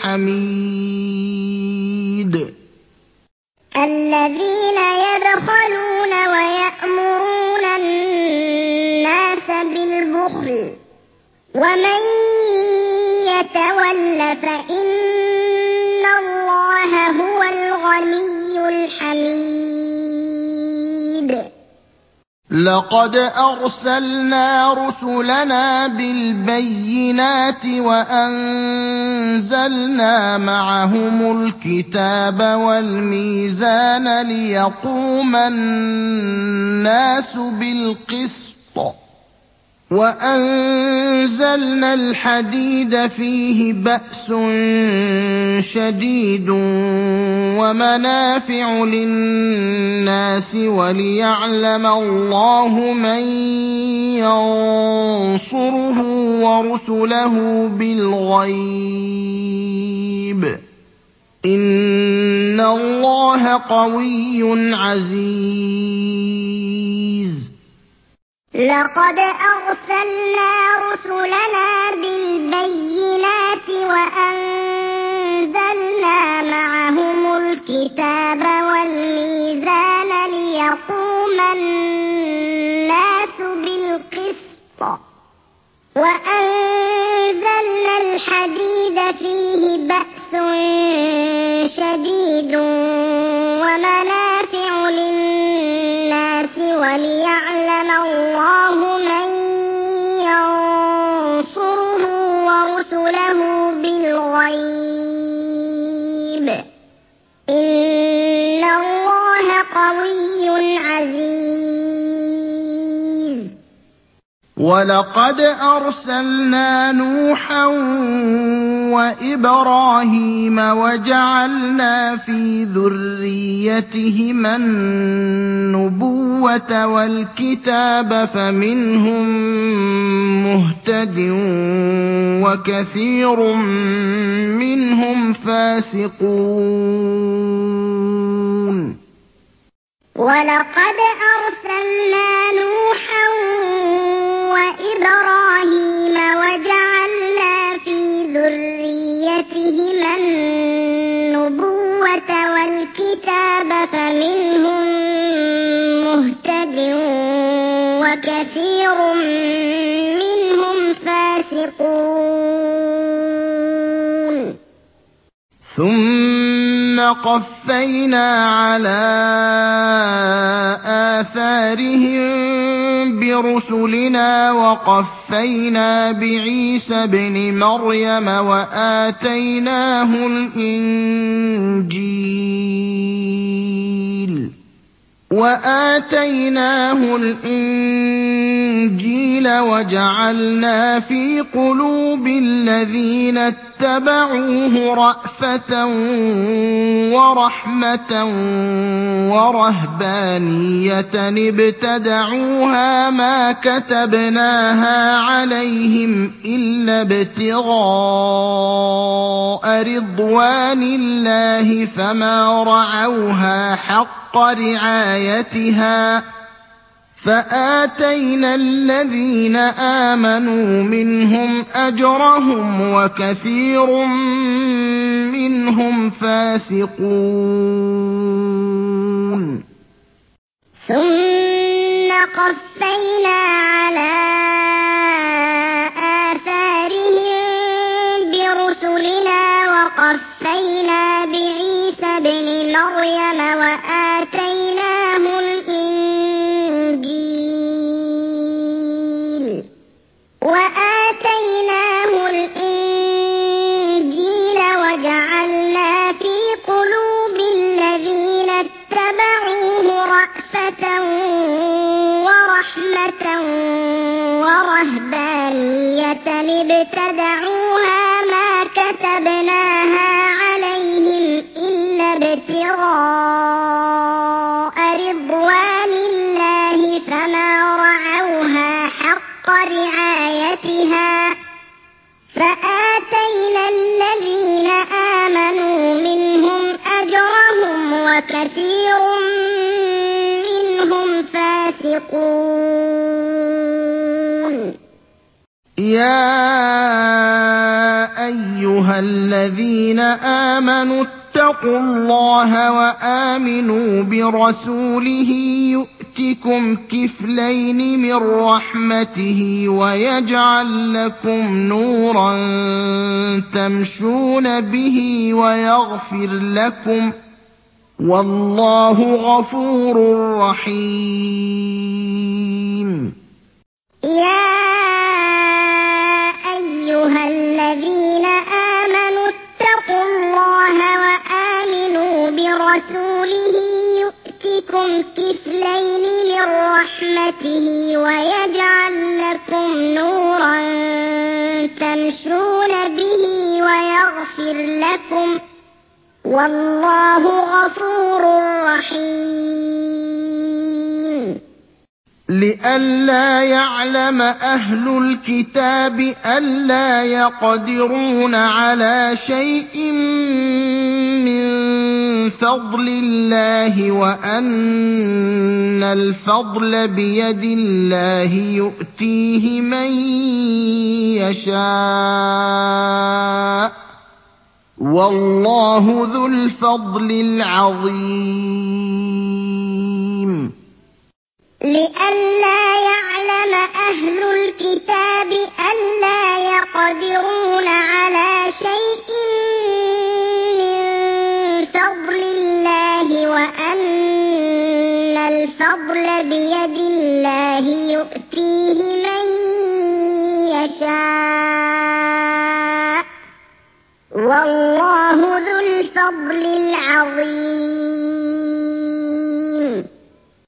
الْحَمِيدُ. الَّذِينَ يَبْخَلُونَ وَيَأْمُرُونَ النَّاسَ بِالْبُخْلِ ۗ وَمَن يَتَوَلَّ فَإِنَّ اللَّهَ هُوَ الْغَنِيُّ الْحَمِيدُ. لَقَدْ أَرْسَلْنَا رُسُلَنَا بِالْبَيِّنَاتِ وَأَنزَلْنَا مَعَهُمُ الْكِتَابَ وَالْمِيزَانَ لِيَقُومَ النَّاسُ بِالْقِسْطِ ۖ وَأَنزَلْنَا الْحَدِيدَ فِيهِ بَأْسٌ شَدِيدٌ وَمَنَافِعُ لِلنَّاسِ وَلِيَعْلَمَ اللَّهُ مَن يَنصُرُهُ وَرُسُلَهُ بِالْغَيْبِ ۚ إِنَّ اللَّهَ قَوِيٌّ عَزِيزٌ. لَقَدْ أَرْسَلْنَا رُسُلَنَا بِالْبَيِّنَاتِ وَأَنزَلْنَا مَعَهُمُ الْكِتَابَ وَالْمِيزَانَ لِيَقُومَ النَّاسُ بِالْقِسْطِ ۖ وَأَنزَلْنَا الْحَدِيدَ فِيهِ بَأْسٌ شَدِيدٌ وَمَنَافِعُ لِلنَّاسِ وَلِيَعْلَمَ اللَّهُ مَن يَنصُرُهُ وَرُسُلَهُ بِالْغَيْبِ ۚ إِنَّ اللَّهَ قَوِيٌّ عَزِيزٌ. وَلَقَدْ أَرْسَلْنَا نُوحًا وَإِبْرَاهِيمَ وَجَعَلْنَا فِي ذُرِّيَّتِهِمَا النُّبُوَّةَ وَالْكِتَابَ فَمِنْهُم مُّهْتَدٍ وَكَثِيرٌ مِّنْهُمْ فَاسِقُونَ. وَلَقَدْ أَرْسَلْنَا نُوحًا وَإِبْرَاهِيمَ وَجَعَلْنَا فِي ذُرِّيَّتِهِمَا النُّبُوَّةَ وَالْكِتَابَ فَمِنْهُم مُّهْتَدٍ وَكَثِيرٌ مِّنْهُمْ فَاسِقُونَ. فاسقون ثم قفينا على آثارهم برسلنا وقفينا بعيسى ابن مريم وآتيناه الإنجيل وجعلنا في قلوب الذين اتبعوه رأفة ورحمة ورهبانية ابتدعوها ما كتبناها عليهم إلا ابتغاء رضوان الله فما رعوها حق رعايتها فآتينا الذين آمنوا منهم أجرهم وكثير منهم فاسقون ثم قفينا على آثارهم برسلنا وقفينا بعيسى ابن مريم وآتيناه الإنجيل وجعلنا في قلوب الذين اتبعوه رأفة ورحمة ورهبانية ابتدعوها ما كتبناها عليهم إلا ابتغاء رضوان الله فما رعوها حق رعايتها فآتينا الذين آمنوا منهم أجرهم وكثير منهم فاسقون يا أيها الذين آمنوا اتقوا الله وآمنوا برسوله يؤتكم كفلين من رحمته ويجعل لكم نورا تمشون به ويغفر لكم والله غفور رحيم يا أيها الذين آمنوا اتقوا الله وآمنوا برسوله يؤتكم كفلين من رحمته ويجعل لكم نورا تمشون به ويغفر لكم والله غفور رحيم لئلا يعلم أهل الكتاب ألا يقدرون على شيء من فضل الله وأن الفضل بيد الله يؤتيه من يشاء والله ذو الفضل العظيم لئلا يعلم أهل الكتاب ألا يقدرون على شيء من فضل الله وأن الفضل بيد الله يؤتيه من يشاء والله ذو الفضل العظيم